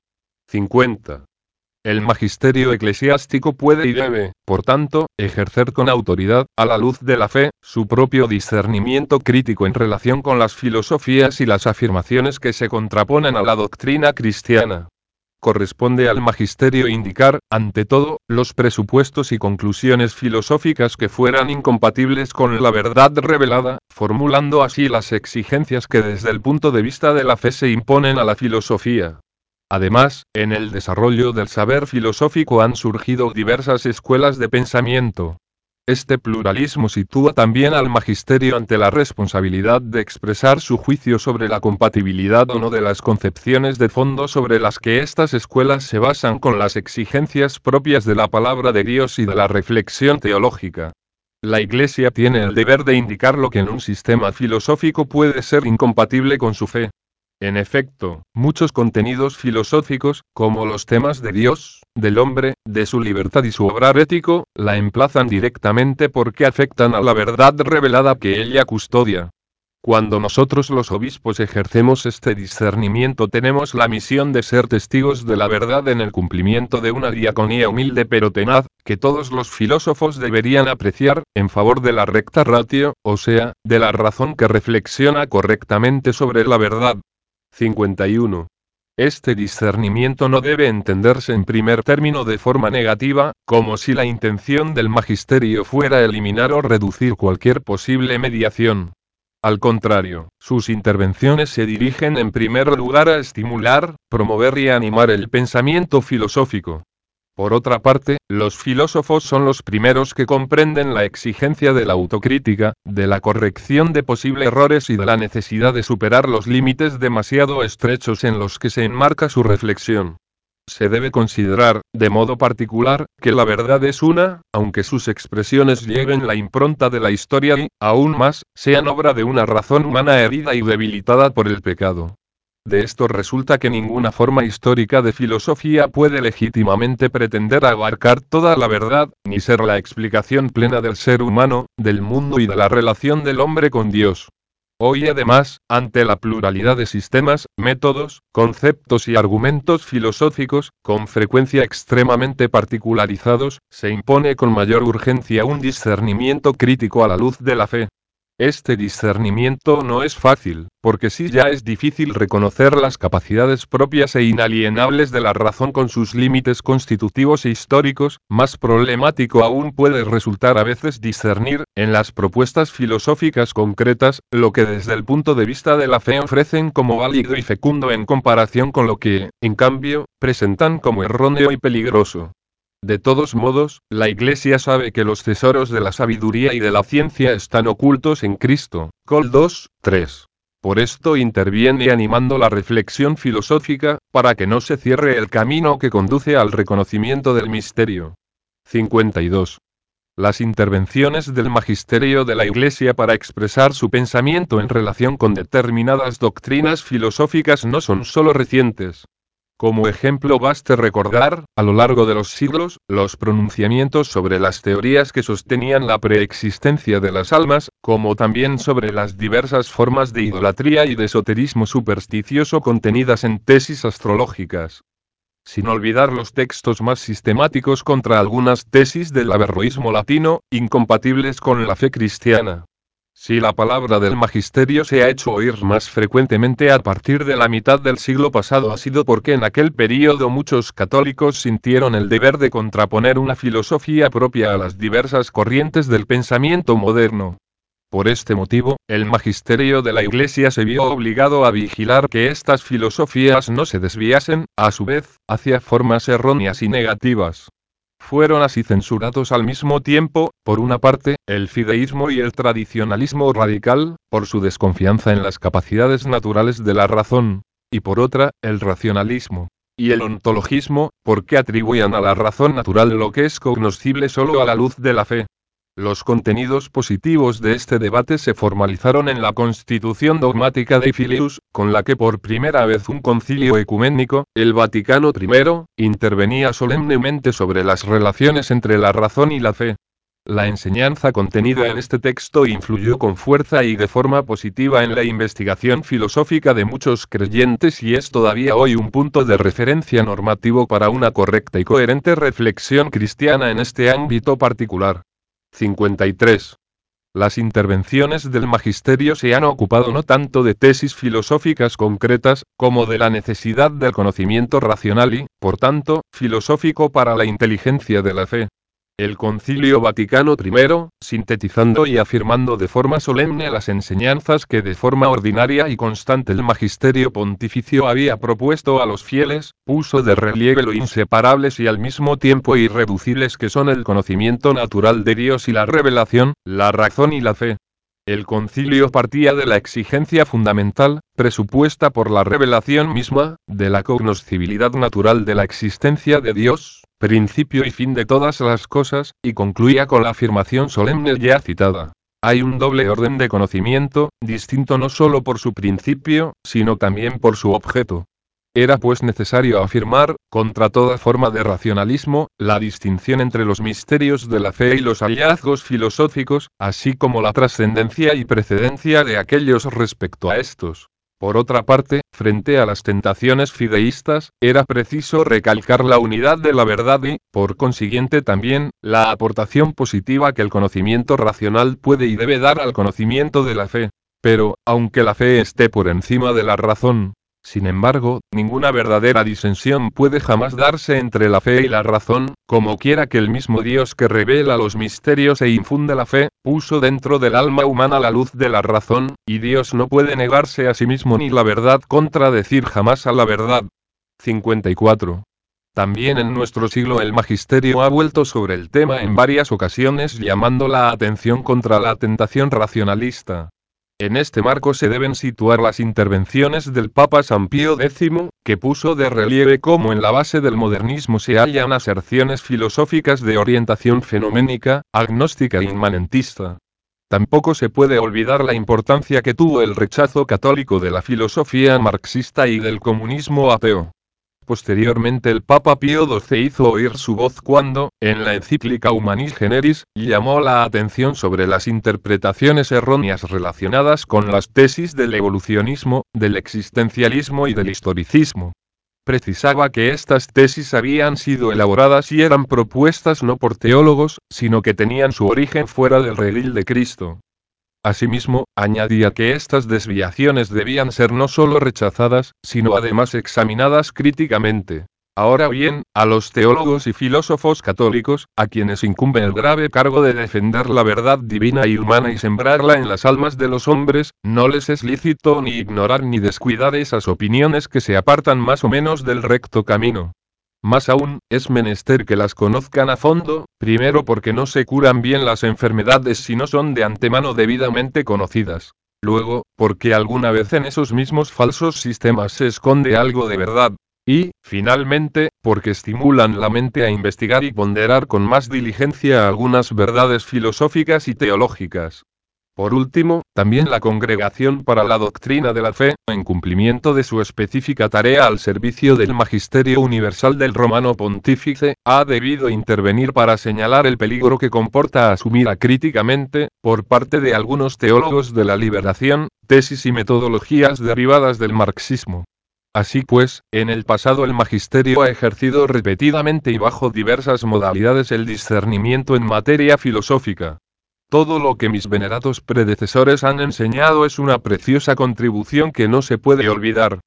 50. El magisterio eclesiástico puede y debe, por tanto, ejercer con autoridad, a la luz de la fe, su propio discernimiento crítico en relación con las filosofías y las afirmaciones que se contraponen a la doctrina cristiana. Corresponde al magisterio indicar, ante todo, los presupuestos y conclusiones filosóficas que fueran incompatibles con la verdad revelada, formulando así las exigencias que desde el punto de vista de la fe se imponen a la filosofía. Además, en el desarrollo del saber filosófico han surgido diversas escuelas de pensamiento. Este pluralismo sitúa también al magisterio ante la responsabilidad de expresar su juicio sobre la compatibilidad o no de las concepciones de fondo sobre las que estas escuelas se basan con las exigencias propias de la palabra de Dios y de la reflexión teológica. La Iglesia tiene el deber de indicar lo que en un sistema filosófico puede ser incompatible con su fe. En efecto, muchos contenidos filosóficos, como los temas de Dios, del hombre, de su libertad y su obrar ético, la emplazan directamente porque afectan a la verdad revelada que ella custodia. Cuando nosotros los obispos ejercemos este discernimiento tenemos la misión de ser testigos de la verdad en el cumplimiento de una diaconía humilde pero tenaz, que todos los filósofos deberían apreciar, en favor de la recta ratio, o sea, de la razón que reflexiona correctamente sobre la verdad. 51. Este discernimiento no debe entenderse en primer término de forma negativa, como si la intención del magisterio fuera eliminar o reducir cualquier posible mediación. Al contrario, sus intervenciones se dirigen en primer lugar a estimular, promover y animar el pensamiento filosófico. Por otra parte, los filósofos son los primeros que comprenden la exigencia de la autocrítica, de la corrección de posibles errores y de la necesidad de superar los límites demasiado estrechos en los que se enmarca su reflexión. Se debe considerar, de modo particular, que la verdad es una, aunque sus expresiones lleven la impronta de la historia y, aún más, sean obra de una razón humana herida y debilitada por el pecado. De esto resulta que ninguna forma histórica de filosofía puede legítimamente pretender abarcar toda la verdad, ni ser la explicación plena del ser humano, del mundo y de la relación del hombre con Dios. Hoy además, ante la pluralidad de sistemas, métodos, conceptos y argumentos filosóficos, con frecuencia extremadamente particularizados, se impone con mayor urgencia un discernimiento crítico a la luz de la fe. Este discernimiento no es fácil, porque si ya es difícil reconocer las capacidades propias e inalienables de la razón con sus límites constitutivos e históricos, más problemático aún puede resultar a veces discernir, en las propuestas filosóficas concretas, lo que desde el punto de vista de la fe ofrecen como válido y fecundo en comparación con lo que, en cambio, presentan como erróneo y peligroso. De todos modos, la Iglesia sabe que los tesoros de la sabiduría y de la ciencia están ocultos en Cristo. Col 2, 3. Por esto interviene animando la reflexión filosófica, para que no se cierre el camino que conduce al reconocimiento del misterio. 52. Las intervenciones del magisterio de la Iglesia para expresar su pensamiento en relación con determinadas doctrinas filosóficas no son solo recientes. Como ejemplo baste recordar, a lo largo de los siglos, los pronunciamientos sobre las teorías que sostenían la preexistencia de las almas, como también sobre las diversas formas de idolatría y de esoterismo supersticioso contenidas en tesis astrológicas. Sin olvidar los textos más sistemáticos contra algunas tesis del averroísmo latino, incompatibles con la fe cristiana. Si la palabra del magisterio se ha hecho oír más frecuentemente a partir de la mitad del siglo pasado ha sido porque en aquel período muchos católicos sintieron el deber de contraponer una filosofía propia a las diversas corrientes del pensamiento moderno. Por este motivo, el magisterio de la Iglesia se vio obligado a vigilar que estas filosofías no se desviasen, a su vez, hacia formas erróneas y negativas. Fueron así censurados al mismo tiempo, por una parte, el fideísmo y el tradicionalismo radical, por su desconfianza en las capacidades naturales de la razón, y por otra, el racionalismo y el ontologismo, porque atribuían a la razón natural lo que es cognoscible solo a la luz de la fe. Los contenidos positivos de este debate se formalizaron en la Constitución dogmática de Filius, con la que por primera vez un concilio ecuménico, el Vaticano I, intervenía solemnemente sobre las relaciones entre la razón y la fe. La enseñanza contenida en este texto influyó con fuerza y de forma positiva en la investigación filosófica de muchos creyentes y es todavía hoy un punto de referencia normativo para una correcta y coherente reflexión cristiana en este ámbito particular. 53. Las intervenciones del magisterio se han ocupado no tanto de tesis filosóficas concretas, como de la necesidad del conocimiento racional y, por tanto, filosófico para la inteligencia de la fe. El Concilio Vaticano I, sintetizando y afirmando de forma solemne las enseñanzas que de forma ordinaria y constante el magisterio pontificio había propuesto a los fieles, puso de relieve lo inseparables y al mismo tiempo irreducibles que son el conocimiento natural de Dios y la revelación, la razón y la fe. El concilio partía de la exigencia fundamental, presupuesta por la revelación misma, de la cognoscibilidad natural de la existencia de Dios, principio y fin de todas las cosas, y concluía con la afirmación solemne ya citada. Hay un doble orden de conocimiento, distinto no solo por su principio, sino también por su objeto. Era pues necesario afirmar, contra toda forma de racionalismo, la distinción entre los misterios de la fe y los hallazgos filosóficos, así como la trascendencia y precedencia de aquellos respecto a estos. Por otra parte, frente a las tentaciones fideístas, era preciso recalcar la unidad de la verdad y, por consiguiente también, la aportación positiva que el conocimiento racional puede y debe dar al conocimiento de la fe. Pero, aunque la fe esté por encima de la razón, sin embargo, ninguna verdadera disensión puede jamás darse entre la fe y la razón, como quiera que el mismo Dios que revela los misterios e infunde la fe, puso dentro del alma humana la luz de la razón, y Dios no puede negarse a sí mismo ni la verdad contradecir jamás a la verdad. 54. También en nuestro siglo el magisterio ha vuelto sobre el tema en varias ocasiones llamando la atención contra la tentación racionalista. En este marco se deben situar las intervenciones del Papa San Pío X, que puso de relieve cómo en la base del modernismo se hallan aserciones filosóficas de orientación fenoménica, agnóstica e inmanentista. Tampoco se puede olvidar la importancia que tuvo el rechazo católico de la filosofía marxista y del comunismo ateo. Posteriormente el Papa Pío XII hizo oír su voz cuando, en la encíclica Humanis Generis, llamó la atención sobre las interpretaciones erróneas relacionadas con las tesis del evolucionismo, del existencialismo y del historicismo. Precisaba que estas tesis habían sido elaboradas y eran propuestas no por teólogos, sino que tenían su origen fuera del redil de Cristo. Asimismo, añadía que estas desviaciones debían ser no solo rechazadas, sino además examinadas críticamente. Ahora bien, a los teólogos y filósofos católicos, a quienes incumbe el grave cargo de defender la verdad divina y humana y sembrarla en las almas de los hombres, no les es lícito ni ignorar ni descuidar esas opiniones que se apartan más o menos del recto camino. Más aún, es menester que las conozcan a fondo, primero porque no se curan bien las enfermedades si no son de antemano debidamente conocidas. Luego, porque alguna vez en esos mismos falsos sistemas se esconde algo de verdad. Y, finalmente, porque estimulan la mente a investigar y ponderar con más diligencia algunas verdades filosóficas y teológicas. Por último, también la Congregación para la Doctrina de la Fe, en cumplimiento de su específica tarea al servicio del Magisterio Universal del Romano Pontífice, ha debido intervenir para señalar el peligro que comporta asumir acríticamente, por parte de algunos teólogos de la liberación, tesis y metodologías derivadas del marxismo. Así pues, en el pasado el magisterio ha ejercido repetidamente y bajo diversas modalidades el discernimiento en materia filosófica. Todo lo que mis venerados predecesores han enseñado es una preciosa contribución que no se puede olvidar.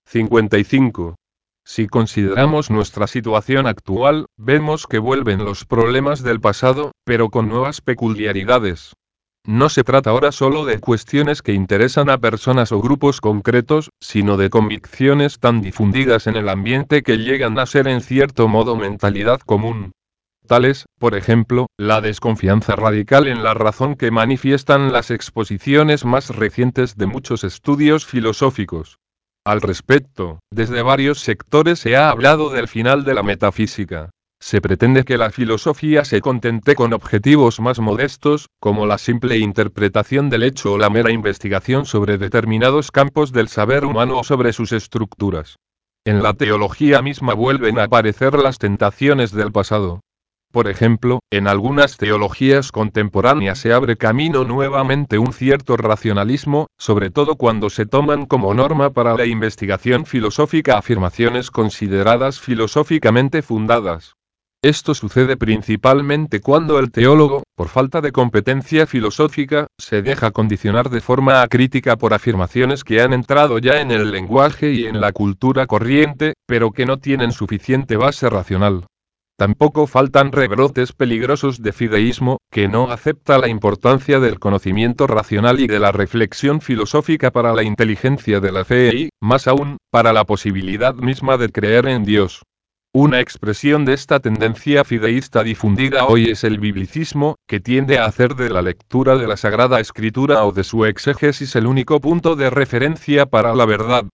55. Si consideramos nuestra situación actual, vemos que vuelven los problemas del pasado, pero con nuevas peculiaridades. No se trata ahora solo de cuestiones que interesan a personas o grupos concretos, sino de convicciones tan difundidas en el ambiente que llegan a ser en cierto modo mentalidad común. Tales, por ejemplo, la desconfianza radical en la razón que manifiestan las exposiciones más recientes de muchos estudios filosóficos. Al respecto, desde varios sectores se ha hablado del final de la metafísica. Se pretende que la filosofía se contente con objetivos más modestos, como la simple interpretación del hecho o la mera investigación sobre determinados campos del saber humano o sobre sus estructuras. En la teología misma vuelven a aparecer las tentaciones del pasado. Por ejemplo, en algunas teologías contemporáneas se abre camino nuevamente un cierto racionalismo, sobre todo cuando se toman como norma para la investigación filosófica afirmaciones consideradas filosóficamente fundadas. Esto sucede principalmente cuando el teólogo, por falta de competencia filosófica, se deja condicionar de forma acrítica por afirmaciones que han entrado ya en el lenguaje y en la cultura corriente, pero que no tienen suficiente base racional. Tampoco faltan rebrotes peligrosos de fideísmo, que no acepta la importancia del conocimiento racional y de la reflexión filosófica para la inteligencia de la fe y, más aún, para la posibilidad misma de creer en Dios. Una expresión de esta tendencia fideísta difundida hoy es el biblicismo, que tiende a hacer de la lectura de la Sagrada Escritura o de su exégesis el único punto de referencia para la verdad.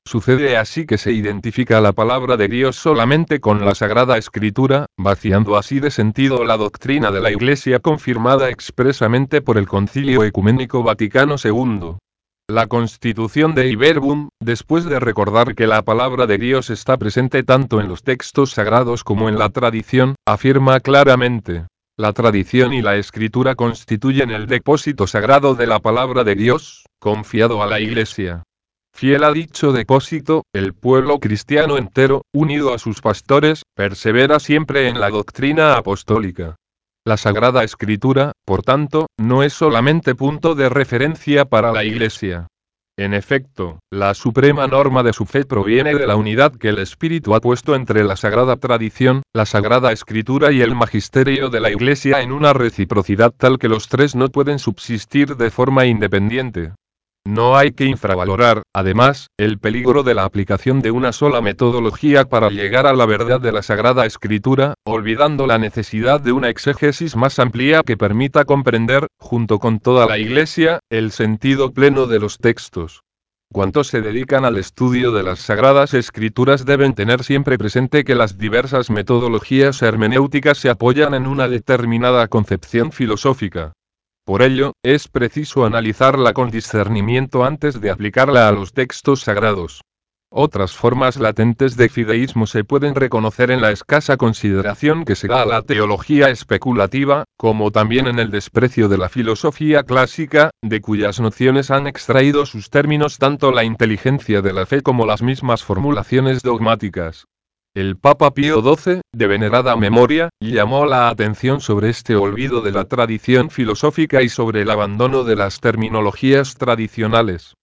Sucede así que se identifica la palabra de Dios solamente con la Sagrada Escritura, vaciando así de sentido la doctrina de la Iglesia confirmada expresamente por el Concilio Ecuménico Vaticano II. La Constitución de Iberbum, después de recordar que la palabra de Dios está presente tanto en los textos sagrados como en la tradición, afirma claramente: la tradición y la escritura constituyen el depósito sagrado de la palabra de Dios, confiado a la Iglesia. Fiel a dicho depósito, el pueblo cristiano entero, unido a sus pastores, persevera siempre en la doctrina apostólica. La Sagrada Escritura, por tanto, no es solamente punto de referencia para la Iglesia. En efecto, la suprema norma de su fe proviene de la unidad que el Espíritu ha puesto entre la Sagrada Tradición, la Sagrada Escritura y el Magisterio de la Iglesia en una reciprocidad tal que los tres no pueden subsistir de forma independiente. No hay que infravalorar, además, el peligro de la aplicación de una sola metodología para llegar a la verdad de la Sagrada Escritura, olvidando la necesidad de una exégesis más amplia que permita comprender, junto con toda la Iglesia, el sentido pleno de los textos. Cuantos se dedican al estudio de las Sagradas Escrituras deben tener siempre presente que las diversas metodologías hermenéuticas se apoyan en una determinada concepción filosófica. Por ello, es preciso analizarla con discernimiento antes de aplicarla a los textos sagrados. Otras formas latentes de fideísmo se pueden reconocer en la escasa consideración que se da a la teología especulativa, como también en el desprecio de la filosofía clásica, de cuyas nociones han extraído sus términos tanto la inteligencia de la fe como las mismas formulaciones dogmáticas. El Papa Pío XII, de venerada memoria, llamó la atención sobre este olvido de la tradición filosófica y sobre el abandono de las terminologías tradicionales.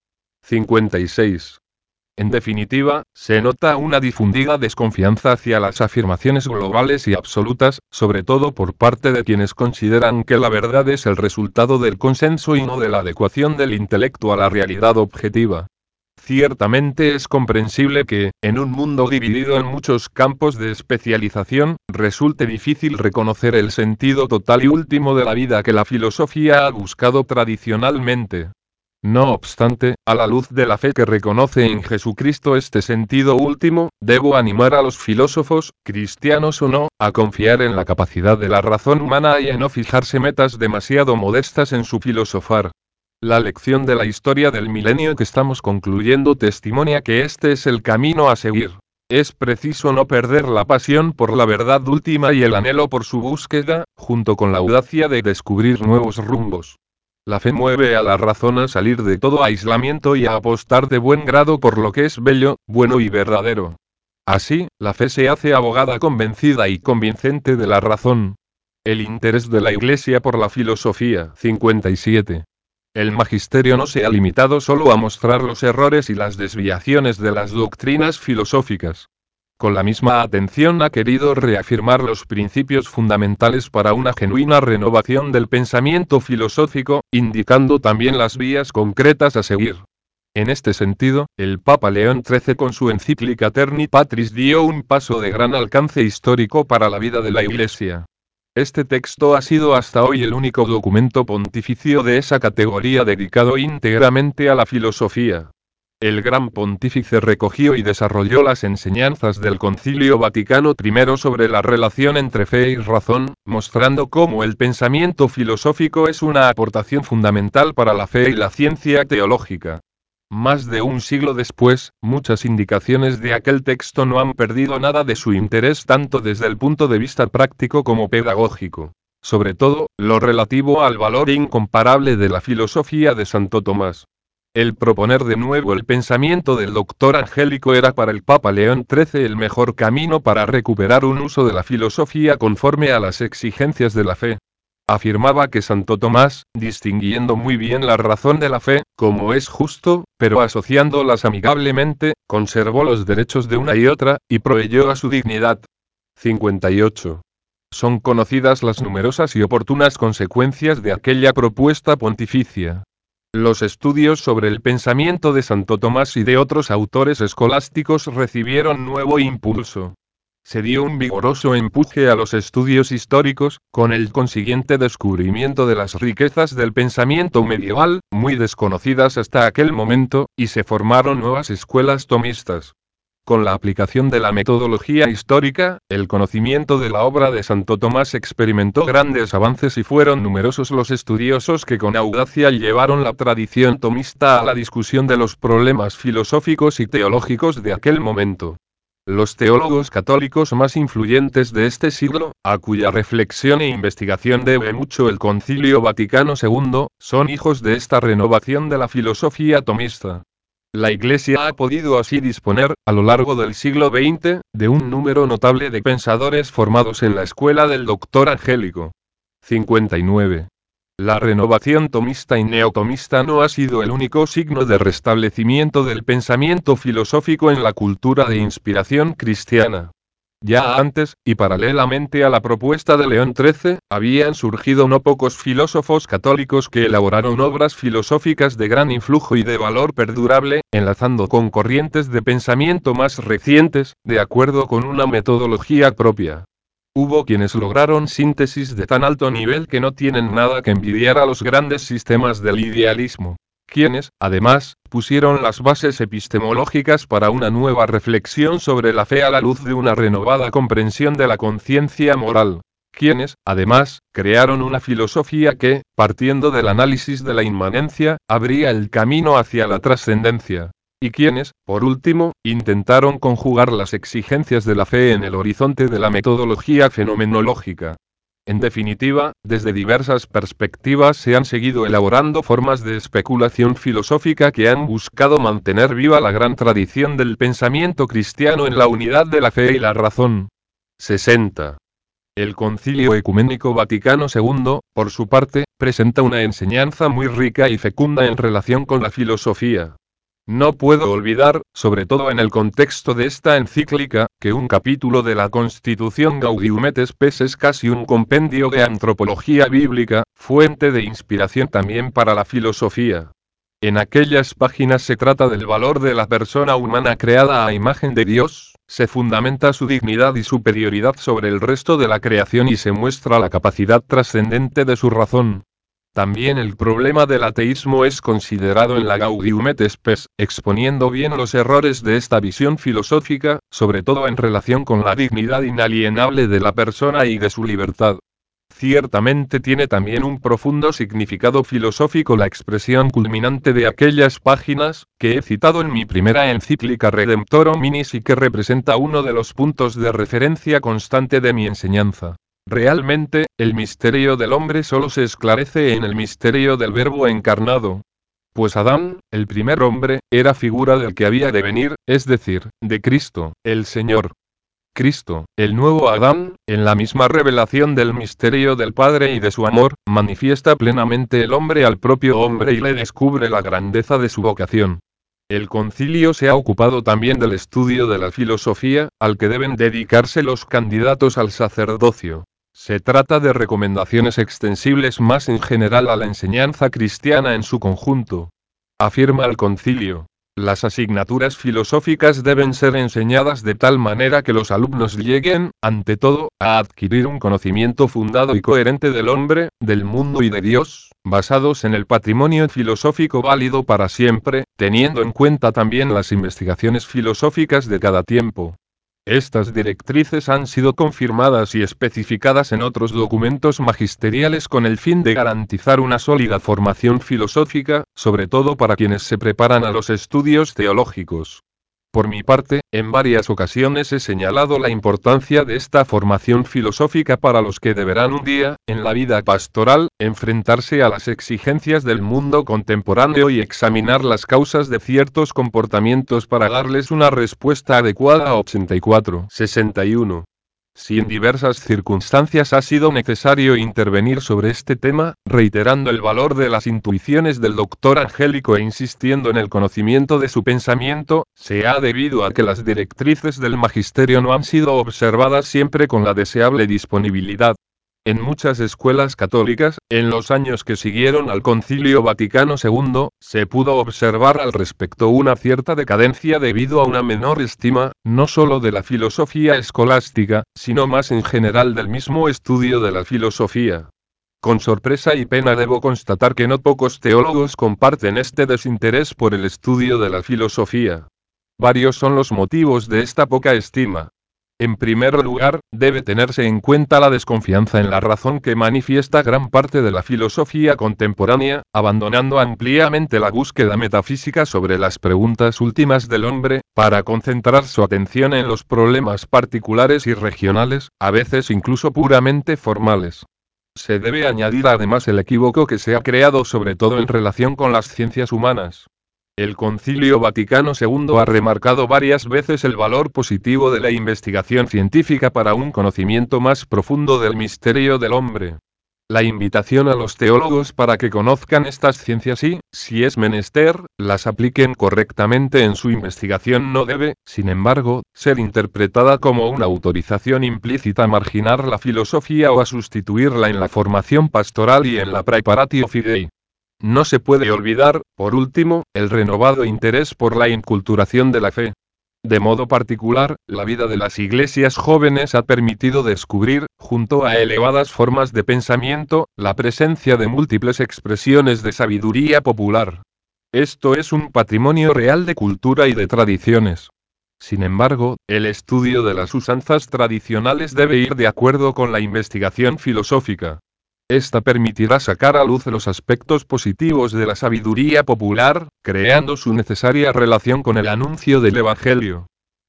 56. En definitiva, se nota una difundida desconfianza hacia las afirmaciones globales y absolutas, sobre todo por parte de quienes consideran que la verdad es el resultado del consenso y no de la adecuación del intelecto a la realidad objetiva. Ciertamente es comprensible que, en un mundo dividido en muchos campos de especialización, resulte difícil reconocer el sentido total y último de la vida que la filosofía ha buscado tradicionalmente. No obstante, a la luz de la fe que reconoce en Jesucristo este sentido último, debo animar a los filósofos, cristianos o no, a confiar en la capacidad de la razón humana y a no fijarse metas demasiado modestas en su filosofar. La lección de la historia del milenio que estamos concluyendo testimonia que este es el camino a seguir. Es preciso no perder la pasión por la verdad última y el anhelo por su búsqueda, junto con la audacia de descubrir nuevos rumbos. La fe mueve a la razón a salir de todo aislamiento y a apostar de buen grado por lo que es bello, bueno y verdadero. Así, la fe se hace abogada convencida y convincente de la razón. El interés de la Iglesia por la filosofía. 57. El magisterio no se ha limitado solo a mostrar los errores y las desviaciones de las doctrinas filosóficas. Con la misma atención ha querido reafirmar los principios fundamentales para una genuina renovación del pensamiento filosófico, indicando también las vías concretas a seguir. En este sentido, el Papa León XIII con su encíclica Terni Patris dio un paso de gran alcance histórico para la vida de la Iglesia. Este texto ha sido hasta hoy el único documento pontificio de esa categoría dedicado íntegramente a la filosofía. El gran pontífice recogió y desarrolló las enseñanzas del Concilio Vaticano I sobre la relación entre fe y razón, mostrando cómo el pensamiento filosófico es una aportación fundamental para la fe y la ciencia teológica. Más de un siglo después, muchas indicaciones de aquel texto no han perdido nada de su interés tanto desde el punto de vista práctico como pedagógico. Sobre todo, lo relativo al valor incomparable de la filosofía de Santo Tomás. El proponer de nuevo el pensamiento del doctor Angélico era para el Papa León XIII el mejor camino para recuperar un uso de la filosofía conforme a las exigencias de la fe. Afirmaba que Santo Tomás, distinguiendo muy bien la razón de la fe, como es justo, pero asociándolas amigablemente, conservó los derechos de una y otra, y proveyó a su dignidad. 58. Son conocidas las numerosas y oportunas consecuencias de aquella propuesta pontificia. Los estudios sobre el pensamiento de Santo Tomás y de otros autores escolásticos recibieron nuevo impulso. Se dio un vigoroso empuje a los estudios históricos, con el consiguiente descubrimiento de las riquezas del pensamiento medieval, muy desconocidas hasta aquel momento, y se formaron nuevas escuelas tomistas. Con la aplicación de la metodología histórica, el conocimiento de la obra de Santo Tomás experimentó grandes avances y fueron numerosos los estudiosos que con audacia llevaron la tradición tomista a la discusión de los problemas filosóficos y teológicos de aquel momento. Los teólogos católicos más influyentes de este siglo, a cuya reflexión e investigación debe mucho el Concilio Vaticano II, son hijos de esta renovación de la filosofía tomista. La Iglesia ha podido así disponer, a lo largo del siglo XX, de un número notable de pensadores formados en la escuela del Doctor Angélico. 59. La renovación tomista y neotomista no ha sido el único signo de restablecimiento del pensamiento filosófico en la cultura de inspiración cristiana. Ya antes, y paralelamente a la propuesta de León XIII, habían surgido no pocos filósofos católicos que elaboraron obras filosóficas de gran influjo y de valor perdurable, enlazando con corrientes de pensamiento más recientes, de acuerdo con una metodología propia. Hubo quienes lograron síntesis de tan alto nivel que no tienen nada que envidiar a los grandes sistemas del idealismo, quienes, además, pusieron las bases epistemológicas para una nueva reflexión sobre la fe a la luz de una renovada comprensión de la conciencia moral, quienes, además, crearon una filosofía que, partiendo del análisis de la inmanencia, abría el camino hacia la trascendencia. Y quienes, por último, intentaron conjugar las exigencias de la fe en el horizonte de la metodología fenomenológica. En definitiva, desde diversas perspectivas se han seguido elaborando formas de especulación filosófica que han buscado mantener viva la gran tradición del pensamiento cristiano en la unidad de la fe y la razón. 60. El Concilio Ecuménico Vaticano II, por su parte, presenta una enseñanza muy rica y fecunda en relación con la filosofía. No puedo olvidar, sobre todo en el contexto de esta encíclica, que un capítulo de la Constitución Gaudium et Spes es casi un compendio de antropología bíblica, fuente de inspiración también para la filosofía. En aquellas páginas se trata del valor de la persona humana creada a imagen de Dios, se fundamenta su dignidad y superioridad sobre el resto de la creación y se muestra la capacidad trascendente de su razón. También el problema del ateísmo es considerado en la Gaudium et Spes, exponiendo bien los errores de esta visión filosófica, sobre todo en relación con la dignidad inalienable de la persona y de su libertad. Ciertamente tiene también un profundo significado filosófico la expresión culminante de aquellas páginas, que he citado en mi primera encíclica Redemptor Hominis y que representa uno de los puntos de referencia constante de mi enseñanza. Realmente, el misterio del hombre solo se esclarece en el misterio del Verbo encarnado. Pues Adán, el primer hombre, era figura del que había de venir, es decir, de Cristo, el Señor. Cristo, el nuevo Adán, en la misma revelación del misterio del Padre y de su amor, manifiesta plenamente el hombre al propio hombre y le descubre la grandeza de su vocación. El concilio se ha ocupado también del estudio de la filosofía, al que deben dedicarse los candidatos al sacerdocio. Se trata de recomendaciones extensibles más en general a la enseñanza cristiana en su conjunto. Afirma el concilio. Las asignaturas filosóficas deben ser enseñadas de tal manera que los alumnos lleguen, ante todo, a adquirir un conocimiento fundado y coherente del hombre, del mundo y de Dios, basados en el patrimonio filosófico válido para siempre, teniendo en cuenta también las investigaciones filosóficas de cada tiempo. Estas directrices han sido confirmadas y especificadas en otros documentos magisteriales con el fin de garantizar una sólida formación filosófica, sobre todo para quienes se preparan a los estudios teológicos. Por mi parte, en varias ocasiones he señalado la importancia de esta formación filosófica para los que deberán un día, en la vida pastoral, enfrentarse a las exigencias del mundo contemporáneo y examinar las causas de ciertos comportamientos para darles una respuesta adecuada. 84. 61. Si en diversas circunstancias ha sido necesario intervenir sobre este tema, reiterando el valor de las intuiciones del doctor Angélico e insistiendo en el conocimiento de su pensamiento, se ha debido a que las directrices del magisterio no han sido observadas siempre con la deseable disponibilidad. En muchas escuelas católicas, en los años que siguieron al Concilio Vaticano II, se pudo observar al respecto una cierta decadencia debido a una menor estima, no solo de la filosofía escolástica, sino más en general del mismo estudio de la filosofía. Con sorpresa y pena debo constatar que no pocos teólogos comparten este desinterés por el estudio de la filosofía. Varios son los motivos de esta poca estima. En primer lugar, debe tenerse en cuenta la desconfianza en la razón que manifiesta gran parte de la filosofía contemporánea, abandonando ampliamente la búsqueda metafísica sobre las preguntas últimas del hombre, para concentrar su atención en los problemas particulares y regionales, a veces incluso puramente formales. Se debe añadir además el equívoco que se ha creado sobre todo en relación con las ciencias humanas. El Concilio Vaticano II ha remarcado varias veces el valor positivo de la investigación científica para un conocimiento más profundo del misterio del hombre. La invitación a los teólogos para que conozcan estas ciencias y, si es menester, las apliquen correctamente en su investigación no debe, sin embargo, ser interpretada como una autorización implícita a marginar la filosofía o a sustituirla en la formación pastoral y en la Praeparatio Fidei. No se puede olvidar, por último, el renovado interés por la inculturación de la fe. De modo particular, la vida de las iglesias jóvenes ha permitido descubrir, junto a elevadas formas de pensamiento, la presencia de múltiples expresiones de sabiduría popular. Esto es un patrimonio real de cultura y de tradiciones. Sin embargo, el estudio de las usanzas tradicionales debe ir de acuerdo con la investigación filosófica. Esta permitirá sacar a luz los aspectos positivos de la sabiduría popular, creando su necesaria relación con el anuncio del Evangelio.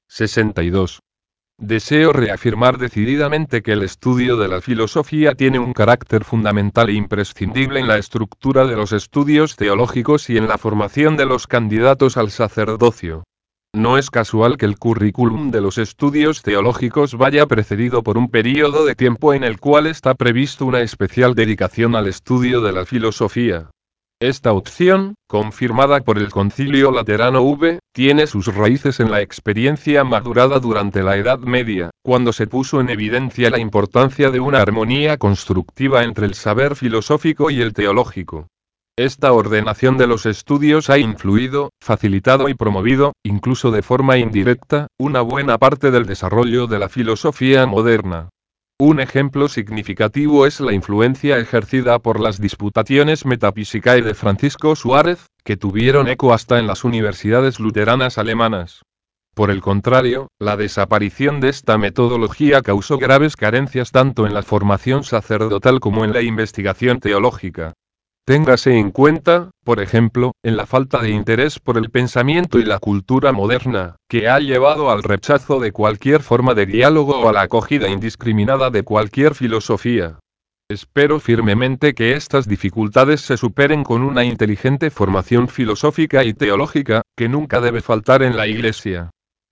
62. Deseo reafirmar decididamente que el estudio de la filosofía tiene un carácter fundamental e imprescindible en la estructura de los estudios teológicos y en la formación de los candidatos al sacerdocio. No es casual que el currículum de los estudios teológicos vaya precedido por un período de tiempo en el cual está previsto una especial dedicación al estudio de la filosofía. Esta opción, confirmada por el Concilio Laterano V, tiene sus raíces en la experiencia madurada durante la Edad Media, cuando se puso en evidencia la importancia de una armonía constructiva entre el saber filosófico y el teológico. Esta ordenación de los estudios ha influido, facilitado y promovido, incluso de forma indirecta, una buena parte del desarrollo de la filosofía moderna. Un ejemplo significativo es la influencia ejercida por las Disputationes Metaphysicae de Francisco Suárez, que tuvieron eco hasta en las universidades luteranas alemanas. Por el contrario, la desaparición de esta metodología causó graves carencias tanto en la formación sacerdotal como en la investigación teológica. Téngase en cuenta, por ejemplo, en la falta de interés por el pensamiento y la cultura moderna, que ha llevado al rechazo de cualquier forma de diálogo o a la acogida indiscriminada de cualquier filosofía. Espero firmemente que estas dificultades se superen con una inteligente formación filosófica y teológica, que nunca debe faltar en la Iglesia.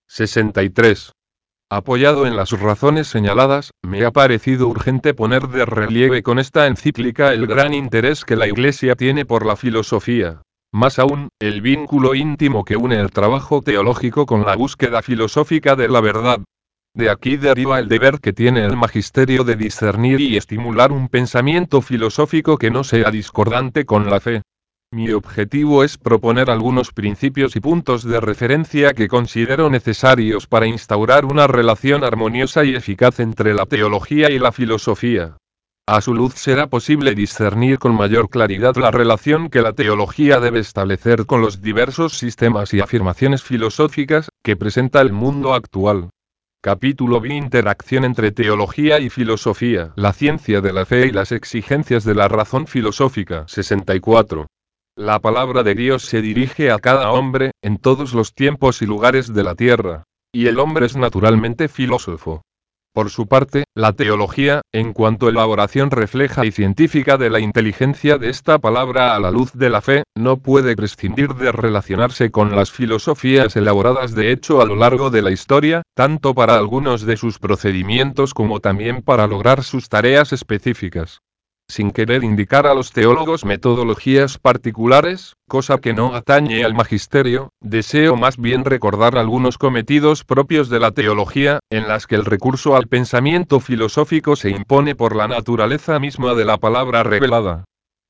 63. Apoyado en las razones señaladas, me ha parecido urgente poner de relieve con esta encíclica el gran interés que la Iglesia tiene por la filosofía. Más aún, el vínculo íntimo que une el trabajo teológico con la búsqueda filosófica de la verdad. De aquí deriva el deber que tiene el magisterio de discernir y estimular un pensamiento filosófico que no sea discordante con la fe. Mi objetivo es proponer algunos principios y puntos de referencia que considero necesarios para instaurar una relación armoniosa y eficaz entre la teología y la filosofía. A su luz será posible discernir con mayor claridad la relación que la teología debe establecer con los diversos sistemas y afirmaciones filosóficas que presenta el mundo actual. Capítulo B. Interacción entre teología y filosofía. La ciencia de la fe y las exigencias de la razón filosófica. 64. La palabra de Dios se dirige a cada hombre, en todos los tiempos y lugares de la tierra. Y el hombre es naturalmente filósofo. Por su parte, la teología, en cuanto elaboración refleja y científica de la inteligencia de esta palabra a la luz de la fe, no puede prescindir de relacionarse con las filosofías elaboradas de hecho a lo largo de la historia, tanto para algunos de sus procedimientos como también para lograr sus tareas específicas. sin querer indicar a los teólogos metodologías particulares, cosa que no atañe al magisterio, deseo más bien recordar algunos cometidos propios de la teología, en las que el recurso al pensamiento filosófico se impone por la naturaleza misma de la palabra revelada.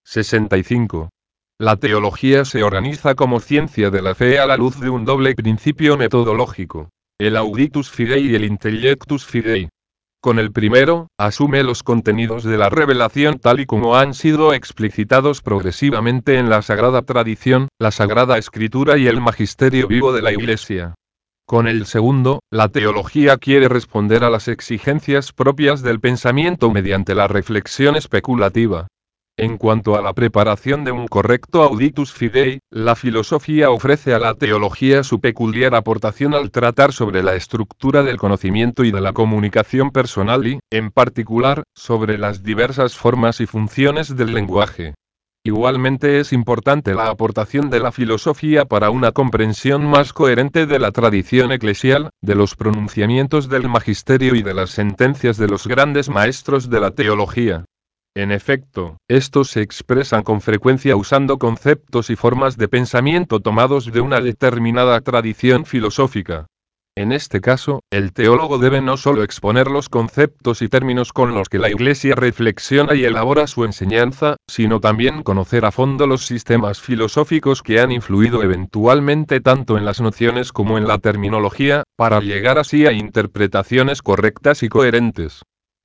65. La teología se organiza como ciencia de la fe a la luz de un doble principio metodológico: el auditus fidei y el intellectus fidei. Con el primero, asume los contenidos de la revelación tal y como han sido explicitados progresivamente en la Sagrada Tradición, la Sagrada Escritura y el magisterio vivo de la Iglesia. Con el segundo, la teología quiere responder a las exigencias propias del pensamiento mediante la reflexión especulativa. En cuanto a la preparación de un correcto auditus fidei, la filosofía ofrece a la teología su peculiar aportación al tratar sobre la estructura del conocimiento y de la comunicación personal y, en particular, sobre las diversas formas y funciones del lenguaje. Igualmente es importante la aportación de la filosofía para una comprensión más coherente de la tradición eclesial, de los pronunciamientos del magisterio y de las sentencias de los grandes maestros de la teología. En efecto, estos se expresan con frecuencia usando conceptos y formas de pensamiento tomados de una determinada tradición filosófica. En este caso, el teólogo debe no solo exponer los conceptos y términos con los que la Iglesia reflexiona y elabora su enseñanza, sino también conocer a fondo los sistemas filosóficos que han influido eventualmente tanto en las nociones como en la terminología, para llegar así a interpretaciones correctas y coherentes.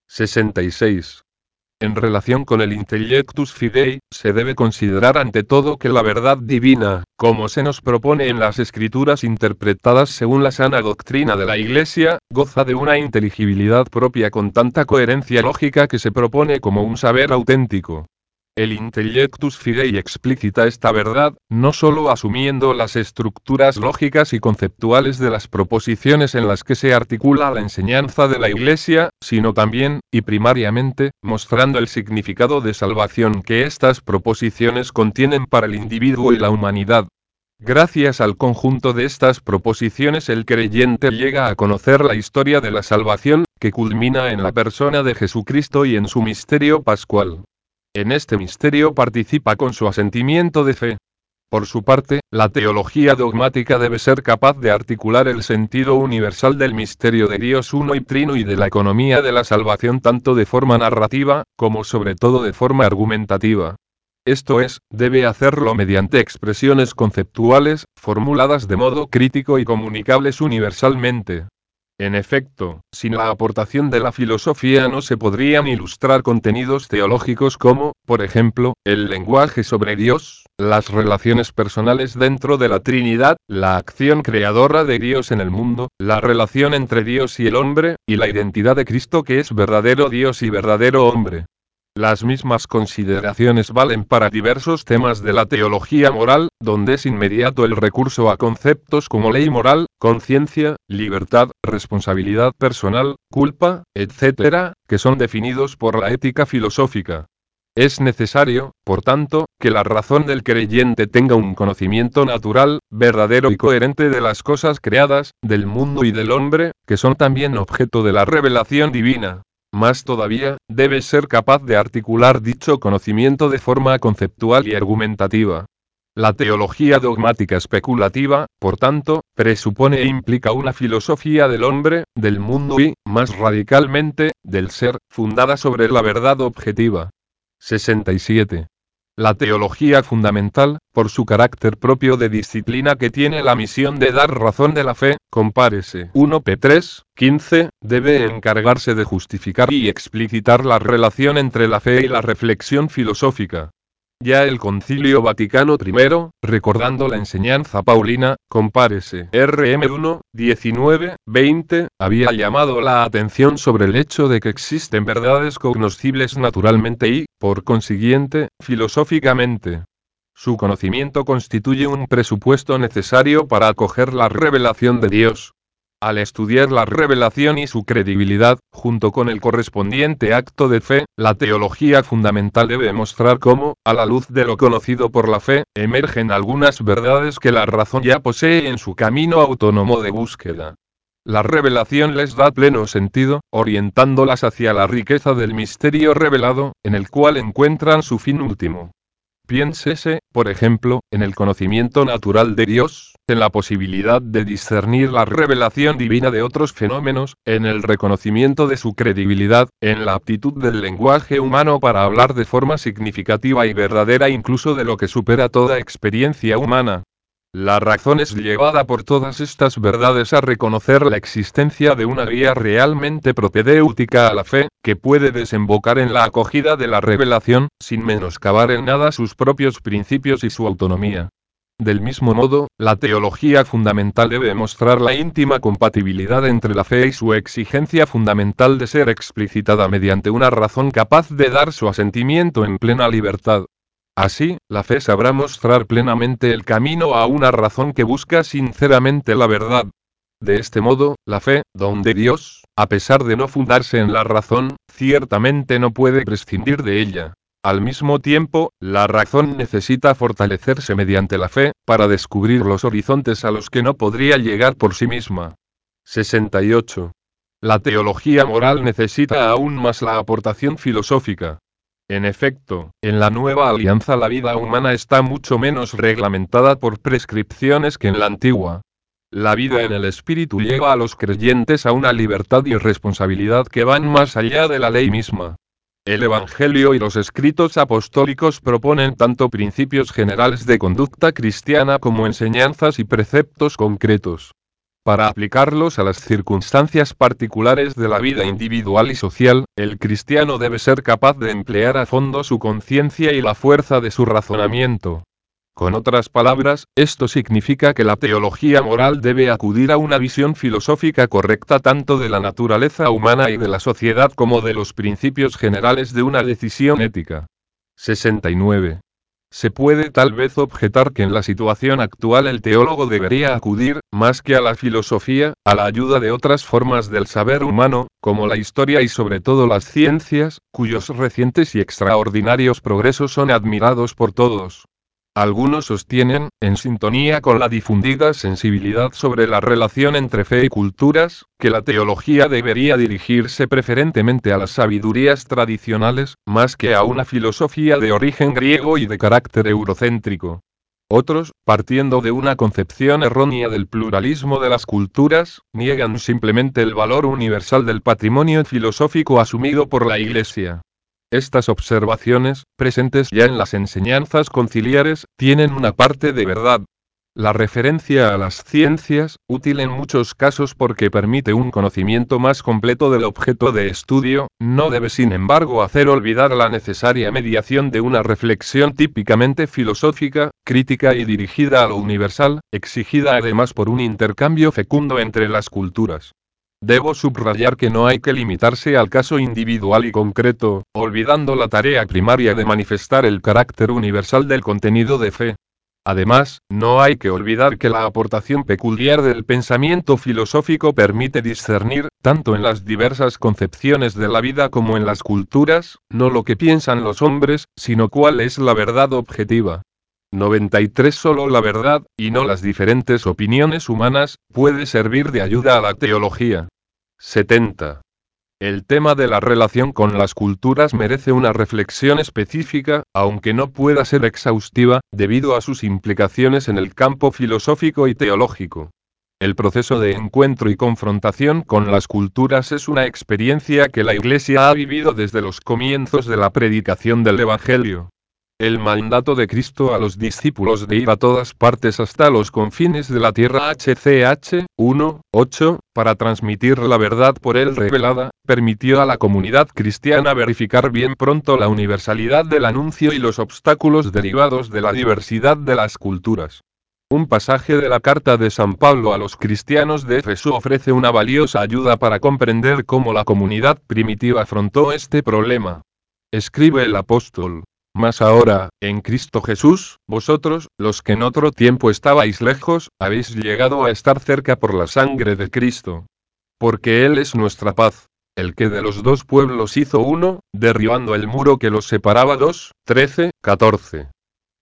66. En relación con el intellectus fidei, se debe considerar ante todo que la verdad divina, como se nos propone en las escrituras interpretadas según la sana doctrina de la Iglesia, goza de una inteligibilidad propia con tanta coherencia lógica que se propone como un saber auténtico. El intellectus fidei explicita esta verdad, no solo asumiendo las estructuras lógicas y conceptuales de las proposiciones en las que se articula la enseñanza de la Iglesia, sino también, y primariamente, mostrando el significado de salvación que estas proposiciones contienen para el individuo y la humanidad. Gracias al conjunto de estas proposiciones el creyente llega a conocer la historia de la salvación, que culmina en la persona de Jesucristo y en su misterio pascual. En este misterio participa con su asentimiento de fe. Por su parte, la teología dogmática debe ser capaz de articular el sentido universal del misterio de Dios uno y trino y de la economía de la salvación tanto de forma narrativa, como sobre todo de forma argumentativa. Esto es, debe hacerlo mediante expresiones conceptuales, formuladas de modo crítico y comunicables universalmente. En efecto, sin la aportación de la filosofía no se podrían ilustrar contenidos teológicos como, por ejemplo, el lenguaje sobre Dios, las relaciones personales dentro de la Trinidad, la acción creadora de Dios en el mundo, la relación entre Dios y el hombre, y la identidad de Cristo que es verdadero Dios y verdadero hombre. Las mismas consideraciones valen para diversos temas de la teología moral, donde es inmediato el recurso a conceptos como ley moral, conciencia, libertad, responsabilidad personal, culpa, etc., que son definidos por la ética filosófica. Es necesario, por tanto, que la razón del creyente tenga un conocimiento natural, verdadero y coherente de las cosas creadas, del mundo y del hombre, que son también objeto de la revelación divina. Más todavía, debe ser capaz de articular dicho conocimiento de forma conceptual y argumentativa. La teología dogmática especulativa, por tanto, presupone e implica una filosofía del hombre, del mundo y, más radicalmente, del ser, fundada sobre la verdad objetiva. 67. La teología fundamental, por su carácter propio de disciplina que tiene la misión de dar razón de la fe, compárese 1 P 3, 15, debe encargarse de justificar y explicitar la relación entre la fe y la reflexión filosófica. Ya el Concilio Vaticano I, recordando la enseñanza paulina, compárese RM 1, 19, 20, había llamado la atención sobre el hecho de que existen verdades cognoscibles naturalmente y, por consiguiente, filosóficamente. Su conocimiento constituye un presupuesto necesario para acoger la revelación de Dios. Al estudiar la revelación y su credibilidad, junto con el correspondiente acto de fe, la teología fundamental debe mostrar cómo, a la luz de lo conocido por la fe, emergen algunas verdades que la razón ya posee en su camino autónomo de búsqueda. La revelación les da pleno sentido, orientándolas hacia la riqueza del misterio revelado, en el cual encuentran su fin último. Piénsese, por ejemplo, en el conocimiento natural de Dios, en la posibilidad de discernir la revelación divina de otros fenómenos, en el reconocimiento de su credibilidad, en la aptitud del lenguaje humano para hablar de forma significativa y verdadera incluso de lo que supera toda experiencia humana. La razón es llevada por todas estas verdades a reconocer la existencia de una guía realmente propedéutica a la fe, que puede desembocar en la acogida de la revelación, sin menoscabar en nada sus propios principios y su autonomía. Del mismo modo, la teología fundamental debe mostrar la íntima compatibilidad entre la fe y su exigencia fundamental de ser explicitada mediante una razón capaz de dar su asentimiento en plena libertad. Así, la fe sabrá mostrar plenamente el camino a una razón que busca sinceramente la verdad. De este modo, la fe, don de Dios, a pesar de no fundarse en la razón, ciertamente no puede prescindir de ella. Al mismo tiempo, la razón necesita fortalecerse mediante la fe, para descubrir los horizontes a los que no podría llegar por sí misma. 68. La teología moral necesita aún más la aportación filosófica. En efecto, en la nueva alianza la vida humana está mucho menos reglamentada por prescripciones que en la antigua. La vida en el espíritu lleva a los creyentes a una libertad y responsabilidad que van más allá de la ley misma. El Evangelio y los escritos apostólicos proponen tanto principios generales de conducta cristiana como enseñanzas y preceptos concretos. Para aplicarlos a las circunstancias particulares de la vida individual y social, el cristiano debe ser capaz de emplear a fondo su conciencia y la fuerza de su razonamiento. Con otras palabras, esto significa que la teología moral debe acudir a una visión filosófica correcta tanto de la naturaleza humana y de la sociedad como de los principios generales de una decisión ética. 69. Se puede tal vez objetar que en la situación actual el teólogo debería acudir, más que a la filosofía, a la ayuda de otras formas del saber humano, como la historia y sobre todo las ciencias, cuyos recientes y extraordinarios progresos son admirados por todos. Algunos sostienen, en sintonía con la difundida sensibilidad sobre la relación entre fe y culturas, que la teología debería dirigirse preferentemente a las sabidurías tradicionales, más que a una filosofía de origen griego y de carácter eurocéntrico. Otros, partiendo de una concepción errónea del pluralismo de las culturas, niegan simplemente el valor universal del patrimonio filosófico asumido por la Iglesia. Estas observaciones, presentes ya en las enseñanzas conciliares, tienen una parte de verdad. La referencia a las ciencias, útil en muchos casos porque permite un conocimiento más completo del objeto de estudio, no debe sin embargo hacer olvidar la necesaria mediación de una reflexión típicamente filosófica, crítica y dirigida a lo universal, exigida además por un intercambio fecundo entre las culturas. Debo subrayar que no hay que limitarse al caso individual y concreto, olvidando la tarea primaria de manifestar el carácter universal del contenido de fe. Además, no hay que olvidar que la aportación peculiar del pensamiento filosófico permite discernir, tanto en las diversas concepciones de la vida como en las culturas, no lo que piensan los hombres, sino cuál es la verdad objetiva. 93. Solo la verdad, y no las diferentes opiniones humanas, puede servir de ayuda a la teología. 70. El tema de la relación con las culturas merece una reflexión específica, aunque no pueda ser exhaustiva, debido a sus implicaciones en el campo filosófico y teológico. El proceso de encuentro y confrontación con las culturas es una experiencia que la Iglesia ha vivido desde los comienzos de la predicación del Evangelio. El mandato de Cristo a los discípulos de ir a todas partes hasta los confines de la tierra HCH 1:8, para transmitir la verdad por él revelada, permitió a la comunidad cristiana verificar bien pronto la universalidad del anuncio y los obstáculos derivados de la diversidad de las culturas. Un pasaje de la carta de San Pablo a los cristianos de Éfeso ofrece una valiosa ayuda para comprender cómo la comunidad primitiva afrontó este problema. Escribe el apóstol: mas ahora, en Cristo Jesús, vosotros, los que en otro tiempo estabais lejos, habéis llegado a estar cerca por la sangre de Cristo. Porque Él es nuestra paz, el que de los dos pueblos hizo uno, derribando el muro que los separaba. 2, 13, 14.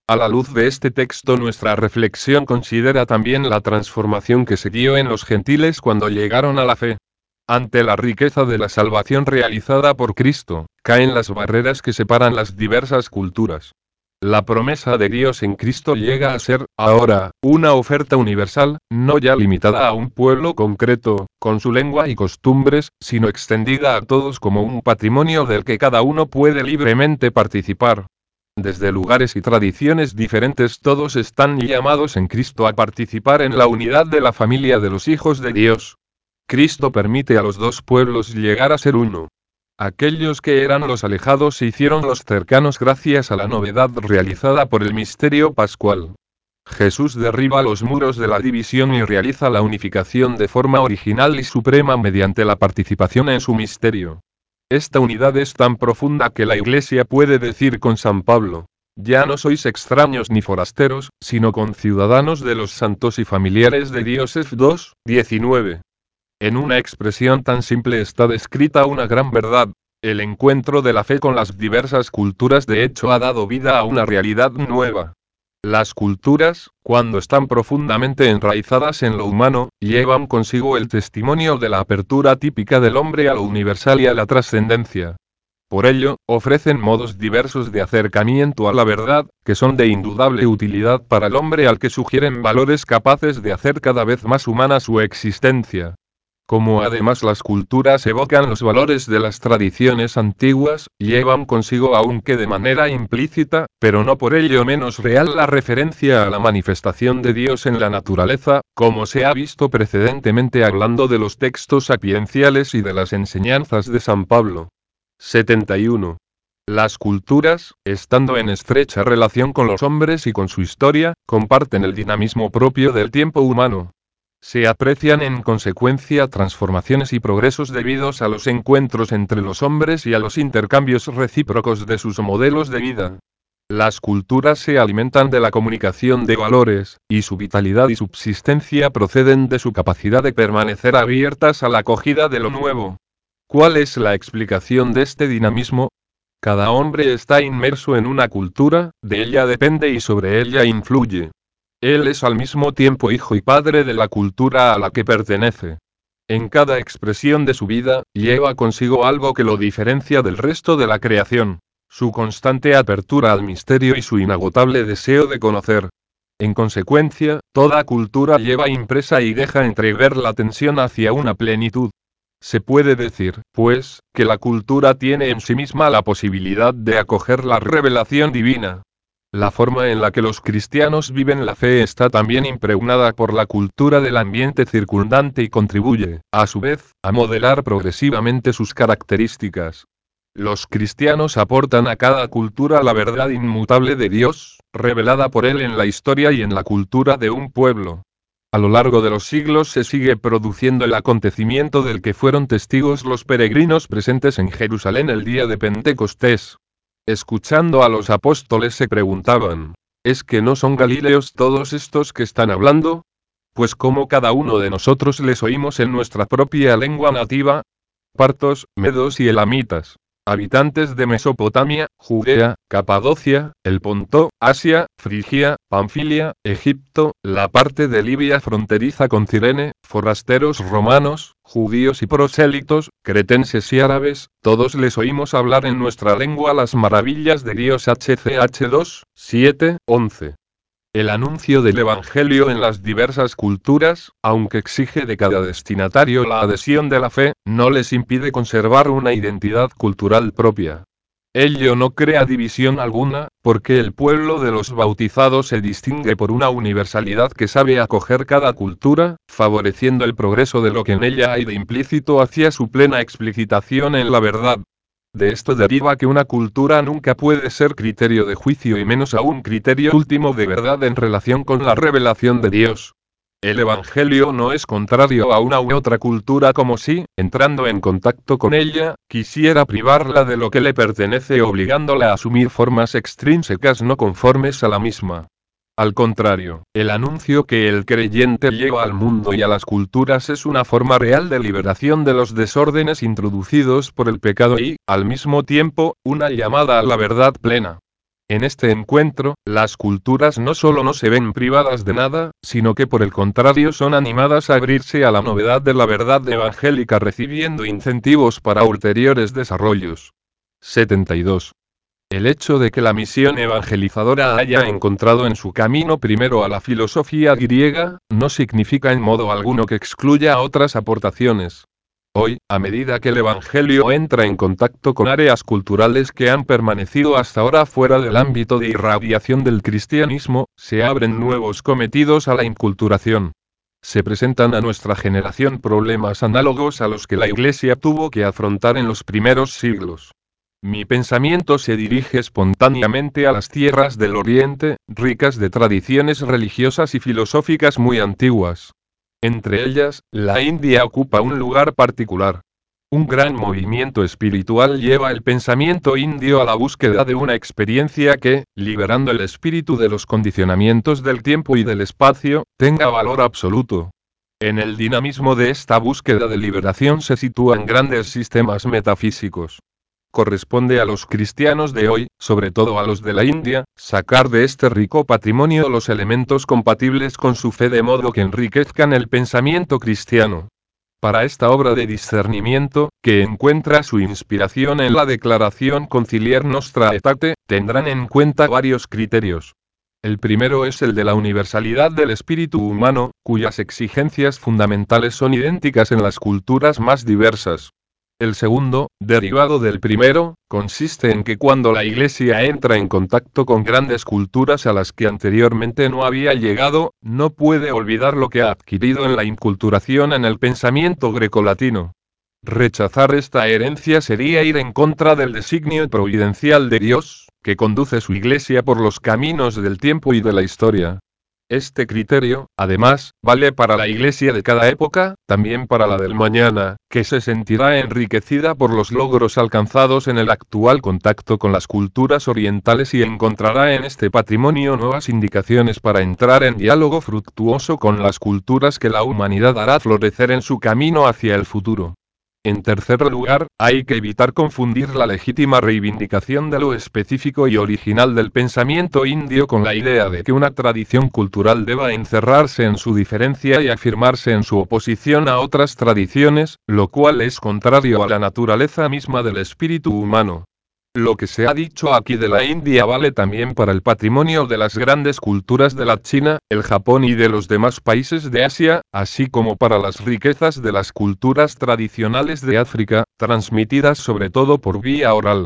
A la luz de este texto, nuestra reflexión considera también la transformación que se dio en los gentiles cuando llegaron a la fe. Ante la riqueza de la salvación realizada por Cristo, caen las barreras que separan las diversas culturas. La promesa de Dios en Cristo llega a ser, ahora, una oferta universal, no ya limitada a un pueblo concreto, con su lengua y costumbres, sino extendida a todos como un patrimonio del que cada uno puede libremente participar. Desde lugares y tradiciones diferentes, todos están llamados en Cristo a participar en la unidad de la familia de los hijos de Dios. Cristo permite a los dos pueblos llegar a ser uno. Aquellos que eran los alejados se hicieron los cercanos gracias a la novedad realizada por el misterio pascual. Jesús derriba los muros de la división y realiza la unificación de forma original y suprema mediante la participación en su misterio. Esta unidad es tan profunda que la Iglesia puede decir con San Pablo: ya no sois extraños ni forasteros, sino conciudadanos de los santos y familiares de Dios. F 2, 19. En una expresión tan simple está descrita una gran verdad. El encuentro de la fe con las diversas culturas de hecho ha dado vida a una realidad nueva. Las culturas, cuando están profundamente enraizadas en lo humano, llevan consigo el testimonio de la apertura típica del hombre a lo universal y a la trascendencia. Por ello, ofrecen modos diversos de acercamiento a la verdad, que son de indudable utilidad para el hombre, al que sugieren valores capaces de hacer cada vez más humana su existencia. Como además las culturas evocan los valores de las tradiciones antiguas, llevan consigo, aunque de manera implícita, pero no por ello menos real, la referencia a la manifestación de Dios en la naturaleza, como se ha visto precedentemente hablando de los textos sapienciales y de las enseñanzas de San Pablo. 71. Las culturas, estando en estrecha relación con los hombres y con su historia, comparten el dinamismo propio del tiempo humano. Se aprecian en consecuencia transformaciones y progresos debidos a los encuentros entre los hombres y a los intercambios recíprocos de sus modelos de vida. Las culturas se alimentan de la comunicación de valores, y su vitalidad y subsistencia proceden de su capacidad de permanecer abiertas a la acogida de lo nuevo. ¿Cuál es la explicación de este dinamismo? Cada hombre está inmerso en una cultura, de ella depende y sobre ella influye. Él es al mismo tiempo hijo y padre de la cultura a la que pertenece. En cada expresión de su vida, lleva consigo algo que lo diferencia del resto de la creación: su constante apertura al misterio y su inagotable deseo de conocer. En consecuencia, toda cultura lleva impresa y deja entrever la tensión hacia una plenitud. Se puede decir, pues, que la cultura tiene en sí misma la posibilidad de acoger la revelación divina. La forma en la que los cristianos viven la fe está también impregnada por la cultura del ambiente circundante y contribuye, a su vez, a modelar progresivamente sus características. Los cristianos aportan a cada cultura la verdad inmutable de Dios, revelada por Él en la historia y en la cultura de un pueblo. A lo largo de los siglos se sigue produciendo el acontecimiento del que fueron testigos los peregrinos presentes en Jerusalén el día de Pentecostés. Escuchando a los apóstoles se preguntaban: ¿es que no son galileos todos estos que están hablando? Pues como cada uno de nosotros les oímos en nuestra propia lengua nativa. Partos, medos y elamitas, habitantes de Mesopotamia, Judea, Capadocia, el Ponto, Asia, Frigia, Panfilia, Egipto, la parte de Libia fronteriza con Cirene, forasteros romanos, judíos y prosélitos, cretenses y árabes, todos les oímos hablar en nuestra lengua las maravillas de Dios. HCH 2, 7, 11. El anuncio del Evangelio en las diversas culturas, aunque exige de cada destinatario la adhesión de la fe, no les impide conservar una identidad cultural propia. Ello no crea división alguna, porque el pueblo de los bautizados se distingue por una universalidad que sabe acoger cada cultura, favoreciendo el progreso de lo que en ella hay de implícito hacia su plena explicitación en la verdad. De esto deriva que una cultura nunca puede ser criterio de juicio y menos aún criterio último de verdad en relación con la revelación de Dios. El Evangelio no es contrario a una u otra cultura, como si, entrando en contacto con ella, quisiera privarla de lo que le pertenece obligándola a asumir formas extrínsecas no conformes a la misma. Al contrario, el anuncio que el creyente lleva al mundo y a las culturas es una forma real de liberación de los desórdenes introducidos por el pecado y, al mismo tiempo, una llamada a la verdad plena. En este encuentro, las culturas no solo no se ven privadas de nada, sino que por el contrario son animadas a abrirse a la novedad de la verdad evangélica, recibiendo incentivos para ulteriores desarrollos. 72. El hecho de que la misión evangelizadora haya encontrado en su camino primero a la filosofía griega, no significa en modo alguno que excluya otras aportaciones. Hoy, a medida que el Evangelio entra en contacto con áreas culturales que han permanecido hasta ahora fuera del ámbito de irradiación del cristianismo, se abren nuevos cometidos a la inculturación. Se presentan a nuestra generación problemas análogos a los que la Iglesia tuvo que afrontar en los primeros siglos. Mi pensamiento se dirige espontáneamente a las tierras del Oriente, ricas de tradiciones religiosas y filosóficas muy antiguas. Entre ellas, la India ocupa un lugar particular. Un gran movimiento espiritual lleva el pensamiento indio a la búsqueda de una experiencia que, liberando el espíritu de los condicionamientos del tiempo y del espacio, tenga valor absoluto. En el dinamismo de esta búsqueda de liberación se sitúan grandes sistemas metafísicos. Corresponde a los cristianos de hoy, sobre todo a los de la India, sacar de este rico patrimonio los elementos compatibles con su fe de modo que enriquezcan el pensamiento cristiano. Para esta obra de discernimiento, que encuentra su inspiración en la declaración conciliar Nostra Aetate, tendrán en cuenta varios criterios. El primero es el de la universalidad del espíritu humano, cuyas exigencias fundamentales son idénticas en las culturas más diversas. El segundo, derivado del primero, consiste en que cuando la Iglesia entra en contacto con grandes culturas a las que anteriormente no había llegado, no puede olvidar lo que ha adquirido en la inculturación en el pensamiento grecolatino. Rechazar esta herencia sería ir en contra del designio providencial de Dios, que conduce su Iglesia por los caminos del tiempo y de la historia. Este criterio, además, vale para la Iglesia de cada época, también para la del mañana, que se sentirá enriquecida por los logros alcanzados en el actual contacto con las culturas orientales y encontrará en este patrimonio nuevas indicaciones para entrar en diálogo fructuoso con las culturas que la humanidad hará florecer en su camino hacia el futuro. En tercer lugar, hay que evitar confundir la legítima reivindicación de lo específico y original del pensamiento indio con la idea de que una tradición cultural deba encerrarse en su diferencia y afirmarse en su oposición a otras tradiciones, lo cual es contrario a la naturaleza misma del espíritu humano. Lo que se ha dicho aquí de la India vale también para el patrimonio de las grandes culturas de la China, el Japón y de los demás países de Asia, así como para las riquezas de las culturas tradicionales de África, transmitidas sobre todo por vía oral.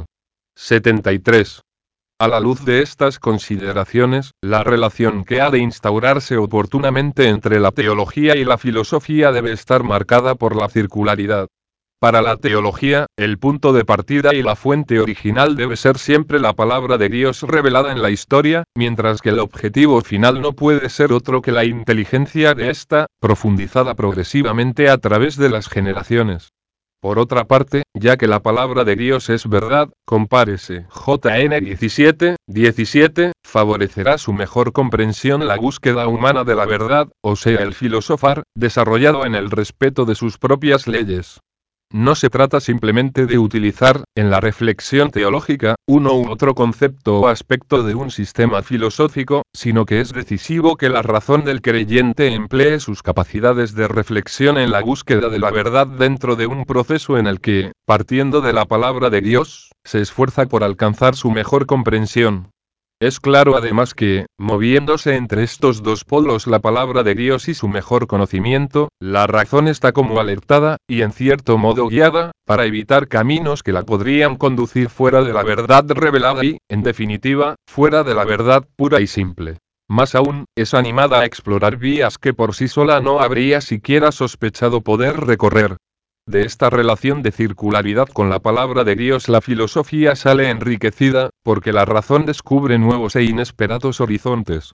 73. A la luz de estas consideraciones, la relación que ha de instaurarse oportunamente entre la teología y la filosofía debe estar marcada por la circularidad. Para la teología, el punto de partida y la fuente original debe ser siempre la palabra de Dios revelada en la historia, mientras que el objetivo final no puede ser otro que la inteligencia de ésta, profundizada progresivamente a través de las generaciones. Por otra parte, ya que la palabra de Dios es verdad, compárese JN 17:17, favorecerá su mejor comprensión la búsqueda humana de la verdad, o sea el filosofar, desarrollado en el respeto de sus propias leyes. No se trata simplemente de utilizar, en la reflexión teológica, uno u otro concepto o aspecto de un sistema filosófico, sino que es decisivo que la razón del creyente emplee sus capacidades de reflexión en la búsqueda de la verdad dentro de un proceso en el que, partiendo de la palabra de Dios, se esfuerza por alcanzar su mejor comprensión. Es claro además que, moviéndose entre estos dos polos la palabra de Dios y su mejor conocimiento, la razón está como alertada, y en cierto modo guiada, para evitar caminos que la podrían conducir fuera de la verdad revelada y, en definitiva, fuera de la verdad pura y simple. Más aún, es animada a explorar vías que por sí sola no habría siquiera sospechado poder recorrer. De esta relación de circularidad con la palabra de Dios la filosofía sale enriquecida, porque la razón descubre nuevos e inesperados horizontes.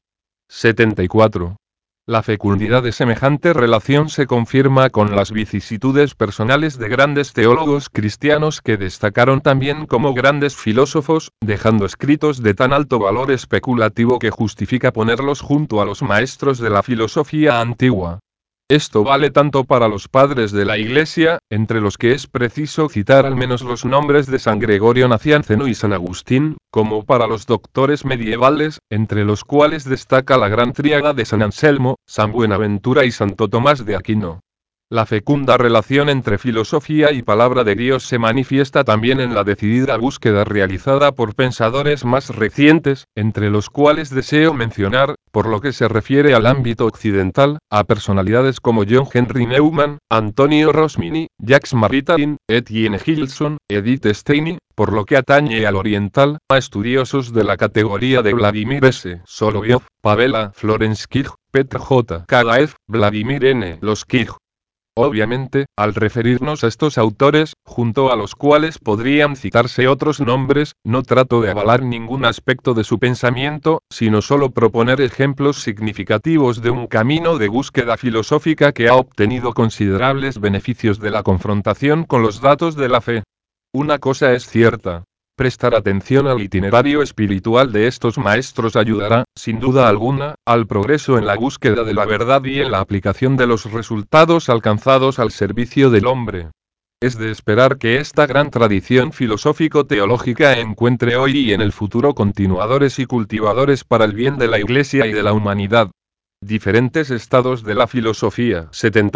74. La fecundidad de semejante relación se confirma con las vicisitudes personales de grandes teólogos cristianos que destacaron también como grandes filósofos, dejando escritos de tan alto valor especulativo que justifica ponerlos junto a los maestros de la filosofía antigua. Esto vale tanto para los padres de la Iglesia, entre los que es preciso citar al menos los nombres de San Gregorio Nacianceno y San Agustín, como para los doctores medievales, entre los cuales destaca la gran tríada de San Anselmo, San Buenaventura y Santo Tomás de Aquino. La fecunda relación entre filosofía y palabra de Dios se manifiesta también en la decidida búsqueda realizada por pensadores más recientes, entre los cuales deseo mencionar, por lo que se refiere al ámbito occidental, a personalidades como John Henry Newman, Antonio Rosmini, Jacques Maritain, Etienne Gilson, Edith Stein; por lo que atañe al oriental, a estudiosos de la categoría de Vladimir S. Solovyov, Pavel A. Florenskij, Petr J. Kagaev, Vladimir N. Loskij. Obviamente, al referirnos a estos autores, junto a los cuales podrían citarse otros nombres, no trato de avalar ningún aspecto de su pensamiento, sino solo proponer ejemplos significativos de un camino de búsqueda filosófica que ha obtenido considerables beneficios de la confrontación con los datos de la fe. Una cosa es cierta. Prestar atención al itinerario espiritual de estos maestros ayudará, sin duda alguna, al progreso en la búsqueda de la verdad y en la aplicación de los resultados alcanzados al servicio del hombre. Es de esperar que esta gran tradición filosófico-teológica encuentre hoy y en el futuro continuadores y cultivadores para el bien de la Iglesia y de la humanidad. Diferentes estados de la filosofía.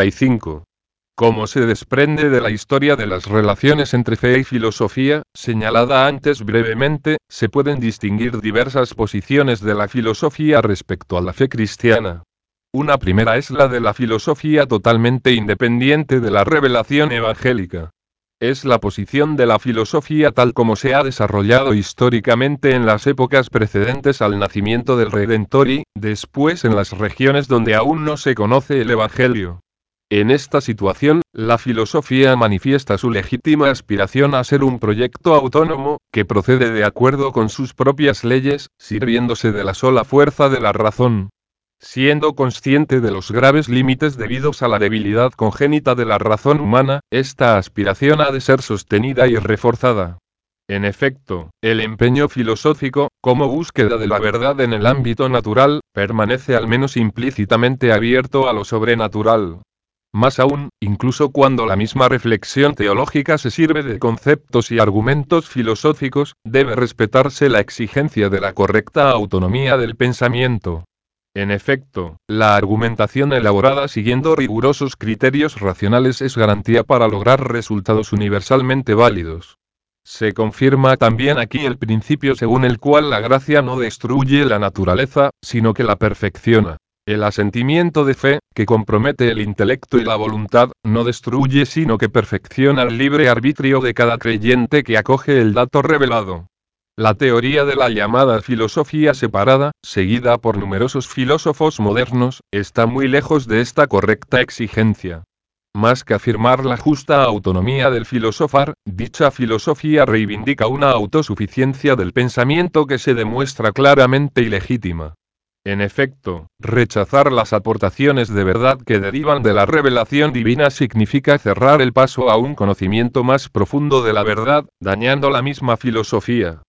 75. Como se desprende de la historia de las relaciones entre fe y filosofía, señalada antes brevemente, se pueden distinguir diversas posiciones de la filosofía respecto a la fe cristiana. Una primera es la de la filosofía totalmente independiente de la revelación evangélica. Es la posición de la filosofía tal como se ha desarrollado históricamente en las épocas precedentes al nacimiento del Redentor y, después en las regiones donde aún no se conoce el Evangelio. En esta situación, la filosofía manifiesta su legítima aspiración a ser un proyecto autónomo, que procede de acuerdo con sus propias leyes, sirviéndose de la sola fuerza de la razón. Siendo consciente de los graves límites debidos a la debilidad congénita de la razón humana, esta aspiración ha de ser sostenida y reforzada. En efecto, el empeño filosófico, como búsqueda de la verdad en el ámbito natural, permanece al menos implícitamente abierto a lo sobrenatural. Más aún, incluso cuando la misma reflexión teológica se sirve de conceptos y argumentos filosóficos, debe respetarse la exigencia de la correcta autonomía del pensamiento. En efecto, la argumentación elaborada siguiendo rigurosos criterios racionales es garantía para lograr resultados universalmente válidos. Se confirma también aquí el principio según el cual la gracia no destruye la naturaleza, sino que la perfecciona. El asentimiento de fe, que compromete el intelecto y la voluntad, no destruye sino que perfecciona el libre arbitrio de cada creyente que acoge el dato revelado. La teoría de la llamada filosofía separada, seguida por numerosos filósofos modernos, está muy lejos de esta correcta exigencia. Más que afirmar la justa autonomía del filosofar, dicha filosofía reivindica una autosuficiencia del pensamiento que se demuestra claramente ilegítima. En efecto, rechazar las aportaciones de verdad que derivan de la revelación divina significa cerrar el paso a un conocimiento más profundo de la verdad, dañando la misma filosofía.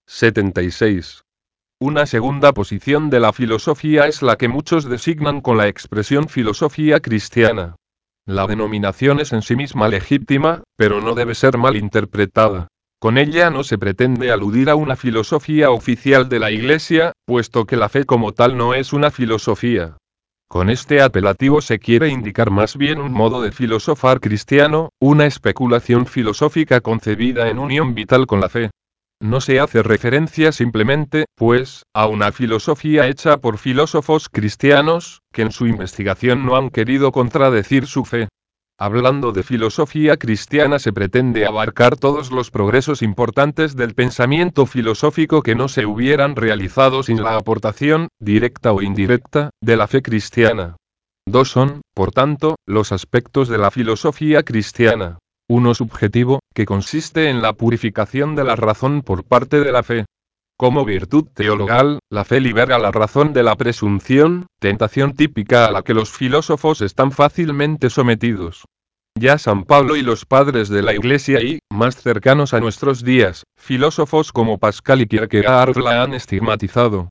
76. Una segunda posición de la filosofía es la que muchos designan con la expresión filosofía cristiana. La denominación es en sí misma legítima, pero no debe ser mal interpretada. Con ella no se pretende aludir a una filosofía oficial de la Iglesia, puesto que la fe como tal no es una filosofía. Con este apelativo se quiere indicar más bien un modo de filosofar cristiano, una especulación filosófica concebida en unión vital con la fe. No se hace referencia simplemente, pues, a una filosofía hecha por filósofos cristianos, que en su investigación no han querido contradecir su fe. Hablando de filosofía cristiana se pretende abarcar todos los progresos importantes del pensamiento filosófico que no se hubieran realizado sin la aportación, directa o indirecta, de la fe cristiana. Dos son, por tanto, los aspectos de la filosofía cristiana. Uno subjetivo, que consiste en la purificación de la razón por parte de la fe. Como virtud teologal, la fe libera la razón de la presunción, tentación típica a la que los filósofos están fácilmente sometidos. Ya San Pablo y los padres de la Iglesia y, más cercanos a nuestros días, filósofos como Pascal y Kierkegaard la han estigmatizado.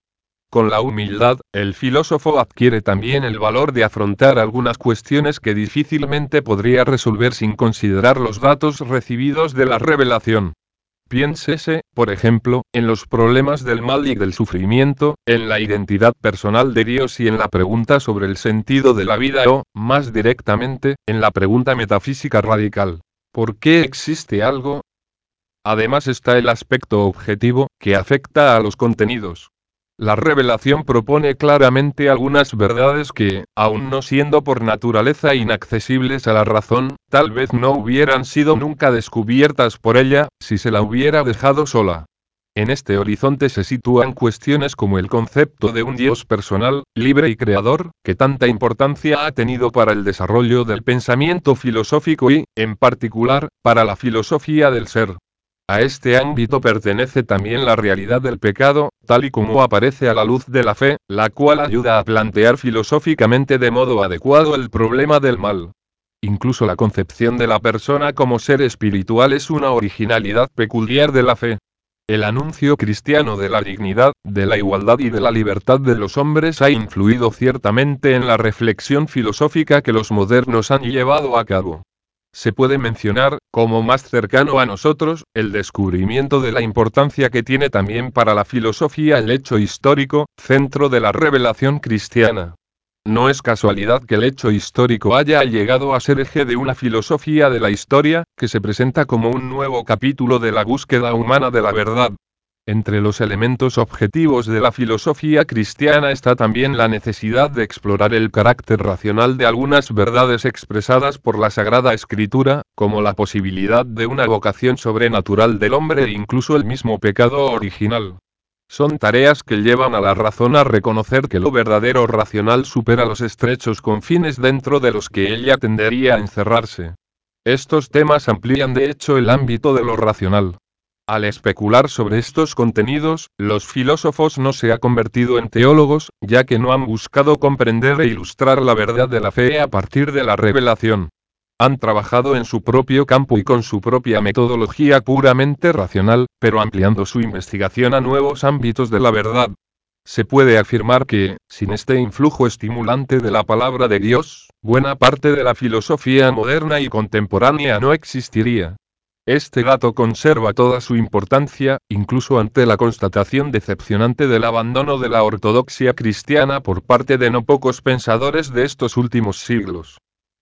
Con la humildad, el filósofo adquiere también el valor de afrontar algunas cuestiones que difícilmente podría resolver sin considerar los datos recibidos de la revelación. Piénsese, por ejemplo, en los problemas del mal y del sufrimiento, en la identidad personal de Dios y en la pregunta sobre el sentido de la vida o, más directamente, en la pregunta metafísica radical. ¿Por qué existe algo? Además está el aspecto objetivo, que afecta a los contenidos. La revelación propone claramente algunas verdades que, aun no siendo por naturaleza inaccesibles a la razón, tal vez no hubieran sido nunca descubiertas por ella, si se la hubiera dejado sola. En este horizonte se sitúan cuestiones como el concepto de un Dios personal, libre y creador, que tanta importancia ha tenido para el desarrollo del pensamiento filosófico y, en particular, para la filosofía del ser. A este ámbito pertenece también la realidad del pecado, tal y como aparece a la luz de la fe, la cual ayuda a plantear filosóficamente de modo adecuado el problema del mal. Incluso la concepción de la persona como ser espiritual es una originalidad peculiar de la fe. El anuncio cristiano de la dignidad, de la igualdad y de la libertad de los hombres ha influido ciertamente en la reflexión filosófica que los modernos han llevado a cabo. Se puede mencionar, como más cercano a nosotros, el descubrimiento de la importancia que tiene también para la filosofía el hecho histórico, centro de la revelación cristiana. No es casualidad que el hecho histórico haya llegado a ser eje de una filosofía de la historia, que se presenta como un nuevo capítulo de la búsqueda humana de la verdad. Entre los elementos objetivos de la filosofía cristiana está también la necesidad de explorar el carácter racional de algunas verdades expresadas por la Sagrada Escritura, como la posibilidad de una vocación sobrenatural del hombre e incluso el mismo pecado original. Son tareas que llevan a la razón a reconocer que lo verdadero racional supera los estrechos confines dentro de los que ella tendería a encerrarse. Estos temas amplían de hecho el ámbito de lo racional. Al especular sobre estos contenidos, los filósofos no se han convertido en teólogos, ya que no han buscado comprender e ilustrar la verdad de la fe a partir de la revelación. Han trabajado en su propio campo y con su propia metodología puramente racional, pero ampliando su investigación a nuevos ámbitos de la verdad. Se puede afirmar que, sin este influjo estimulante de la palabra de Dios, buena parte de la filosofía moderna y contemporánea no existiría. Este dato conserva toda su importancia, incluso ante la constatación decepcionante del abandono de la ortodoxia cristiana por parte de no pocos pensadores de estos últimos siglos.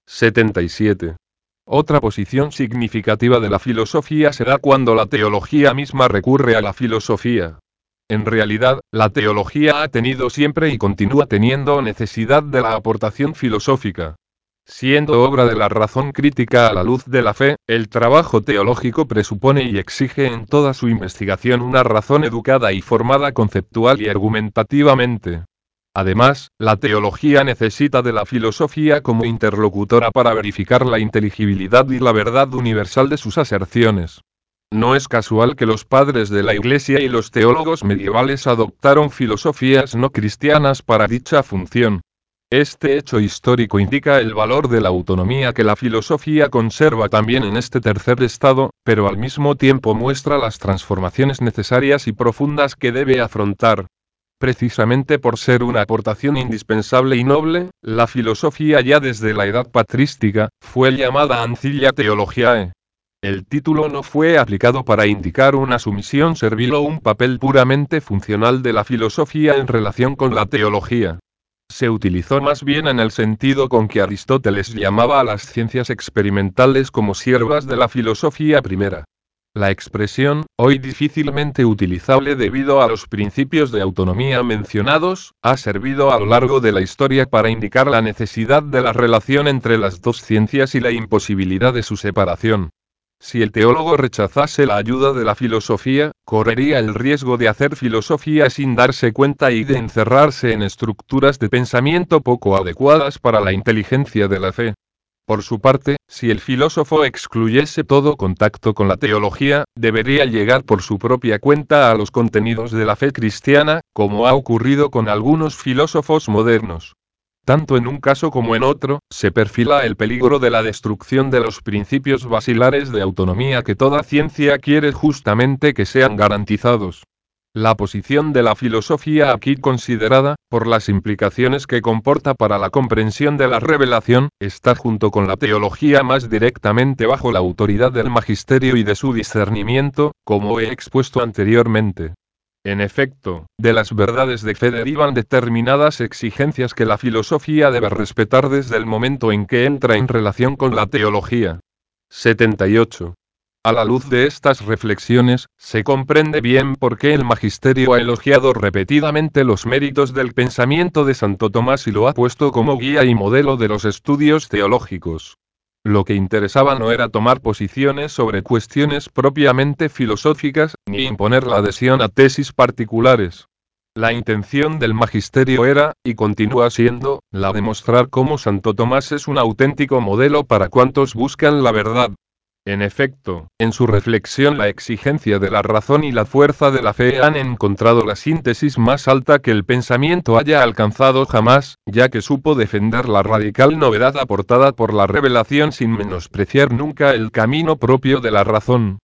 77. Otra posición significativa de la filosofía se da cuando la teología misma recurre a la filosofía. En realidad, la teología ha tenido siempre y continúa teniendo necesidad de la aportación filosófica. Siendo obra de la razón crítica a la luz de la fe, el trabajo teológico presupone y exige en toda su investigación una razón educada y formada conceptual y argumentativamente. Además, la teología necesita de la filosofía como interlocutora para verificar la inteligibilidad y la verdad universal de sus aserciones. No es casual que los padres de la Iglesia y los teólogos medievales adoptaron filosofías no cristianas para dicha función. Este hecho histórico indica el valor de la autonomía que la filosofía conserva también en este tercer estado, pero al mismo tiempo muestra las transformaciones necesarias y profundas que debe afrontar. Precisamente por ser una aportación indispensable y noble, la filosofía ya desde la edad patrística, fue llamada Ancilla Theologiae. El título no fue aplicado para indicar una sumisión servil o un papel puramente funcional de la filosofía en relación con la teología. Se utilizó más bien en el sentido con que Aristóteles llamaba a las ciencias experimentales como siervas de la filosofía primera. La expresión, hoy difícilmente utilizable debido a los principios de autonomía mencionados, ha servido a lo largo de la historia para indicar la necesidad de la relación entre las dos ciencias y la imposibilidad de su separación. Si el teólogo rechazase la ayuda de la filosofía, correría el riesgo de hacer filosofía sin darse cuenta y de encerrarse en estructuras de pensamiento poco adecuadas para la inteligencia de la fe. Por su parte, si el filósofo excluyese todo contacto con la teología, debería llegar por su propia cuenta a los contenidos de la fe cristiana, como ha ocurrido con algunos filósofos modernos. Tanto en un caso como en otro, se perfila el peligro de la destrucción de los principios basilares de autonomía que toda ciencia quiere justamente que sean garantizados. La posición de la filosofía aquí considerada, por las implicaciones que comporta para la comprensión de la revelación, está junto con la teología más directamente bajo la autoridad del magisterio y de su discernimiento, como he expuesto anteriormente. En efecto, de las verdades de fe derivan determinadas exigencias que la filosofía debe respetar desde el momento en que entra en relación con la teología. 78. A la luz de estas reflexiones, se comprende bien por qué el magisterio ha elogiado repetidamente los méritos del pensamiento de Santo Tomás y lo ha puesto como guía y modelo de los estudios teológicos. Lo que interesaba no era tomar posiciones sobre cuestiones propiamente filosóficas, ni imponer la adhesión a tesis particulares. La intención del magisterio era, y continúa siendo, la de mostrar cómo Santo Tomás es un auténtico modelo para cuantos buscan la verdad. En efecto, en su reflexión la exigencia de la razón y la fuerza de la fe han encontrado la síntesis más alta que el pensamiento haya alcanzado jamás, ya que supo defender la radical novedad aportada por la revelación sin menospreciar nunca el camino propio de la razón.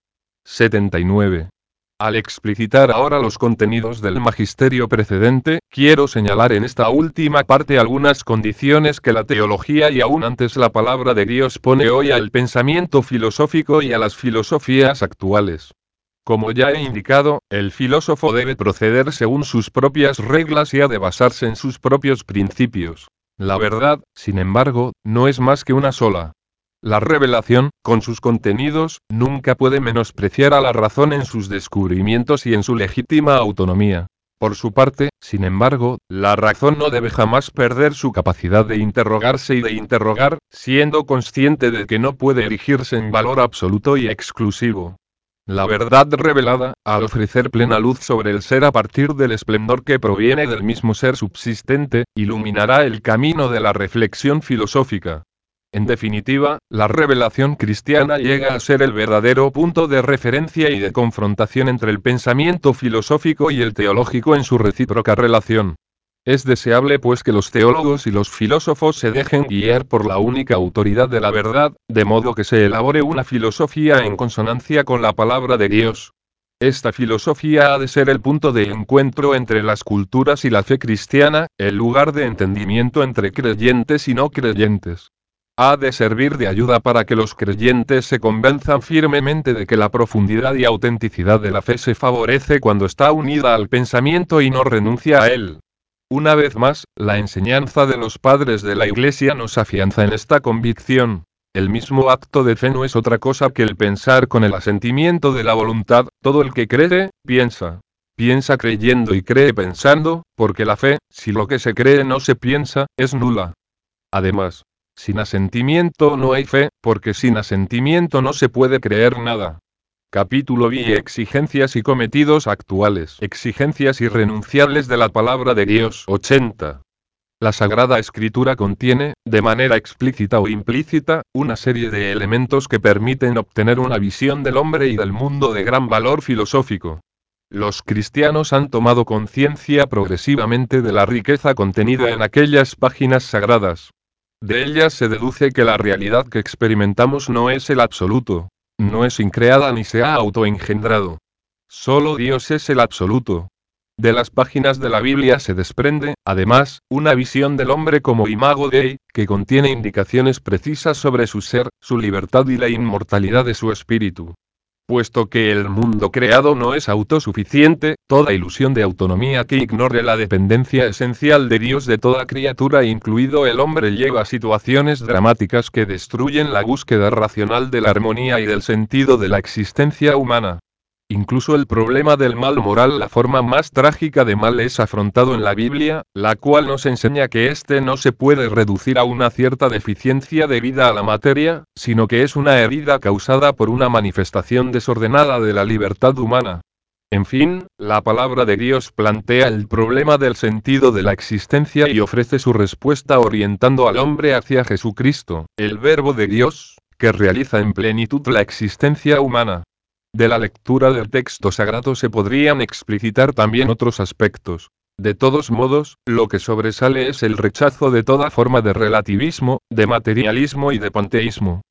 79. Al explicitar ahora los contenidos del magisterio precedente, quiero señalar en esta última parte algunas condiciones que la teología y aún antes la palabra de Dios pone hoy al pensamiento filosófico y a las filosofías actuales. Como ya he indicado, el filósofo debe proceder según sus propias reglas y ha de basarse en sus propios principios. La verdad, sin embargo, no es más que una sola. La revelación, con sus contenidos, nunca puede menospreciar a la razón en sus descubrimientos y en su legítima autonomía. Por su parte, sin embargo, la razón no debe jamás perder su capacidad de interrogarse y de interrogar, siendo consciente de que no puede erigirse en valor absoluto y exclusivo. La verdad revelada, al ofrecer plena luz sobre el ser a partir del esplendor que proviene del mismo ser subsistente, iluminará el camino de la reflexión filosófica. En definitiva, la revelación cristiana llega a ser el verdadero punto de referencia y de confrontación entre el pensamiento filosófico y el teológico en su recíproca relación. Es deseable pues que los teólogos y los filósofos se dejen guiar por la única autoridad de la verdad, de modo que se elabore una filosofía en consonancia con la palabra de Dios. Esta filosofía ha de ser el punto de encuentro entre las culturas y la fe cristiana, el lugar de entendimiento entre creyentes y no creyentes. Ha de servir de ayuda para que los creyentes se convenzan firmemente de que la profundidad y autenticidad de la fe se favorece cuando está unida al pensamiento y no renuncia a él. Una vez más, la enseñanza de los padres de la Iglesia nos afianza en esta convicción. El mismo acto de fe no es otra cosa que el pensar con el asentimiento de la voluntad. Todo el que cree, piensa. Piensa creyendo y cree pensando, porque la fe, si lo que se cree no se piensa, es nula. Además, sin asentimiento no hay fe, porque sin asentimiento no se puede creer nada. Capítulo B. Exigencias y cometidos actuales. Exigencias irrenunciables de la palabra de Dios. 80. La Sagrada Escritura contiene, de manera explícita o implícita, una serie de elementos que permiten obtener una visión del hombre y del mundo de gran valor filosófico. Los cristianos han tomado conciencia progresivamente de la riqueza contenida en aquellas páginas sagradas. De ellas se deduce que la realidad que experimentamos no es el absoluto. No es increada ni se ha autoengendrado. Solo Dios es el absoluto. De las páginas de la Biblia se desprende, además, una visión del hombre como imago Dei, que contiene indicaciones precisas sobre su ser, su libertad y la inmortalidad de su espíritu. Puesto que el mundo creado no es autosuficiente, toda ilusión de autonomía que ignore la dependencia esencial de Dios de toda criatura, incluido el hombre, lleva a situaciones dramáticas que destruyen la búsqueda racional de la armonía y del sentido de la existencia humana. Incluso el problema del mal moral, la forma más trágica de mal, es afrontado en la Biblia, la cual nos enseña que éste no se puede reducir a una cierta deficiencia debida a la materia, sino que es una herida causada por una manifestación desordenada de la libertad humana. En fin, la palabra de Dios plantea el problema del sentido de la existencia y ofrece su respuesta orientando al hombre hacia Jesucristo, el Verbo de Dios, que realiza en plenitud la existencia humana. De la lectura del texto sagrado se podrían explicitar también otros aspectos. De todos modos, lo que sobresale es el rechazo de toda forma de relativismo, de materialismo y de panteísmo.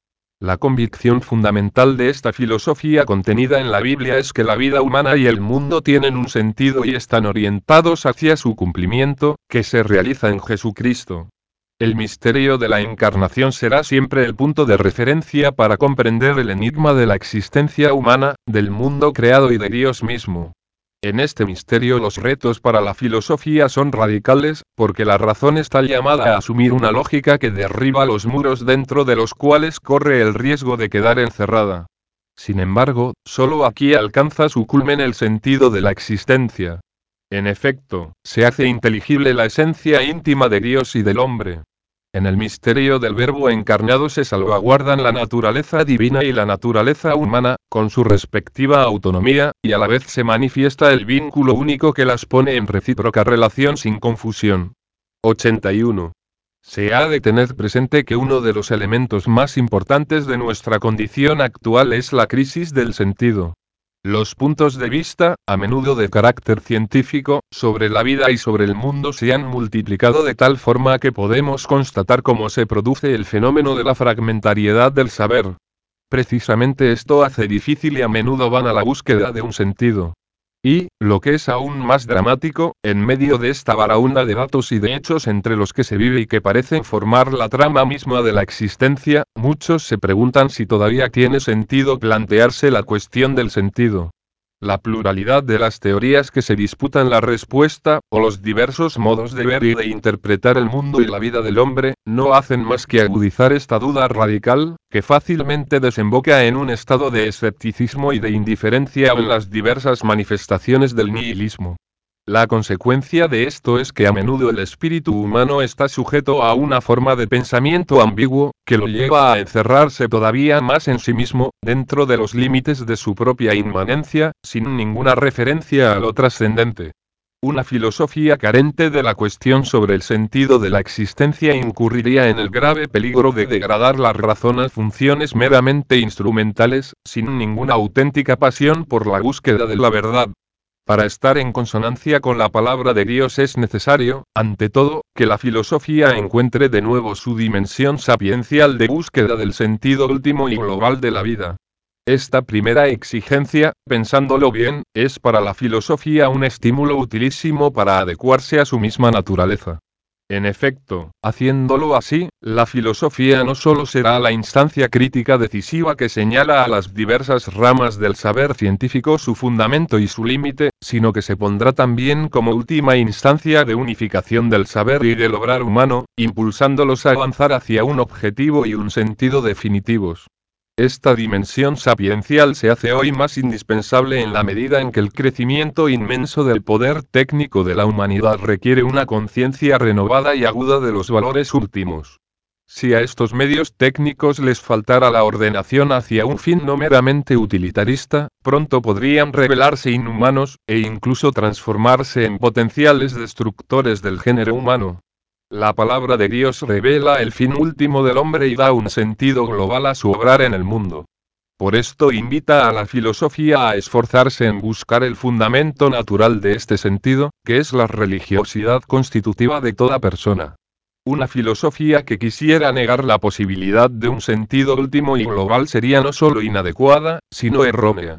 La convicción fundamental de esta filosofía contenida en la Biblia es que la vida humana y el mundo tienen un sentido y están orientados hacia su cumplimiento, que se realiza en Jesucristo. El misterio de la encarnación será siempre el punto de referencia para comprender el enigma de la existencia humana, del mundo creado y de Dios mismo. En este misterio los retos para la filosofía son radicales, porque la razón está llamada a asumir una lógica que derriba los muros dentro de los cuales corre el riesgo de quedar encerrada. Sin embargo, solo aquí alcanza su culmen el sentido de la existencia. En efecto, se hace inteligible la esencia íntima de Dios y del hombre. En el misterio del Verbo encarnado se salvaguardan la naturaleza divina y la naturaleza humana, con su respectiva autonomía, y a la vez se manifiesta el vínculo único que las pone en recíproca relación sin confusión. 81. Se ha de tener presente que uno de los elementos más importantes de nuestra condición actual es la crisis del sentido. Los puntos de vista, a menudo de carácter científico, sobre la vida y sobre el mundo se han multiplicado de tal forma que podemos constatar cómo se produce el fenómeno de la fragmentariedad del saber. Precisamente esto hace difícil y a menudo van a la búsqueda de un sentido. Y, lo que es aún más dramático, en medio de esta baraúnda de datos y de hechos entre los que se vive y que parecen formar la trama misma de la existencia, muchos se preguntan si todavía tiene sentido plantearse la cuestión del sentido. La pluralidad de las teorías que se disputan la respuesta, o los diversos modos de ver y de interpretar el mundo y la vida del hombre, no hacen más que agudizar esta duda radical, que fácilmente desemboca en un estado de escepticismo y de indiferencia en las diversas manifestaciones del nihilismo. La consecuencia de esto es que a menudo el espíritu humano está sujeto a una forma de pensamiento ambiguo, que lo lleva a encerrarse todavía más en sí mismo, dentro de los límites de su propia inmanencia, sin ninguna referencia a lo trascendente. Una filosofía carente de la cuestión sobre el sentido de la existencia incurriría en el grave peligro de degradar la razón a funciones meramente instrumentales, sin ninguna auténtica pasión por la búsqueda de la verdad. Para estar en consonancia con la palabra de Dios es necesario, ante todo, que la filosofía encuentre de nuevo su dimensión sapiencial de búsqueda del sentido último y global de la vida. Esta primera exigencia, pensándolo bien, es para la filosofía un estímulo utilísimo para adecuarse a su misma naturaleza. En efecto, haciéndolo así, la filosofía no solo será la instancia crítica decisiva que señala a las diversas ramas del saber científico su fundamento y su límite, sino que se pondrá también como última instancia de unificación del saber y del obrar humano, impulsándolos a avanzar hacia un objetivo y un sentido definitivos. Esta dimensión sapiencial se hace hoy más indispensable en la medida en que el crecimiento inmenso del poder técnico de la humanidad requiere una conciencia renovada y aguda de los valores últimos. Si a estos medios técnicos les faltara la ordenación hacia un fin no meramente utilitarista, pronto podrían revelarse inhumanos, e incluso transformarse en potenciales destructores del género humano. La palabra de Dios revela el fin último del hombre y da un sentido global a su obrar en el mundo. Por esto invita a la filosofía a esforzarse en buscar el fundamento natural de este sentido, que es la religiosidad constitutiva de toda persona. Una filosofía que quisiera negar la posibilidad de un sentido último y global sería no solo inadecuada, sino errónea.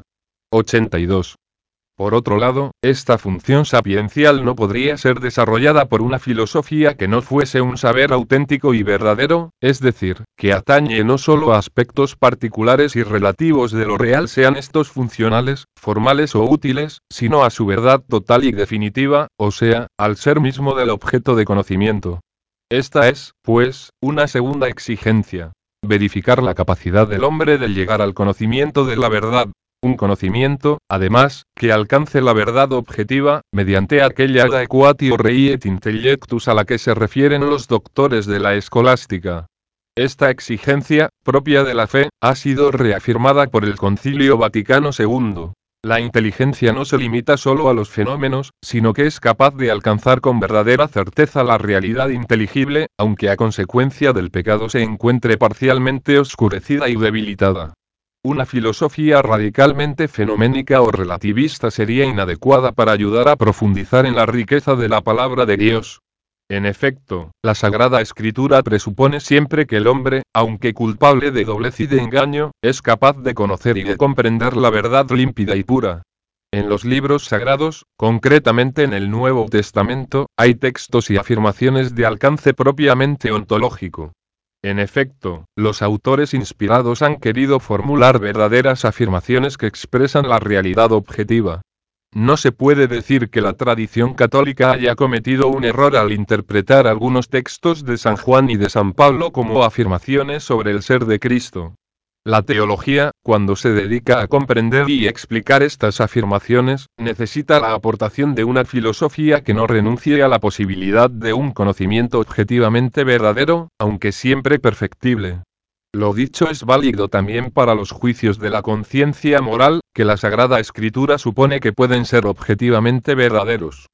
82. Por otro lado, esta función sapiencial no podría ser desarrollada por una filosofía que no fuese un saber auténtico y verdadero, es decir, que atañe no solo a aspectos particulares y relativos de lo real sean estos funcionales, formales o útiles, sino a su verdad total y definitiva, o sea, al ser mismo del objeto de conocimiento. Esta es, pues, una segunda exigencia. Verificar la capacidad del hombre de llegar al conocimiento de la verdad. Un conocimiento, además, que alcance la verdad objetiva, mediante aquella adequatio rei et intellectus a la que se refieren los doctores de la escolástica. Esta exigencia, propia de la fe, ha sido reafirmada por el Concilio Vaticano II. La inteligencia no se limita solo a los fenómenos, sino que es capaz de alcanzar con verdadera certeza la realidad inteligible, aunque a consecuencia del pecado se encuentre parcialmente oscurecida y debilitada. Una filosofía radicalmente fenoménica o relativista sería inadecuada para ayudar a profundizar en la riqueza de la palabra de Dios. En efecto, la Sagrada Escritura presupone siempre que el hombre, aunque culpable de doblez y de engaño, es capaz de conocer y de comprender la verdad límpida y pura. En los libros sagrados, concretamente en el Nuevo Testamento, hay textos y afirmaciones de alcance propiamente ontológico. En efecto, los autores inspirados han querido formular verdaderas afirmaciones que expresan la realidad objetiva. No se puede decir que la tradición católica haya cometido un error al interpretar algunos textos de San Juan y de San Pablo como afirmaciones sobre el ser de Cristo. La teología, cuando se dedica a comprender y explicar estas afirmaciones, necesita la aportación de una filosofía que no renuncie a la posibilidad de un conocimiento objetivamente verdadero, aunque siempre perfectible. Lo dicho es válido también para los juicios de la conciencia moral, que la Sagrada Escritura supone que pueden ser objetivamente verdaderos.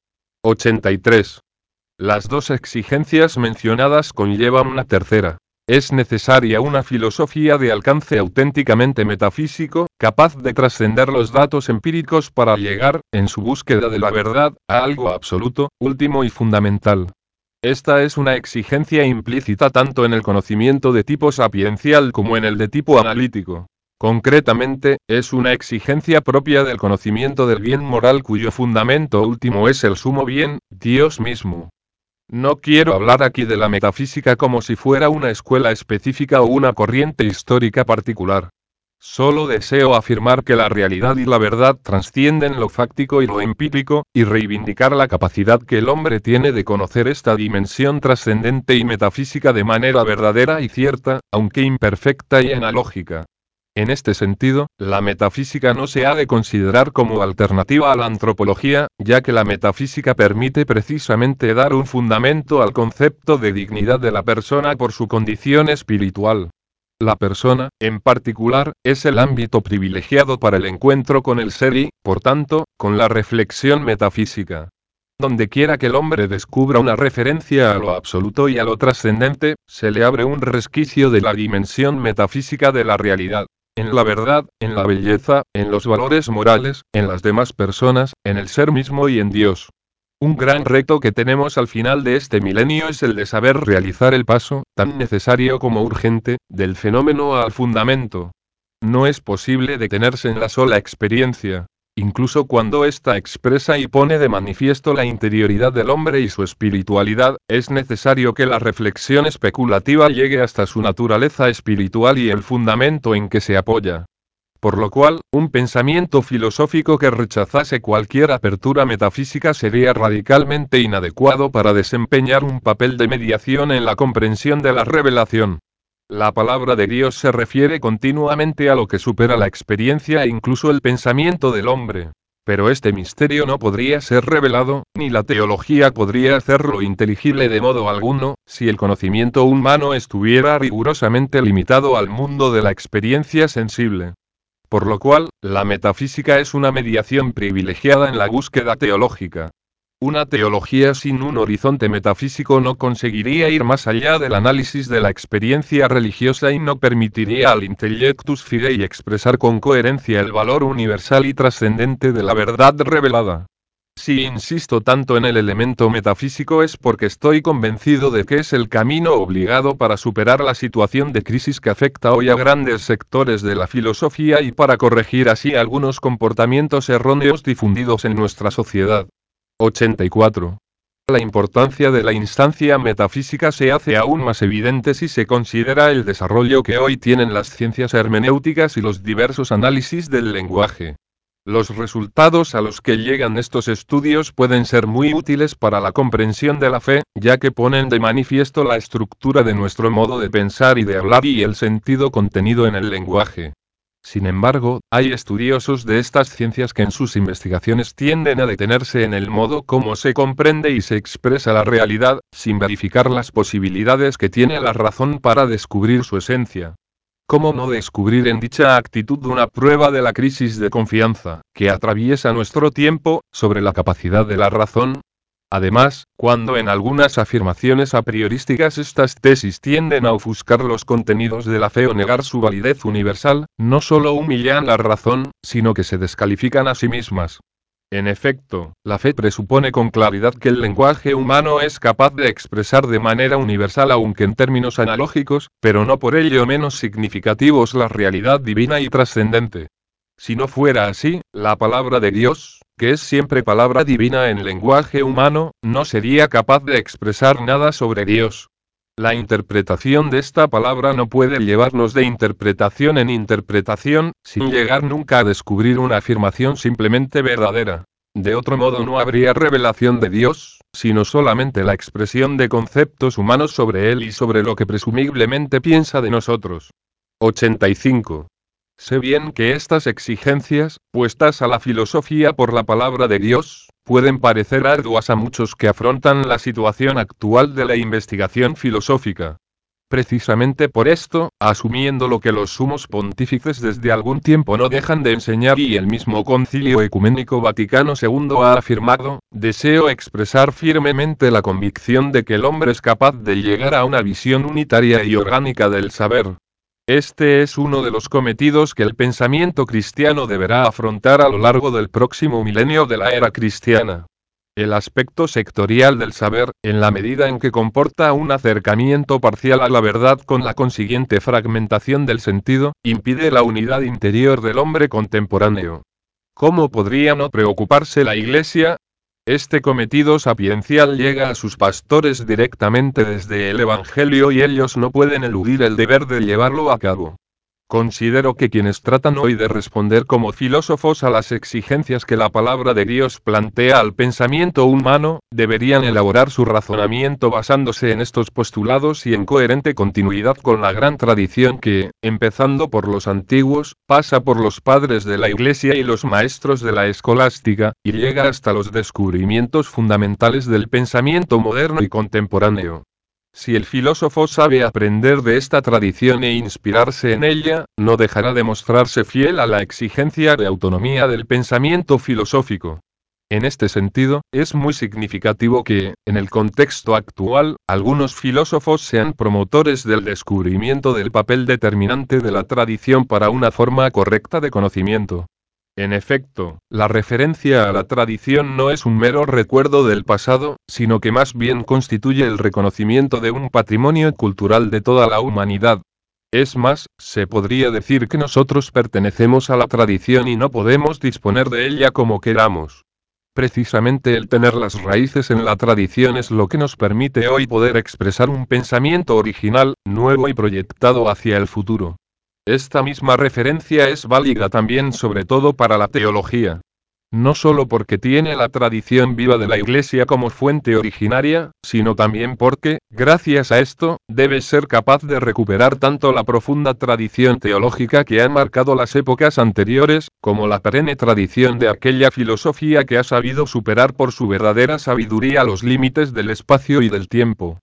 83. Las dos exigencias mencionadas conllevan una tercera. Es necesaria una filosofía de alcance auténticamente metafísico, capaz de trascender los datos empíricos para llegar, en su búsqueda de la verdad, a algo absoluto, último y fundamental. Esta es una exigencia implícita tanto en el conocimiento de tipo sapiencial como en el de tipo analítico. Concretamente, es una exigencia propia del conocimiento del bien moral cuyo fundamento último es el sumo bien, Dios mismo. No quiero hablar aquí de la metafísica como si fuera una escuela específica o una corriente histórica particular. Solo deseo afirmar que la realidad y la verdad trascienden lo fáctico y lo empírico, y reivindicar la capacidad que el hombre tiene de conocer esta dimensión trascendente y metafísica de manera verdadera y cierta, aunque imperfecta y analógica. En este sentido, la metafísica no se ha de considerar como alternativa a la antropología, ya que la metafísica permite precisamente dar un fundamento al concepto de dignidad de la persona por su condición espiritual. La persona, en particular, es el ámbito privilegiado para el encuentro con el ser y, por tanto, con la reflexión metafísica. Donde quiera que el hombre descubra una referencia a lo absoluto y a lo trascendente, se le abre un resquicio de la dimensión metafísica de la realidad. En la verdad, en la belleza, en los valores morales, en las demás personas, en el ser mismo y en Dios. Un gran reto que tenemos al final de este milenio es el de saber realizar el paso, tan necesario como urgente, del fenómeno al fundamento. No es posible detenerse en la sola experiencia. Incluso cuando ésta expresa y pone de manifiesto la interioridad del hombre y su espiritualidad, es necesario que la reflexión especulativa llegue hasta su naturaleza espiritual y el fundamento en que se apoya. Por lo cual, un pensamiento filosófico que rechazase cualquier apertura metafísica sería radicalmente inadecuado para desempeñar un papel de mediación en la comprensión de la revelación. La palabra de Dios se refiere continuamente a lo que supera la experiencia e incluso el pensamiento del hombre. Pero este misterio no podría ser revelado, ni la teología podría hacerlo inteligible de modo alguno, si el conocimiento humano estuviera rigurosamente limitado al mundo de la experiencia sensible. Por lo cual, la metafísica es una mediación privilegiada en la búsqueda teológica. Una teología sin un horizonte metafísico no conseguiría ir más allá del análisis de la experiencia religiosa y no permitiría al intellectus fidei expresar con coherencia el valor universal y trascendente de la verdad revelada. Si insisto tanto en el elemento metafísico es porque estoy convencido de que es el camino obligado para superar la situación de crisis que afecta hoy a grandes sectores de la filosofía y para corregir así algunos comportamientos erróneos difundidos en nuestra sociedad. 84. La importancia de la instancia metafísica se hace aún más evidente si se considera el desarrollo que hoy tienen las ciencias hermenéuticas y los diversos análisis del lenguaje. Los resultados a los que llegan estos estudios pueden ser muy útiles para la comprensión de la fe, ya que ponen de manifiesto la estructura de nuestro modo de pensar y de hablar y el sentido contenido en el lenguaje. Sin embargo, hay estudiosos de estas ciencias que en sus investigaciones tienden a detenerse en el modo como se comprende y se expresa la realidad, sin verificar las posibilidades que tiene la razón para descubrir su esencia. ¿Cómo no descubrir en dicha actitud una prueba de la crisis de confianza que atraviesa nuestro tiempo sobre la capacidad de la razón? Además, cuando en algunas afirmaciones a priorísticas estas tesis tienden a ofuscar los contenidos de la fe o negar su validez universal, no solo humillan la razón, sino que se descalifican a sí mismas. En efecto, la fe presupone con claridad que el lenguaje humano es capaz de expresar de manera universal, aunque en términos analógicos, pero no por ello menos significativos, la realidad divina y trascendente. Si no fuera así, la palabra de Dios, que es siempre palabra divina en lenguaje humano, no sería capaz de expresar nada sobre Dios. La interpretación de esta palabra no puede llevarnos de interpretación en interpretación, sin llegar nunca a descubrir una afirmación simplemente verdadera. De otro modo no habría revelación de Dios, sino solamente la expresión de conceptos humanos sobre Él y sobre lo que presumiblemente piensa de nosotros. 85. Sé bien que estas exigencias, puestas a la filosofía por la palabra de Dios, pueden parecer arduas a muchos que afrontan la situación actual de la investigación filosófica. Precisamente por esto, asumiendo lo que los sumos pontífices desde algún tiempo no dejan de enseñar y el mismo Concilio Ecuménico Vaticano II ha afirmado, deseo expresar firmemente la convicción de que el hombre es capaz de llegar a una visión unitaria y orgánica del saber. Este es uno de los cometidos que el pensamiento cristiano deberá afrontar a lo largo del próximo milenio de la era cristiana. El aspecto sectorial del saber, en la medida en que comporta un acercamiento parcial a la verdad con la consiguiente fragmentación del sentido, impide la unidad interior del hombre contemporáneo. ¿Cómo podría no preocuparse la Iglesia? Este cometido sapiencial llega a sus pastores directamente desde el Evangelio y ellos no pueden eludir el deber de llevarlo a cabo. Considero que quienes tratan hoy de responder como filósofos a las exigencias que la palabra de Dios plantea al pensamiento humano, deberían elaborar su razonamiento basándose en estos postulados y en coherente continuidad con la gran tradición que, empezando por los antiguos, pasa por los padres de la Iglesia y los maestros de la escolástica, y llega hasta los descubrimientos fundamentales del pensamiento moderno y contemporáneo. Si el filósofo sabe aprender de esta tradición e inspirarse en ella, no dejará de mostrarse fiel a la exigencia de autonomía del pensamiento filosófico. En este sentido, es muy significativo que, en el contexto actual, algunos filósofos sean promotores del descubrimiento del papel determinante de la tradición para una forma correcta de conocimiento. En efecto, la referencia a la tradición no es un mero recuerdo del pasado, sino que más bien constituye el reconocimiento de un patrimonio cultural de toda la humanidad. Es más, se podría decir que nosotros pertenecemos a la tradición y no podemos disponer de ella como queramos. Precisamente el tener las raíces en la tradición es lo que nos permite hoy poder expresar un pensamiento original, nuevo y proyectado hacia el futuro. Esta misma referencia es válida también sobre todo para la teología. No solo porque tiene la tradición viva de la Iglesia como fuente originaria, sino también porque, gracias a esto, debe ser capaz de recuperar tanto la profunda tradición teológica que han marcado las épocas anteriores, como la perenne tradición de aquella filosofía que ha sabido superar por su verdadera sabiduría los límites del espacio y del tiempo.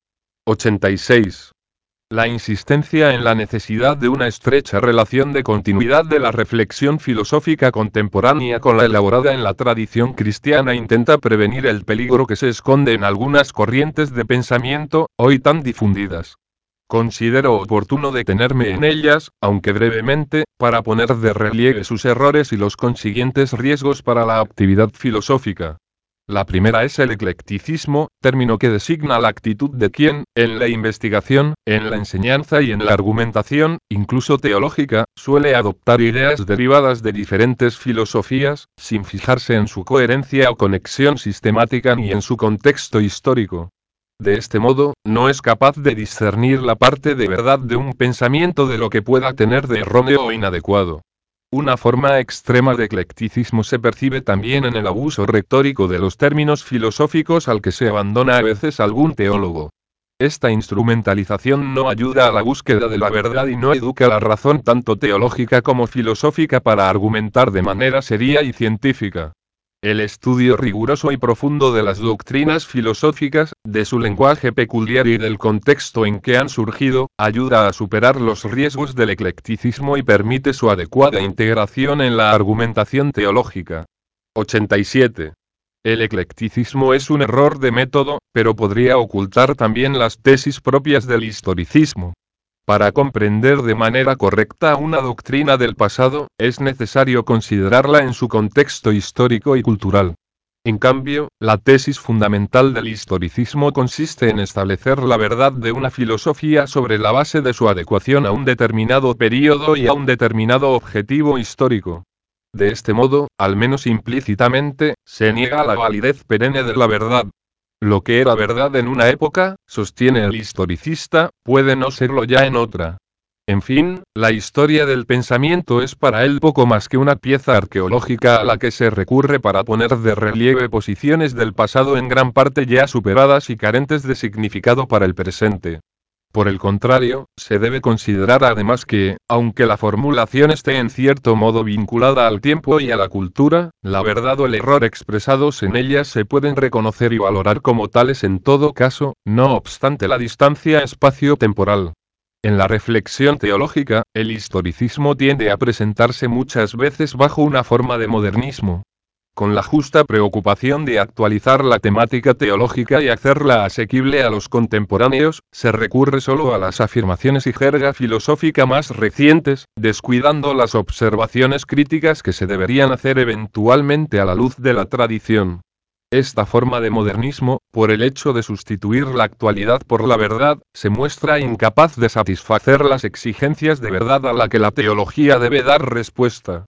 86. La insistencia en la necesidad de una estrecha relación de continuidad de la reflexión filosófica contemporánea con la elaborada en la tradición cristiana intenta prevenir el peligro que se esconde en algunas corrientes de pensamiento, hoy tan difundidas. Considero oportuno detenerme en ellas, aunque brevemente, para poner de relieve sus errores y los consiguientes riesgos para la actividad filosófica. La primera es el eclecticismo, término que designa la actitud de quien, en la investigación, en la enseñanza y en la argumentación, incluso teológica, suele adoptar ideas derivadas de diferentes filosofías, sin fijarse en su coherencia o conexión sistemática ni en su contexto histórico. De este modo, no es capaz de discernir la parte de verdad de un pensamiento de lo que pueda tener de erróneo o inadecuado. Una forma extrema de eclecticismo se percibe también en el abuso retórico de los términos filosóficos al que se abandona a veces algún teólogo. Esta instrumentalización no ayuda a la búsqueda de la verdad y no educa la razón tanto teológica como filosófica para argumentar de manera seria y científica. El estudio riguroso y profundo de las doctrinas filosóficas, de su lenguaje peculiar y del contexto en que han surgido, ayuda a superar los riesgos del eclecticismo y permite su adecuada integración en la argumentación teológica. 87. El eclecticismo es un error de método, pero podría ocultar también las tesis propias del historicismo. Para comprender de manera correcta una doctrina del pasado, es necesario considerarla en su contexto histórico y cultural. En cambio, la tesis fundamental del historicismo consiste en establecer la verdad de una filosofía sobre la base de su adecuación a un determinado período y a un determinado objetivo histórico. De este modo, al menos implícitamente, se niega la validez perenne de la verdad. Lo que era verdad en una época, sostiene el historicista, puede no serlo ya en otra. En fin, la historia del pensamiento es para él poco más que una pieza arqueológica a la que se recurre para poner de relieve posiciones del pasado en gran parte ya superadas y carentes de significado para el presente. Por el contrario, se debe considerar además que, aunque la formulación esté en cierto modo vinculada al tiempo y a la cultura, la verdad o el error expresados en ella se pueden reconocer y valorar como tales en todo caso, no obstante la distancia espacio-temporal. En la reflexión teológica, el historicismo tiende a presentarse muchas veces bajo una forma de modernismo, con la justa preocupación de actualizar la temática teológica y hacerla asequible a los contemporáneos, se recurre solo a las afirmaciones y jerga filosófica más recientes, descuidando las observaciones críticas que se deberían hacer eventualmente a la luz de la tradición. Esta forma de modernismo, por el hecho de sustituir la actualidad por la verdad, se muestra incapaz de satisfacer las exigencias de verdad a la que la teología debe dar respuesta.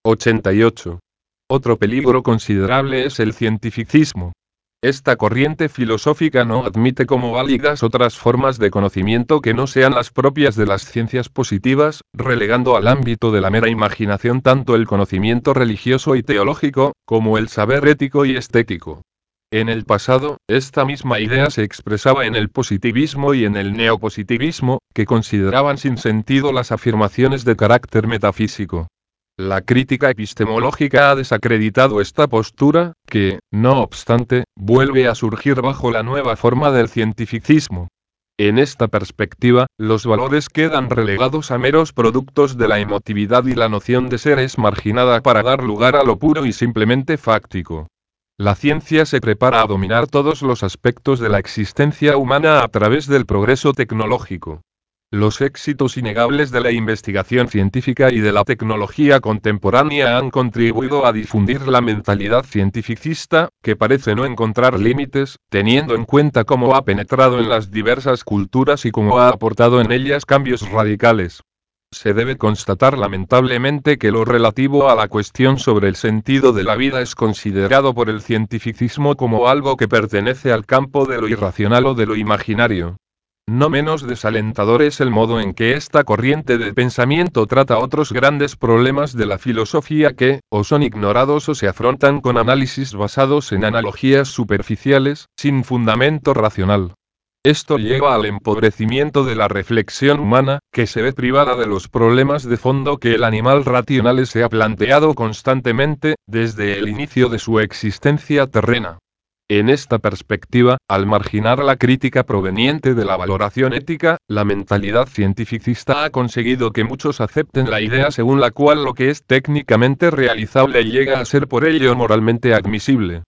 88. Otro peligro considerable es el cientificismo. Esta corriente filosófica no admite como válidas otras formas de conocimiento que no sean las propias de las ciencias positivas, relegando al ámbito de la mera imaginación tanto el conocimiento religioso y teológico, como el saber ético y estético. En el pasado, esta misma idea se expresaba en el positivismo y en el neopositivismo, que consideraban sin sentido las afirmaciones de carácter metafísico. La crítica epistemológica ha desacreditado esta postura, que, no obstante, vuelve a surgir bajo la nueva forma del cientificismo. En esta perspectiva, los valores quedan relegados a meros productos de la emotividad y la noción de ser es marginada para dar lugar a lo puro y simplemente fáctico. La ciencia se prepara a dominar todos los aspectos de la existencia humana a través del progreso tecnológico. Los éxitos innegables de la investigación científica y de la tecnología contemporánea han contribuido a difundir la mentalidad cientificista, que parece no encontrar límites, teniendo en cuenta cómo ha penetrado en las diversas culturas y cómo ha aportado en ellas cambios radicales. Se debe constatar lamentablemente que lo relativo a la cuestión sobre el sentido de la vida es considerado por el cientificismo como algo que pertenece al campo de lo irracional o de lo imaginario. No menos desalentador es el modo en que esta corriente de pensamiento trata otros grandes problemas de la filosofía que, o son ignorados o se afrontan con análisis basados en analogías superficiales, sin fundamento racional. Esto lleva al empobrecimiento de la reflexión humana, que se ve privada de los problemas de fondo que el animal racional se ha planteado constantemente, desde el inicio de su existencia terrena. En esta perspectiva, al marginar la crítica proveniente de la valoración ética, la mentalidad cientificista ha conseguido que muchos acepten la idea según la cual lo que es técnicamente realizable llega a ser por ello moralmente admisible.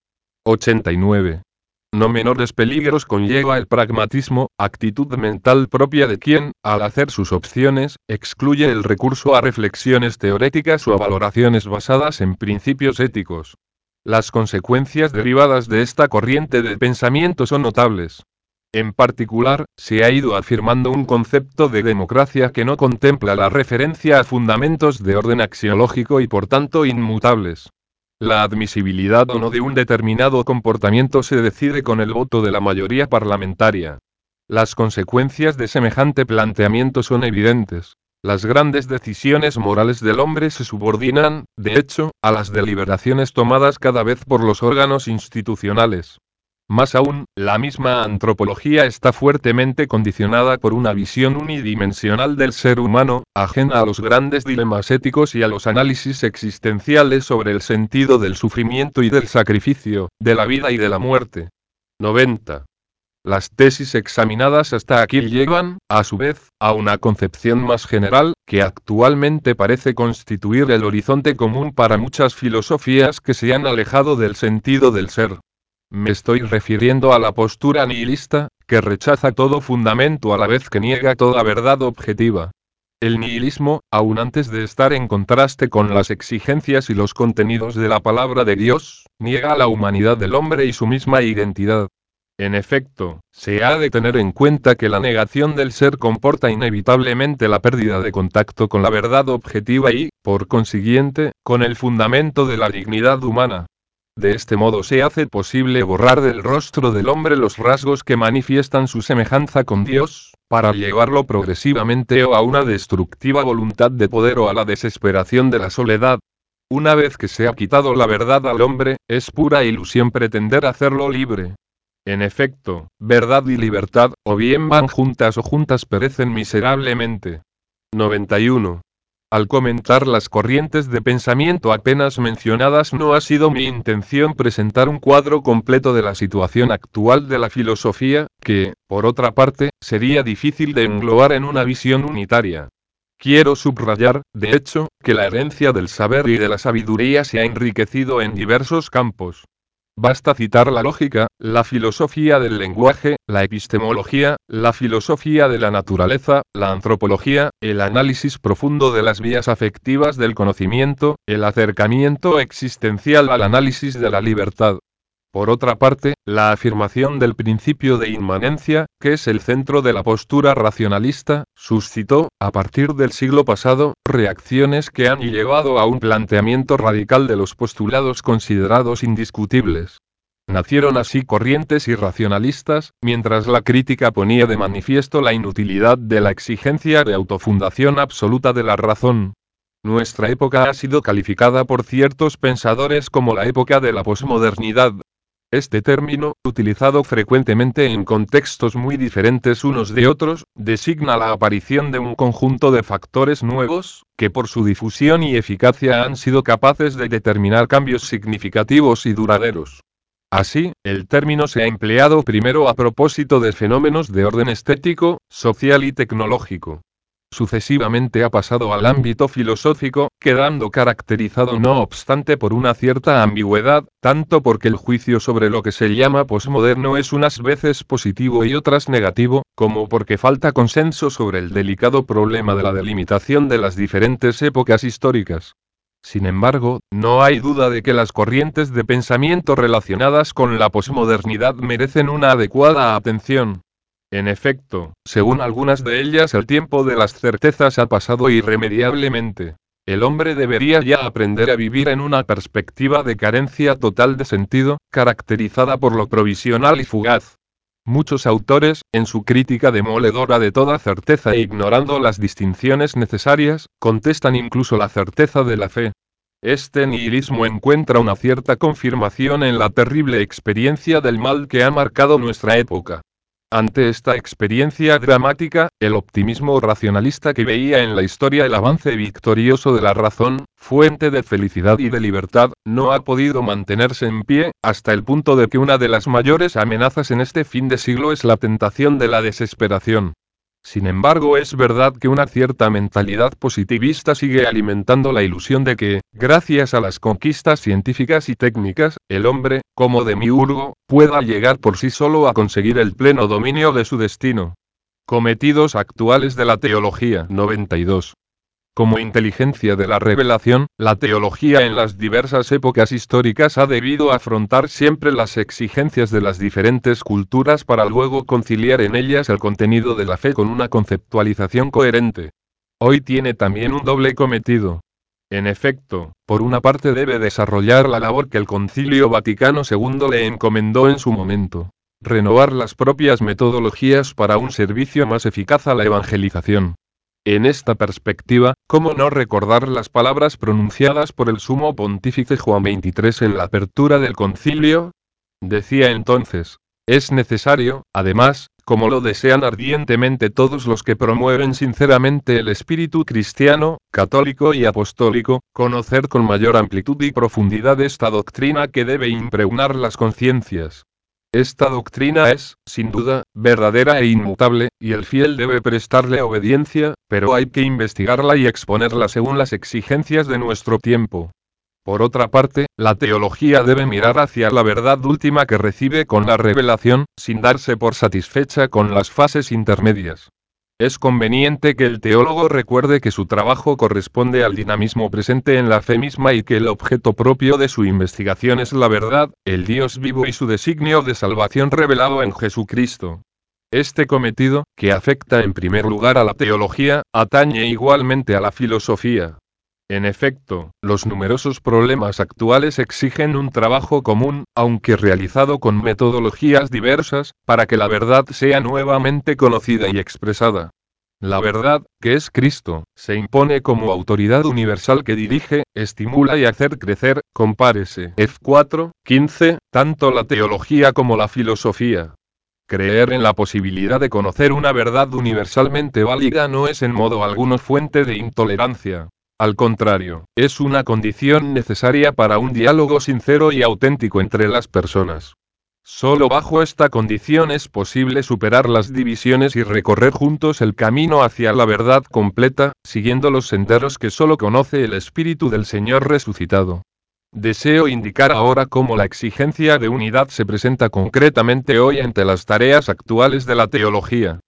89. No menores peligros conlleva el pragmatismo, actitud mental propia de quien, al hacer sus opciones, excluye el recurso a reflexiones teoréticas o a valoraciones basadas en principios éticos. Las consecuencias derivadas de esta corriente de pensamiento son notables. En particular, se ha ido afirmando un concepto de democracia que no contempla la referencia a fundamentos de orden axiológico y por tanto inmutables. La admisibilidad o no de un determinado comportamiento se decide con el voto de la mayoría parlamentaria. Las consecuencias de semejante planteamiento son evidentes. Las grandes decisiones morales del hombre se subordinan, de hecho, a las deliberaciones tomadas cada vez por los órganos institucionales. Más aún, la misma antropología está fuertemente condicionada por una visión unidimensional del ser humano, ajena a los grandes dilemas éticos y a los análisis existenciales sobre el sentido del sufrimiento y del sacrificio, de la vida y de la muerte. 90. Las tesis examinadas hasta aquí llevan, a su vez, a una concepción más general, que actualmente parece constituir el horizonte común para muchas filosofías que se han alejado del sentido del ser. Me estoy refiriendo a la postura nihilista, que rechaza todo fundamento a la vez que niega toda verdad objetiva. El nihilismo, aun antes de estar en contraste con las exigencias y los contenidos de la palabra de Dios, niega a la humanidad del hombre y su misma identidad. En efecto, se ha de tener en cuenta que la negación del ser comporta inevitablemente la pérdida de contacto con la verdad objetiva y, por consiguiente, con el fundamento de la dignidad humana. De este modo se hace posible borrar del rostro del hombre los rasgos que manifiestan su semejanza con Dios, para llevarlo progresivamente o a una destructiva voluntad de poder o a la desesperación de la soledad. Una vez que se ha quitado la verdad al hombre, es pura ilusión pretender hacerlo libre. En efecto, verdad y libertad, o bien van juntas o juntas perecen miserablemente. 91. Al comentar las corrientes de pensamiento apenas mencionadas, no ha sido mi intención presentar un cuadro completo de la situación actual de la filosofía, que, por otra parte, sería difícil de englobar en una visión unitaria. Quiero subrayar, de hecho, que la herencia del saber y de la sabiduría se ha enriquecido en diversos campos. Basta citar la lógica, la filosofía del lenguaje, la epistemología, la filosofía de la naturaleza, la antropología, el análisis profundo de las vías afectivas del conocimiento, el acercamiento existencial al análisis de la libertad. Por otra parte, la afirmación del principio de inmanencia, que es el centro de la postura racionalista, suscitó, a partir del siglo pasado, reacciones que han llevado a un planteamiento radical de los postulados considerados indiscutibles. Nacieron así corrientes irracionalistas, mientras la crítica ponía de manifiesto la inutilidad de la exigencia de autofundación absoluta de la razón. Nuestra época ha sido calificada por ciertos pensadores como la época de la posmodernidad. Este término, utilizado frecuentemente en contextos muy diferentes unos de otros, designa la aparición de un conjunto de factores nuevos, que por su difusión y eficacia han sido capaces de determinar cambios significativos y duraderos. Así, el término se ha empleado primero a propósito de fenómenos de orden estético, social y tecnológico. Sucesivamente ha pasado al ámbito filosófico, quedando caracterizado no obstante por una cierta ambigüedad, tanto porque el juicio sobre lo que se llama posmoderno es unas veces positivo y otras negativo, como porque falta consenso sobre el delicado problema de la delimitación de las diferentes épocas históricas. Sin embargo, no hay duda de que las corrientes de pensamiento relacionadas con la posmodernidad merecen una adecuada atención. En efecto, según algunas de ellas, el tiempo de las certezas ha pasado irremediablemente. El hombre debería ya aprender a vivir en una perspectiva de carencia total de sentido, caracterizada por lo provisional y fugaz. Muchos autores, en su crítica demoledora de toda certeza e ignorando las distinciones necesarias, contestan incluso la certeza de la fe. Este nihilismo encuentra una cierta confirmación en la terrible experiencia del mal que ha marcado nuestra época. Ante esta experiencia dramática, el optimismo racionalista que veía en la historia el avance victorioso de la razón, fuente de felicidad y de libertad, no ha podido mantenerse en pie, hasta el punto de que una de las mayores amenazas en este fin de siglo es la tentación de la desesperación. Sin embargo, es verdad que una cierta mentalidad positivista sigue alimentando la ilusión de que, gracias a las conquistas científicas y técnicas, el hombre, como demiurgo, pueda llegar por sí solo a conseguir el pleno dominio de su destino. Cometidos actuales de la teología 92. Como inteligencia de la revelación, la teología en las diversas épocas históricas ha debido afrontar siempre las exigencias de las diferentes culturas para luego conciliar en ellas el contenido de la fe con una conceptualización coherente. Hoy tiene también un doble cometido. En efecto, por una parte debe desarrollar la labor que el Concilio Vaticano II le encomendó en su momento. Renovar las propias metodologías para un servicio más eficaz a la evangelización. En esta perspectiva, ¿cómo no recordar las palabras pronunciadas por el sumo pontífice Juan XXIII en la apertura del concilio? Decía entonces: es necesario, además, como lo desean ardientemente todos los que promueven sinceramente el espíritu cristiano, católico y apostólico, conocer con mayor amplitud y profundidad esta doctrina que debe impregnar las conciencias. Esta doctrina es, sin duda, verdadera e inmutable, y el fiel debe prestarle obediencia, pero hay que investigarla y exponerla según las exigencias de nuestro tiempo. Por otra parte, la teología debe mirar hacia la verdad última que recibe con la revelación, sin darse por satisfecha con las fases intermedias. Es conveniente que el teólogo recuerde que su trabajo corresponde al dinamismo presente en la fe misma y que el objeto propio de su investigación es la verdad, el Dios vivo y su designio de salvación revelado en Jesucristo. Este cometido, que afecta en primer lugar a la teología, atañe igualmente a la filosofía. En efecto, los numerosos problemas actuales exigen un trabajo común, aunque realizado con metodologías diversas, para que la verdad sea nuevamente conocida y expresada. La verdad, que es Cristo, se impone como autoridad universal que dirige, estimula y hacer crecer, compárese F4:15, tanto la teología como la filosofía. Creer en la posibilidad de conocer una verdad universalmente válida no es en modo alguno fuente de intolerancia. Al contrario, es una condición necesaria para un diálogo sincero y auténtico entre las personas. Solo bajo esta condición es posible superar las divisiones y recorrer juntos el camino hacia la verdad completa, siguiendo los senderos que solo conoce el Espíritu del Señor resucitado. Deseo indicar ahora cómo la exigencia de unidad se presenta concretamente hoy ante las tareas actuales de la teología.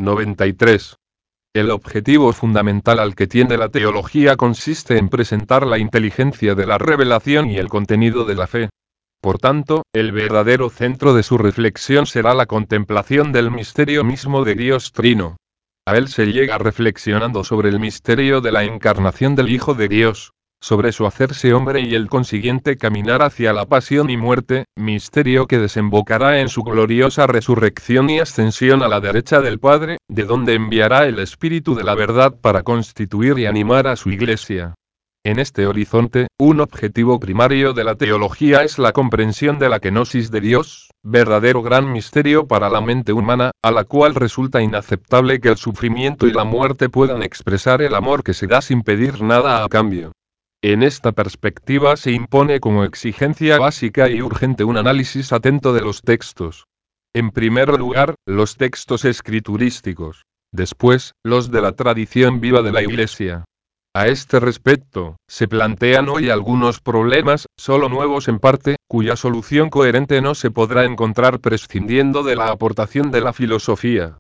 93. El objetivo fundamental al que tiende la teología consiste en presentar la inteligencia de la revelación y el contenido de la fe. Por tanto, el verdadero centro de su reflexión será la contemplación del misterio mismo de Dios Trino. A él se llega reflexionando sobre el misterio de la encarnación del Hijo de Dios, sobre su hacerse hombre y el consiguiente caminar hacia la pasión y muerte, misterio que desembocará en su gloriosa resurrección y ascensión a la derecha del Padre, de donde enviará el Espíritu de la verdad para constituir y animar a su Iglesia. En este horizonte, un objetivo primario de la teología es la comprensión de la kenosis de Dios, verdadero gran misterio para la mente humana, a la cual resulta inaceptable que el sufrimiento y la muerte puedan expresar el amor que se da sin pedir nada a cambio. En esta perspectiva se impone como exigencia básica y urgente un análisis atento de los textos. En primer lugar, los textos escriturísticos. Después, los de la tradición viva de la Iglesia. A este respecto, se plantean hoy algunos problemas, solo nuevos en parte, cuya solución coherente no se podrá encontrar prescindiendo de la aportación de la filosofía.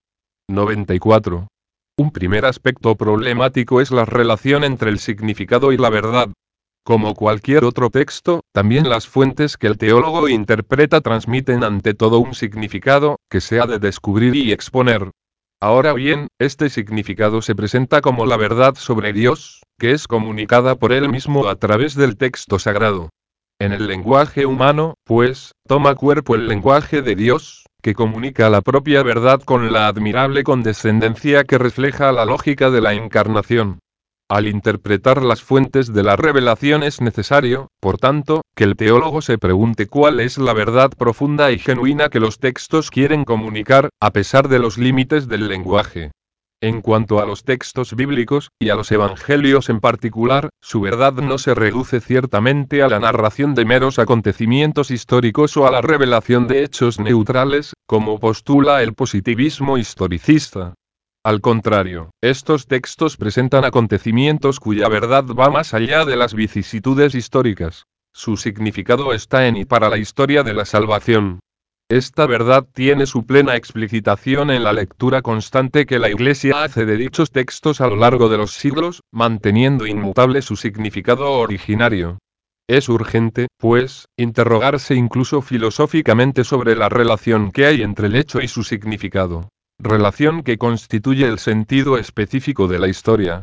94. Un primer aspecto problemático es la relación entre el significado y la verdad. Como cualquier otro texto, también las fuentes que el teólogo interpreta transmiten ante todo un significado, que se ha de descubrir y exponer. Ahora bien, este significado se presenta como la verdad sobre Dios, que es comunicada por él mismo a través del texto sagrado. En el lenguaje humano, pues, toma cuerpo el lenguaje de Dios, que comunica la propia verdad con la admirable condescendencia que refleja la lógica de la encarnación. Al interpretar las fuentes de la revelación es necesario, por tanto, que el teólogo se pregunte cuál es la verdad profunda y genuina que los textos quieren comunicar, a pesar de los límites del lenguaje. En cuanto a los textos bíblicos, y a los evangelios en particular, su verdad no se reduce ciertamente a la narración de meros acontecimientos históricos o a la revelación de hechos neutrales, como postula el positivismo historicista. Al contrario, estos textos presentan acontecimientos cuya verdad va más allá de las vicisitudes históricas. Su significado está en y para la historia de la salvación. Esta verdad tiene su plena explicitación en la lectura constante que la Iglesia hace de dichos textos a lo largo de los siglos, manteniendo inmutable su significado originario. Es urgente, pues, interrogarse incluso filosóficamente sobre la relación que hay entre el hecho y su significado. Relación que constituye el sentido específico de la historia.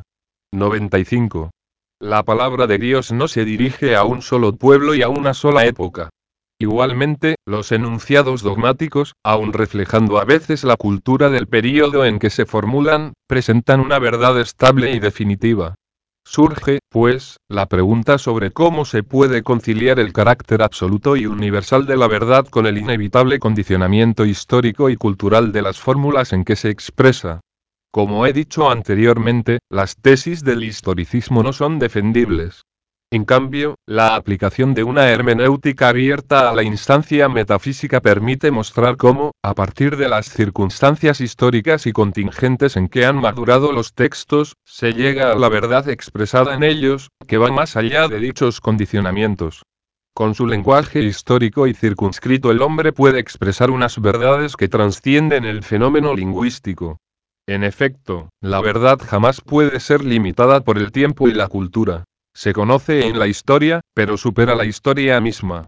95. La palabra de Dios no se dirige a un solo pueblo y a una sola época. Igualmente, los enunciados dogmáticos, aun reflejando a veces la cultura del período en que se formulan, presentan una verdad estable y definitiva. Surge, pues, la pregunta sobre cómo se puede conciliar el carácter absoluto y universal de la verdad con el inevitable condicionamiento histórico y cultural de las fórmulas en que se expresa. Como he dicho anteriormente, las tesis del historicismo no son defendibles. En cambio, la aplicación de una hermenéutica abierta a la instancia metafísica permite mostrar cómo, a partir de las circunstancias históricas y contingentes en que han madurado los textos, se llega a la verdad expresada en ellos, que va más allá de dichos condicionamientos. Con su lenguaje histórico y circunscrito el hombre puede expresar unas verdades que trascienden el fenómeno lingüístico. En efecto, la verdad jamás puede ser limitada por el tiempo y la cultura. Se conoce en la historia, pero supera la historia misma.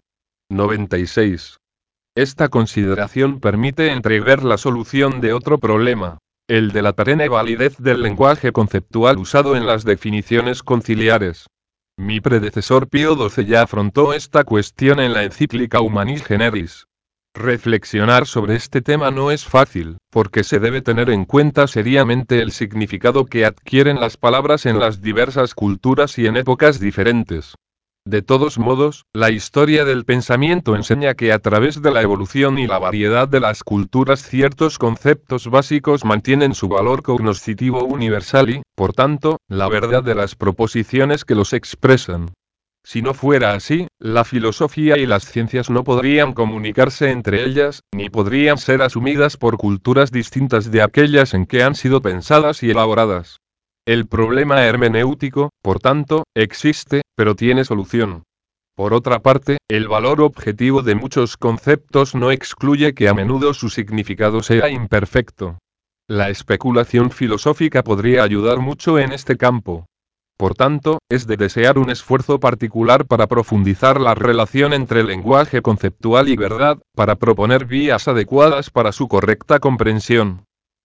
96. Esta consideración permite entrever la solución de otro problema, el de la perenne validez del lenguaje conceptual usado en las definiciones conciliares. Mi predecesor Pío XII ya afrontó esta cuestión en la encíclica Humanis Generis. Reflexionar sobre este tema no es fácil, porque se debe tener en cuenta seriamente el significado que adquieren las palabras en las diversas culturas y en épocas diferentes. De todos modos, la historia del pensamiento enseña que a través de la evolución y la variedad de las culturas ciertos conceptos básicos mantienen su valor cognoscitivo universal y, por tanto, la verdad de las proposiciones que los expresan. Si no fuera así, la filosofía y las ciencias no podrían comunicarse entre ellas, ni podrían ser asumidas por culturas distintas de aquellas en que han sido pensadas y elaboradas. El problema hermenéutico, por tanto, existe, pero tiene solución. Por otra parte, el valor objetivo de muchos conceptos no excluye que a menudo su significado sea imperfecto. La especulación filosófica podría ayudar mucho en este campo. Por tanto, es de desear un esfuerzo particular para profundizar la relación entre lenguaje conceptual y verdad, para proponer vías adecuadas para su correcta comprensión.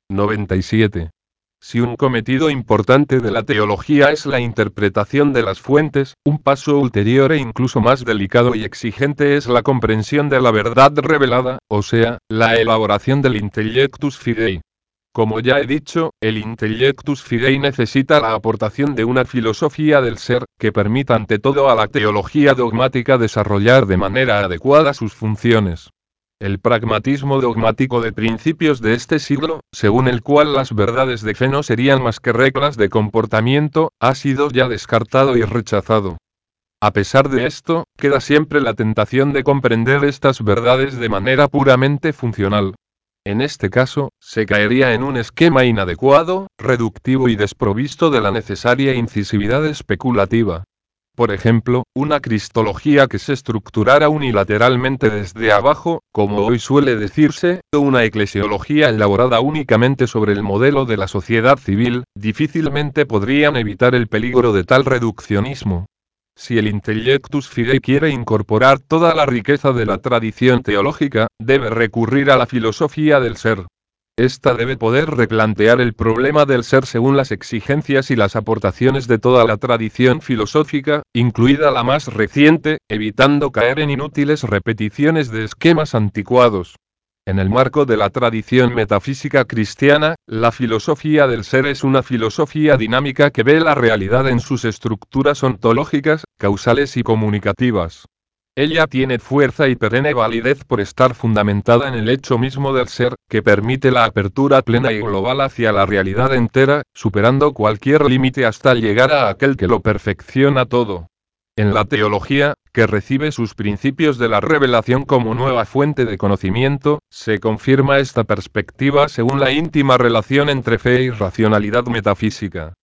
97. Si un cometido importante de la teología es la interpretación de las fuentes, un paso ulterior e incluso más delicado y exigente es la comprensión de la verdad revelada, o sea, la elaboración del intellectus fidei. Como ya he dicho, el intellectus fidei necesita la aportación de una filosofía del ser, que permita ante todo a la teología dogmática desarrollar de manera adecuada sus funciones. El pragmatismo dogmático de principios de este siglo, según el cual las verdades de fe no serían más que reglas de comportamiento, ha sido ya descartado y rechazado. A pesar de esto, queda siempre la tentación de comprender estas verdades de manera puramente funcional. En este caso, se caería en un esquema inadecuado, reductivo y desprovisto de la necesaria incisividad especulativa. Por ejemplo, una cristología que se estructurara unilateralmente desde abajo, como hoy suele decirse, o una eclesiología elaborada únicamente sobre el modelo de la sociedad civil, difícilmente podrían evitar el peligro de tal reduccionismo. Si el intellectus fidei quiere incorporar toda la riqueza de la tradición teológica, debe recurrir a la filosofía del ser. Esta debe poder replantear el problema del ser según las exigencias y las aportaciones de toda la tradición filosófica, incluida la más reciente, evitando caer en inútiles repeticiones de esquemas anticuados. En el marco de la tradición metafísica cristiana, la filosofía del ser es una filosofía dinámica que ve la realidad en sus estructuras ontológicas, causales y comunicativas. Ella tiene fuerza y perenne validez por estar fundamentada en el hecho mismo del ser, que permite la apertura plena y global hacia la realidad entera, superando cualquier límite hasta llegar a aquel que lo perfecciona todo. En la teología, que recibe sus principios de la revelación como nueva fuente de conocimiento, se confirma esta perspectiva según la íntima relación entre fe y racionalidad metafísica.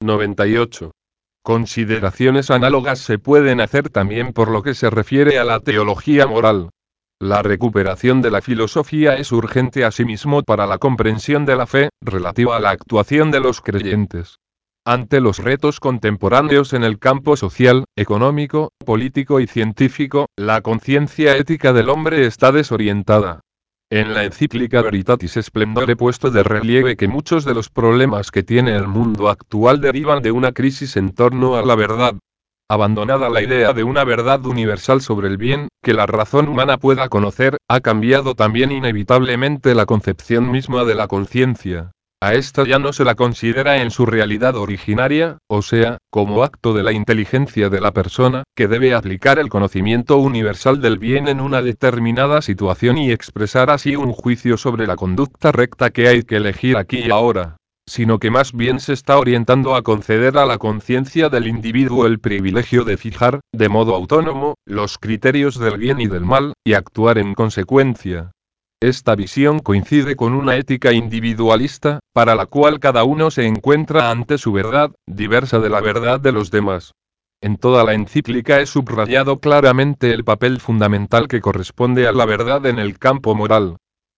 98. Consideraciones análogas se pueden hacer también por lo que se refiere a la teología moral. La recuperación de la filosofía es urgente asimismo para la comprensión de la fe, relativa a la actuación de los creyentes. Ante los retos contemporáneos en el campo social, económico, político y científico, la conciencia ética del hombre está desorientada. En la encíclica Veritatis Splendor he puesto de relieve que muchos de los problemas que tiene el mundo actual derivan de una crisis en torno a la verdad. Abandonada la idea de una verdad universal sobre el bien, que la razón humana pueda conocer, ha cambiado también inevitablemente la concepción misma de la conciencia. A esta ya no se la considera en su realidad originaria, o sea, como acto de la inteligencia de la persona, que debe aplicar el conocimiento universal del bien en una determinada situación y expresar así un juicio sobre la conducta recta que hay que elegir aquí y ahora, sino que más bien se está orientando a conceder a la conciencia del individuo el privilegio de fijar, de modo autónomo, los criterios del bien y del mal, y actuar en consecuencia. Esta visión coincide con una ética individualista, para la cual cada uno se encuentra ante su verdad, diversa de la verdad de los demás. En toda la encíclica he subrayado claramente el papel fundamental que corresponde a la verdad en el campo moral.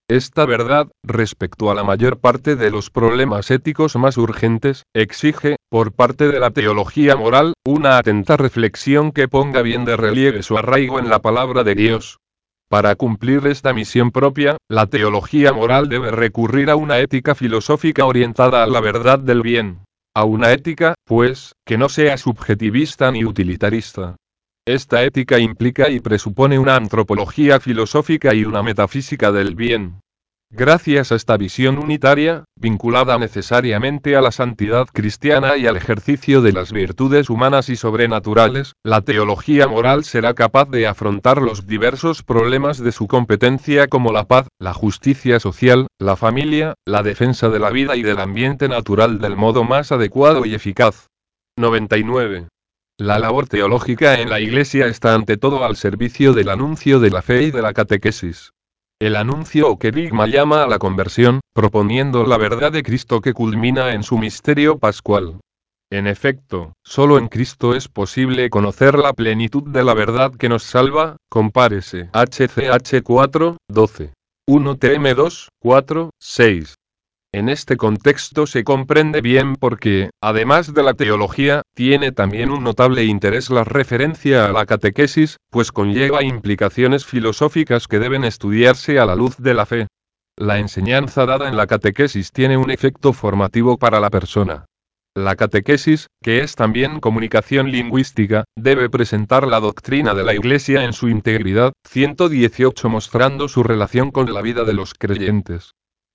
Esta verdad, respecto a la mayor parte de los problemas éticos más urgentes, exige, por parte de la teología moral, una atenta reflexión que ponga bien de relieve su arraigo en la palabra de Dios. Para cumplir esta misión propia, la teología moral debe recurrir a una ética filosófica orientada a la verdad del bien. A una ética, pues, que no sea subjetivista ni utilitarista. Esta ética implica y presupone una antropología filosófica y una metafísica del bien. Gracias a esta visión unitaria, vinculada necesariamente a la santidad cristiana y al ejercicio de las virtudes humanas y sobrenaturales, la teología moral será capaz de afrontar los diversos problemas de su competencia como la paz, la justicia social, la familia, la defensa de la vida y del ambiente natural del modo más adecuado y eficaz. 99. La labor teológica en la Iglesia está ante todo al servicio del anuncio de la fe y de la catequesis. El anuncio o querigma llama a la conversión, proponiendo la verdad de Cristo que culmina en su misterio pascual. En efecto, solo en Cristo es posible conocer la plenitud de la verdad que nos salva, compárese HCH 4, 12. 1 TM 2, 4, 6. En este contexto se comprende bien porque, además de la teología, tiene también un notable interés la referencia a la catequesis, pues conlleva implicaciones filosóficas que deben estudiarse a la luz de la fe. La enseñanza dada en la catequesis tiene un efecto formativo para la persona. La catequesis, que es también comunicación lingüística, debe presentar la doctrina de la Iglesia en su integridad, 118 mostrando su relación con la vida de los creyentes.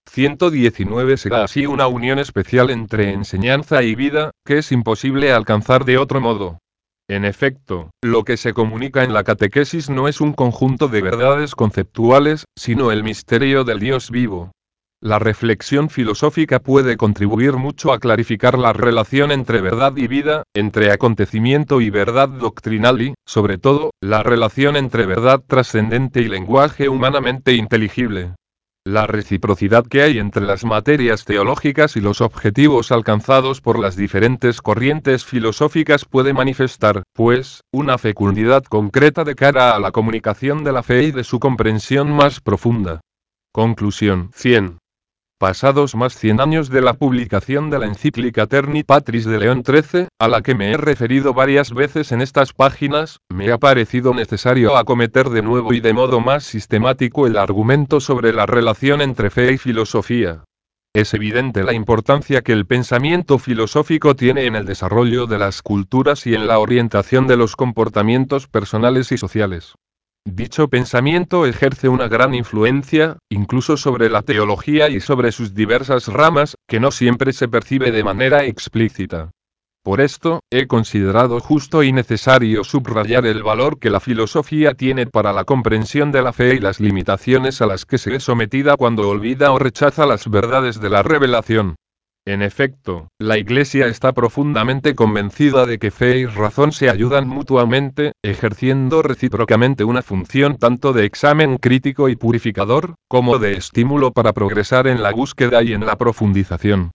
119 será así una unión especial entre enseñanza y vida, que es imposible alcanzar de otro modo. En efecto, lo que se comunica en la catequesis no es un conjunto de verdades conceptuales, sino el misterio del Dios vivo. La reflexión filosófica puede contribuir mucho a clarificar la relación entre verdad y vida, entre acontecimiento y verdad doctrinal y, sobre todo, la relación entre verdad trascendente y lenguaje humanamente inteligible. La reciprocidad que hay entre las materias teológicas y los objetivos alcanzados por las diferentes corrientes filosóficas puede manifestar, pues, una fecundidad concreta de cara a la comunicación de la fe y de su comprensión más profunda. Conclusión 100. Pasados más 100 años de la publicación de la encíclica Terni Patris de León XIII, a la que me he referido varias veces en estas páginas, me ha parecido necesario acometer de nuevo y de modo más sistemático el argumento sobre la relación entre fe y filosofía. Es evidente la importancia que el pensamiento filosófico tiene en el desarrollo de las culturas y en la orientación de los comportamientos personales y sociales. Dicho pensamiento ejerce una gran influencia, incluso sobre la teología y sobre sus diversas ramas, que no siempre se percibe de manera explícita. Por esto, he considerado justo y necesario subrayar el valor que la filosofía tiene para la comprensión de la fe y las limitaciones a las que se es sometida cuando olvida o rechaza las verdades de la revelación. En efecto, la Iglesia está profundamente convencida de que fe y razón se ayudan mutuamente, ejerciendo recíprocamente una función tanto de examen crítico y purificador, como de estímulo para progresar en la búsqueda y en la profundización.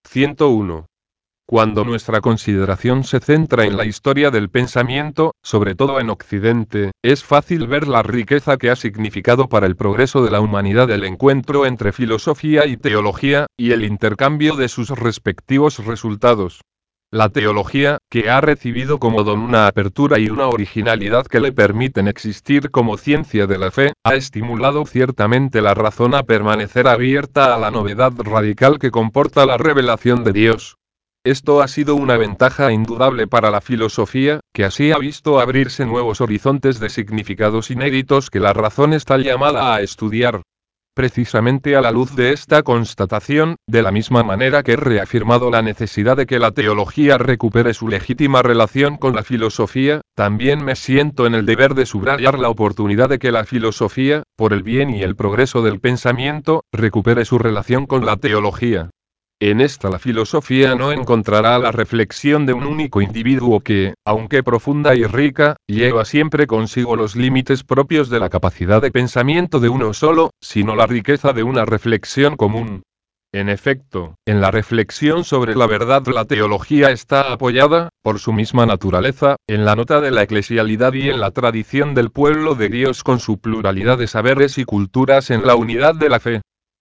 101. Cuando nuestra consideración se centra en la historia del pensamiento, sobre todo en Occidente, es fácil ver la riqueza que ha significado para el progreso de la humanidad el encuentro entre filosofía y teología, y el intercambio de sus respectivos resultados. La teología, que ha recibido como don una apertura y una originalidad que le permiten existir como ciencia de la fe, ha estimulado ciertamente la razón a permanecer abierta a la novedad radical que comporta la revelación de Dios. Esto ha sido una ventaja indudable para la filosofía, que así ha visto abrirse nuevos horizontes de significados inéditos que la razón está llamada a estudiar. Precisamente a la luz de esta constatación, de la misma manera que he reafirmado la necesidad de que la teología recupere su legítima relación con la filosofía, también me siento en el deber de subrayar la oportunidad de que la filosofía, por el bien y el progreso del pensamiento, recupere su relación con la teología. En esta la filosofía no encontrará la reflexión de un único individuo que, aunque profunda y rica, lleva siempre consigo los límites propios de la capacidad de pensamiento de uno solo, sino la riqueza de una reflexión común. En efecto, en la reflexión sobre la verdad la teología está apoyada, por su misma naturaleza, en la nota de la eclesialidad y en la tradición del pueblo de Dios con su pluralidad de saberes y culturas en la unidad de la fe.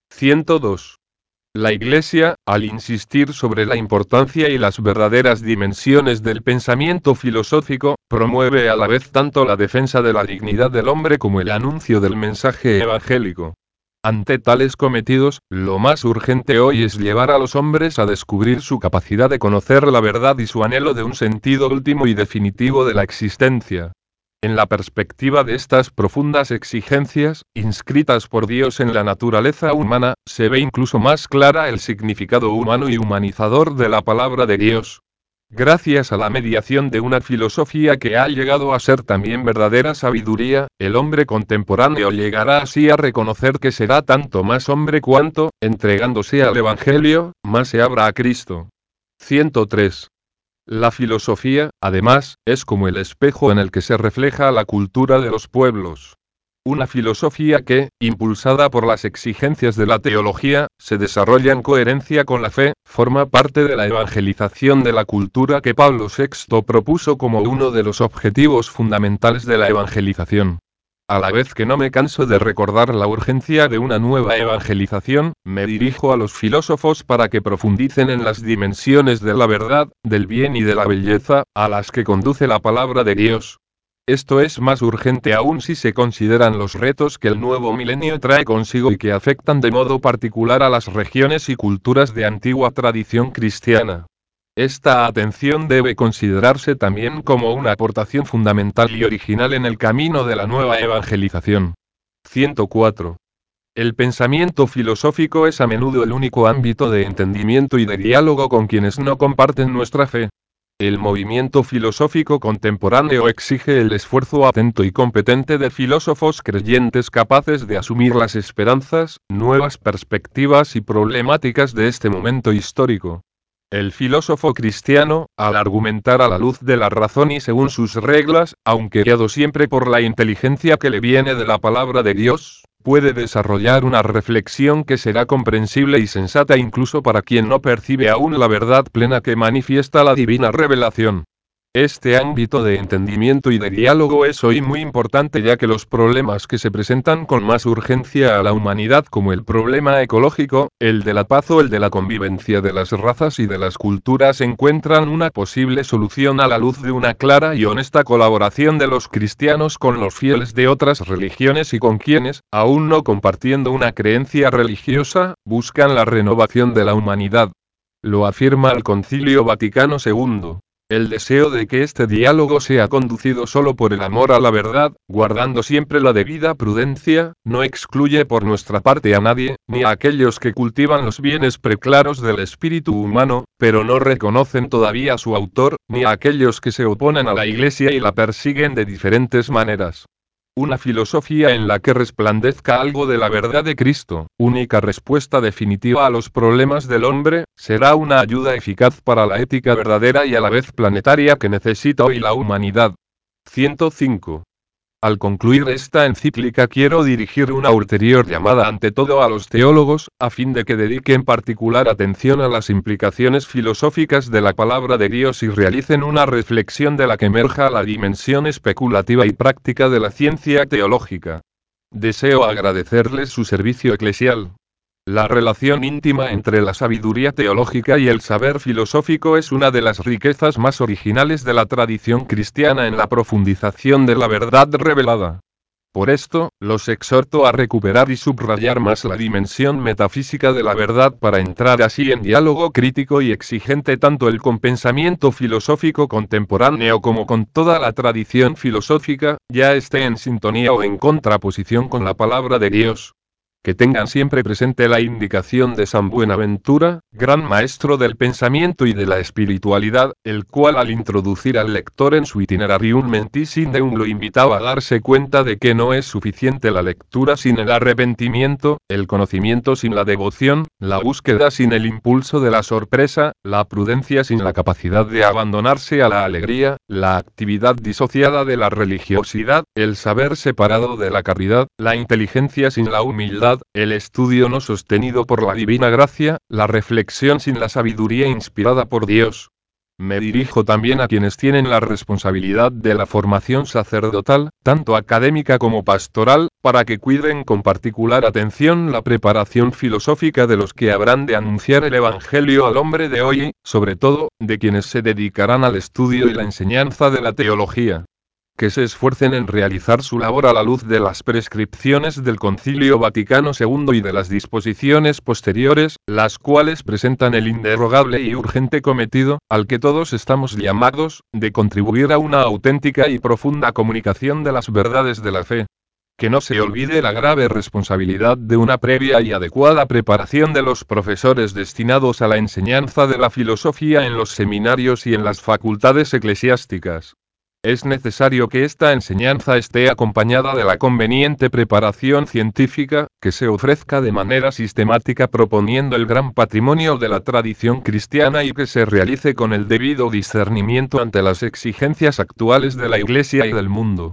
102. La Iglesia, al insistir sobre la importancia y las verdaderas dimensiones del pensamiento filosófico, promueve a la vez tanto la defensa de la dignidad del hombre como el anuncio del mensaje evangélico. Ante tales cometidos, lo más urgente hoy es llevar a los hombres a descubrir su capacidad de conocer la verdad y su anhelo de un sentido último y definitivo de la existencia. En la perspectiva de estas profundas exigencias, inscritas por Dios en la naturaleza humana, se ve incluso más clara el significado humano y humanizador de la palabra de Dios. Gracias a la mediación de una filosofía que ha llegado a ser también verdadera sabiduría, el hombre contemporáneo llegará así a reconocer que será tanto más hombre cuanto, entregándose al Evangelio, más se abra a Cristo. 103. La filosofía, además, es como el espejo en el que se refleja la cultura de los pueblos. Una filosofía que, impulsada por las exigencias de la teología, se desarrolla en coherencia con la fe, forma parte de la evangelización de la cultura que Pablo VI propuso como uno de los objetivos fundamentales de la evangelización. A la vez que no me canso de recordar la urgencia de una nueva evangelización, me dirijo a los filósofos para que profundicen en las dimensiones de la verdad, del bien y de la belleza, a las que conduce la palabra de Dios. Esto es más urgente aún si se consideran los retos que el nuevo milenio trae consigo y que afectan de modo particular a las regiones y culturas de antigua tradición cristiana. Esta atención debe considerarse también como una aportación fundamental y original en el camino de la nueva evangelización. 104. El pensamiento filosófico es a menudo el único ámbito de entendimiento y de diálogo con quienes no comparten nuestra fe. El movimiento filosófico contemporáneo exige el esfuerzo atento y competente de filósofos creyentes capaces de asumir las esperanzas, nuevas perspectivas y problemáticas de este momento histórico. El filósofo cristiano, al argumentar a la luz de la razón y según sus reglas, aunque guiado siempre por la inteligencia que le viene de la palabra de Dios, puede desarrollar una reflexión que será comprensible y sensata incluso para quien no percibe aún la verdad plena que manifiesta la divina revelación. Este ámbito de entendimiento y de diálogo es hoy muy importante ya que los problemas que se presentan con más urgencia a la humanidad como el problema ecológico, el de la paz o el de la convivencia de las razas y de las culturas encuentran una posible solución a la luz de una clara y honesta colaboración de los cristianos con los fieles de otras religiones y con quienes, aún no compartiendo una creencia religiosa, buscan la renovación de la humanidad. Lo afirma el Concilio Vaticano II. El deseo de que este diálogo sea conducido solo por el amor a la verdad, guardando siempre la debida prudencia, no excluye por nuestra parte a nadie, ni a aquellos que cultivan los bienes preclaros del espíritu humano, pero no reconocen todavía a su autor, ni a aquellos que se oponen a la Iglesia y la persiguen de diferentes maneras. Una filosofía en la que resplandezca algo de la verdad de Cristo, única respuesta definitiva a los problemas del hombre, será una ayuda eficaz para la ética verdadera y a la vez planetaria que necesita hoy la humanidad. 105. Al concluir esta encíclica quiero dirigir una ulterior llamada ante todo a los teólogos, a fin de que dediquen particular atención a las implicaciones filosóficas de la palabra de Dios y realicen una reflexión de la que emerja la dimensión especulativa y práctica de la ciencia teológica. Deseo agradecerles su servicio eclesial. La relación íntima entre la sabiduría teológica y el saber filosófico es una de las riquezas más originales de la tradición cristiana en la profundización de la verdad revelada. Por esto, los exhorto a recuperar y subrayar más la dimensión metafísica de la verdad para entrar así en diálogo crítico y exigente tanto con pensamiento filosófico contemporáneo como con toda la tradición filosófica, ya esté en sintonía o en contraposición con la palabra de Dios. Que tengan siempre presente la indicación de San Buenaventura, gran maestro del pensamiento y de la espiritualidad, el cual al introducir al lector en su Itinerarium Mentis in Deum lo invitaba a darse cuenta de que no es suficiente la lectura sin el arrepentimiento, el conocimiento sin la devoción, la búsqueda sin el impulso de la sorpresa, la prudencia sin la capacidad de abandonarse a la alegría, la actividad disociada de la religiosidad, el saber separado de la caridad, la inteligencia sin la humildad, el estudio no sostenido por la divina gracia, la reflexión sin la sabiduría inspirada por Dios. Me dirijo también a quienes tienen la responsabilidad de la formación sacerdotal, tanto académica como pastoral, para que cuiden con particular atención la preparación filosófica de los que habrán de anunciar el Evangelio al hombre de hoy, y, sobre todo, de quienes se dedicarán al estudio y la enseñanza de la teología. Que se esfuercen en realizar su labor a la luz de las prescripciones del Concilio Vaticano II y de las disposiciones posteriores, las cuales presentan el inderogable y urgente cometido, al que todos estamos llamados, de contribuir a una auténtica y profunda comunicación de las verdades de la fe. Que no se olvide la grave responsabilidad de una previa y adecuada preparación de los profesores destinados a la enseñanza de la filosofía en los seminarios y en las facultades eclesiásticas. Es necesario que esta enseñanza esté acompañada de la conveniente preparación científica, que se ofrezca de manera sistemática proponiendo el gran patrimonio de la tradición cristiana y que se realice con el debido discernimiento ante las exigencias actuales de la Iglesia y del mundo.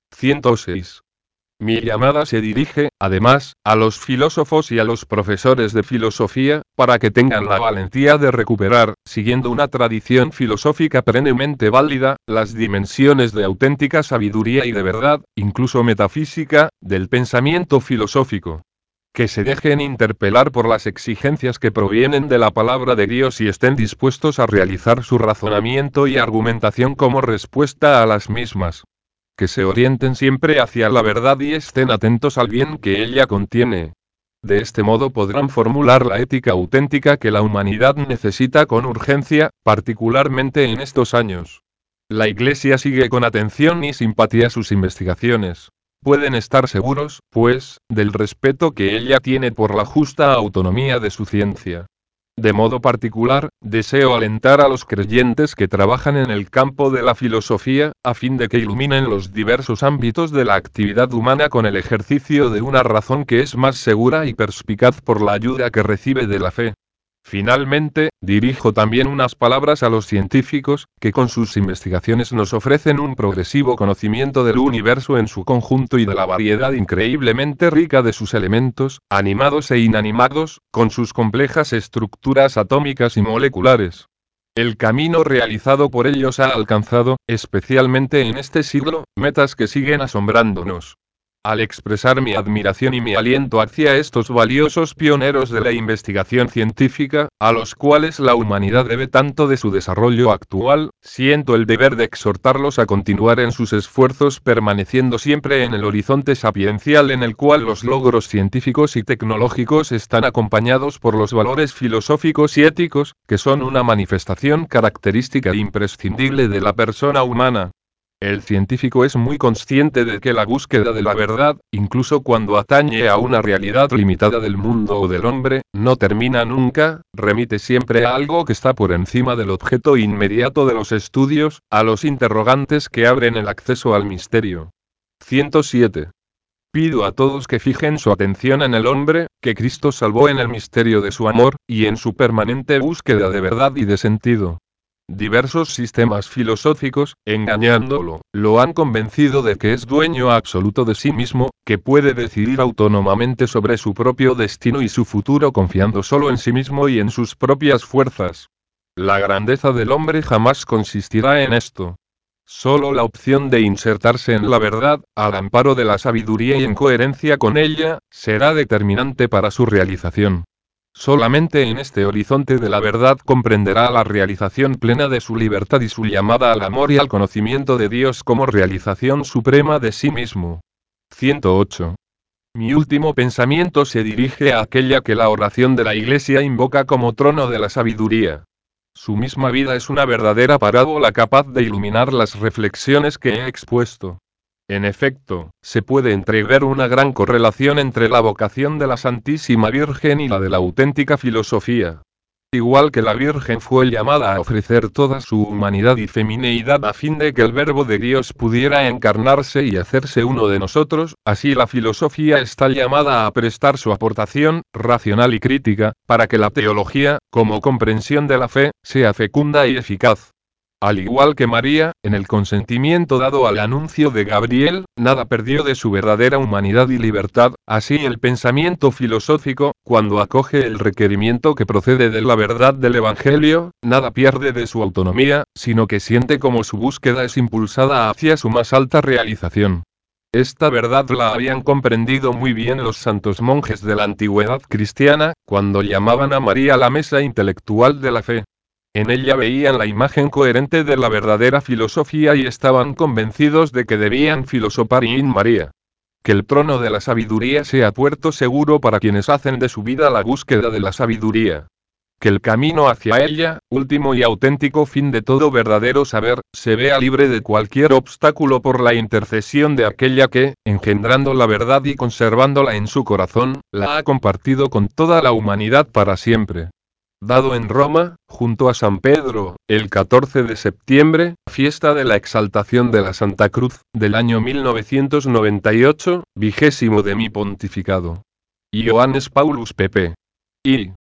106. Mi llamada se dirige, además, a los filósofos y a los profesores de filosofía, para que tengan la valentía de recuperar, siguiendo una tradición filosófica perennemente válida, las dimensiones de auténtica sabiduría y de verdad, incluso metafísica, del pensamiento filosófico. Que se dejen interpelar por las exigencias que provienen de la palabra de Dios y estén dispuestos a realizar su razonamiento y argumentación como respuesta a las mismas. Que se orienten siempre hacia la verdad y estén atentos al bien que ella contiene. De este modo podrán formular la ética auténtica que la humanidad necesita con urgencia, particularmente en estos años. La Iglesia sigue con atención y simpatía sus investigaciones. Pueden estar seguros, pues, del respeto que ella tiene por la justa autonomía de su ciencia. De modo particular, deseo alentar a los creyentes que trabajan en el campo de la filosofía, a fin de que iluminen los diversos ámbitos de la actividad humana con el ejercicio de una razón que es más segura y perspicaz por la ayuda que recibe de la fe. Finalmente, dirijo también unas palabras a los científicos, que con sus investigaciones nos ofrecen un progresivo conocimiento del universo en su conjunto y de la variedad increíblemente rica de sus elementos, animados e inanimados, con sus complejas estructuras atómicas y moleculares. El camino realizado por ellos ha alcanzado, especialmente en este siglo, metas que siguen asombrándonos. Al expresar mi admiración y mi aliento hacia estos valiosos pioneros de la investigación científica, a los cuales la humanidad debe tanto de su desarrollo actual, siento el deber de exhortarlos a continuar en sus esfuerzos permaneciendo siempre en el horizonte sapiencial en el cual los logros científicos y tecnológicos están acompañados por los valores filosóficos y éticos, que son una manifestación característica e imprescindible de la persona humana. El científico es muy consciente de que la búsqueda de la verdad, incluso cuando atañe a una realidad limitada del mundo o del hombre, no termina nunca, remite siempre a algo que está por encima del objeto inmediato de los estudios, a los interrogantes que abren el acceso al misterio. 107. Pido a todos que fijen su atención en el hombre, que Cristo salvó en el misterio de su amor, y en su permanente búsqueda de verdad y de sentido. Diversos sistemas filosóficos, engañándolo, lo han convencido de que es dueño absoluto de sí mismo, que puede decidir autónomamente sobre su propio destino y su futuro confiando solo en sí mismo y en sus propias fuerzas. La grandeza del hombre jamás consistirá en esto. Solo la opción de insertarse en la verdad, al amparo de la sabiduría y en coherencia con ella, será determinante para su realización. Solamente en este horizonte de la verdad comprenderá la realización plena de su libertad y su llamada al amor y al conocimiento de Dios como realización suprema de sí mismo. 108. Mi último pensamiento se dirige a aquella que la oración de la Iglesia invoca como trono de la sabiduría. Su misma vida es una verdadera parábola capaz de iluminar las reflexiones que he expuesto. En efecto, se puede entrever una gran correlación entre la vocación de la Santísima Virgen y la de la auténtica filosofía. Igual que la Virgen fue llamada a ofrecer toda su humanidad y femineidad a fin de que el Verbo de Dios pudiera encarnarse y hacerse uno de nosotros, así la filosofía está llamada a prestar su aportación, racional y crítica, para que la teología, como comprensión de la fe, sea fecunda y eficaz. Al igual que María, en el consentimiento dado al anuncio de Gabriel, nada perdió de su verdadera humanidad y libertad, así el pensamiento filosófico, cuando acoge el requerimiento que procede de la verdad del Evangelio, nada pierde de su autonomía, sino que siente como su búsqueda es impulsada hacia su más alta realización. Esta verdad la habían comprendido muy bien los santos monjes de la antigüedad cristiana, cuando llamaban a María la mesa intelectual de la fe. En ella veían la imagen coherente de la verdadera filosofía y estaban convencidos de que debían filosofar in María. Que el trono de la sabiduría sea puerto seguro para quienes hacen de su vida la búsqueda de la sabiduría. Que el camino hacia ella, último y auténtico fin de todo verdadero saber, se vea libre de cualquier obstáculo por la intercesión de aquella que, engendrando la verdad y conservándola en su corazón, la ha compartido con toda la humanidad para siempre. Dado en Roma, junto a San Pedro, el 14 de septiembre, fiesta de la exaltación de la Santa Cruz, del año 1998, 20º de mi pontificado. Ioannes Paulus pp. I.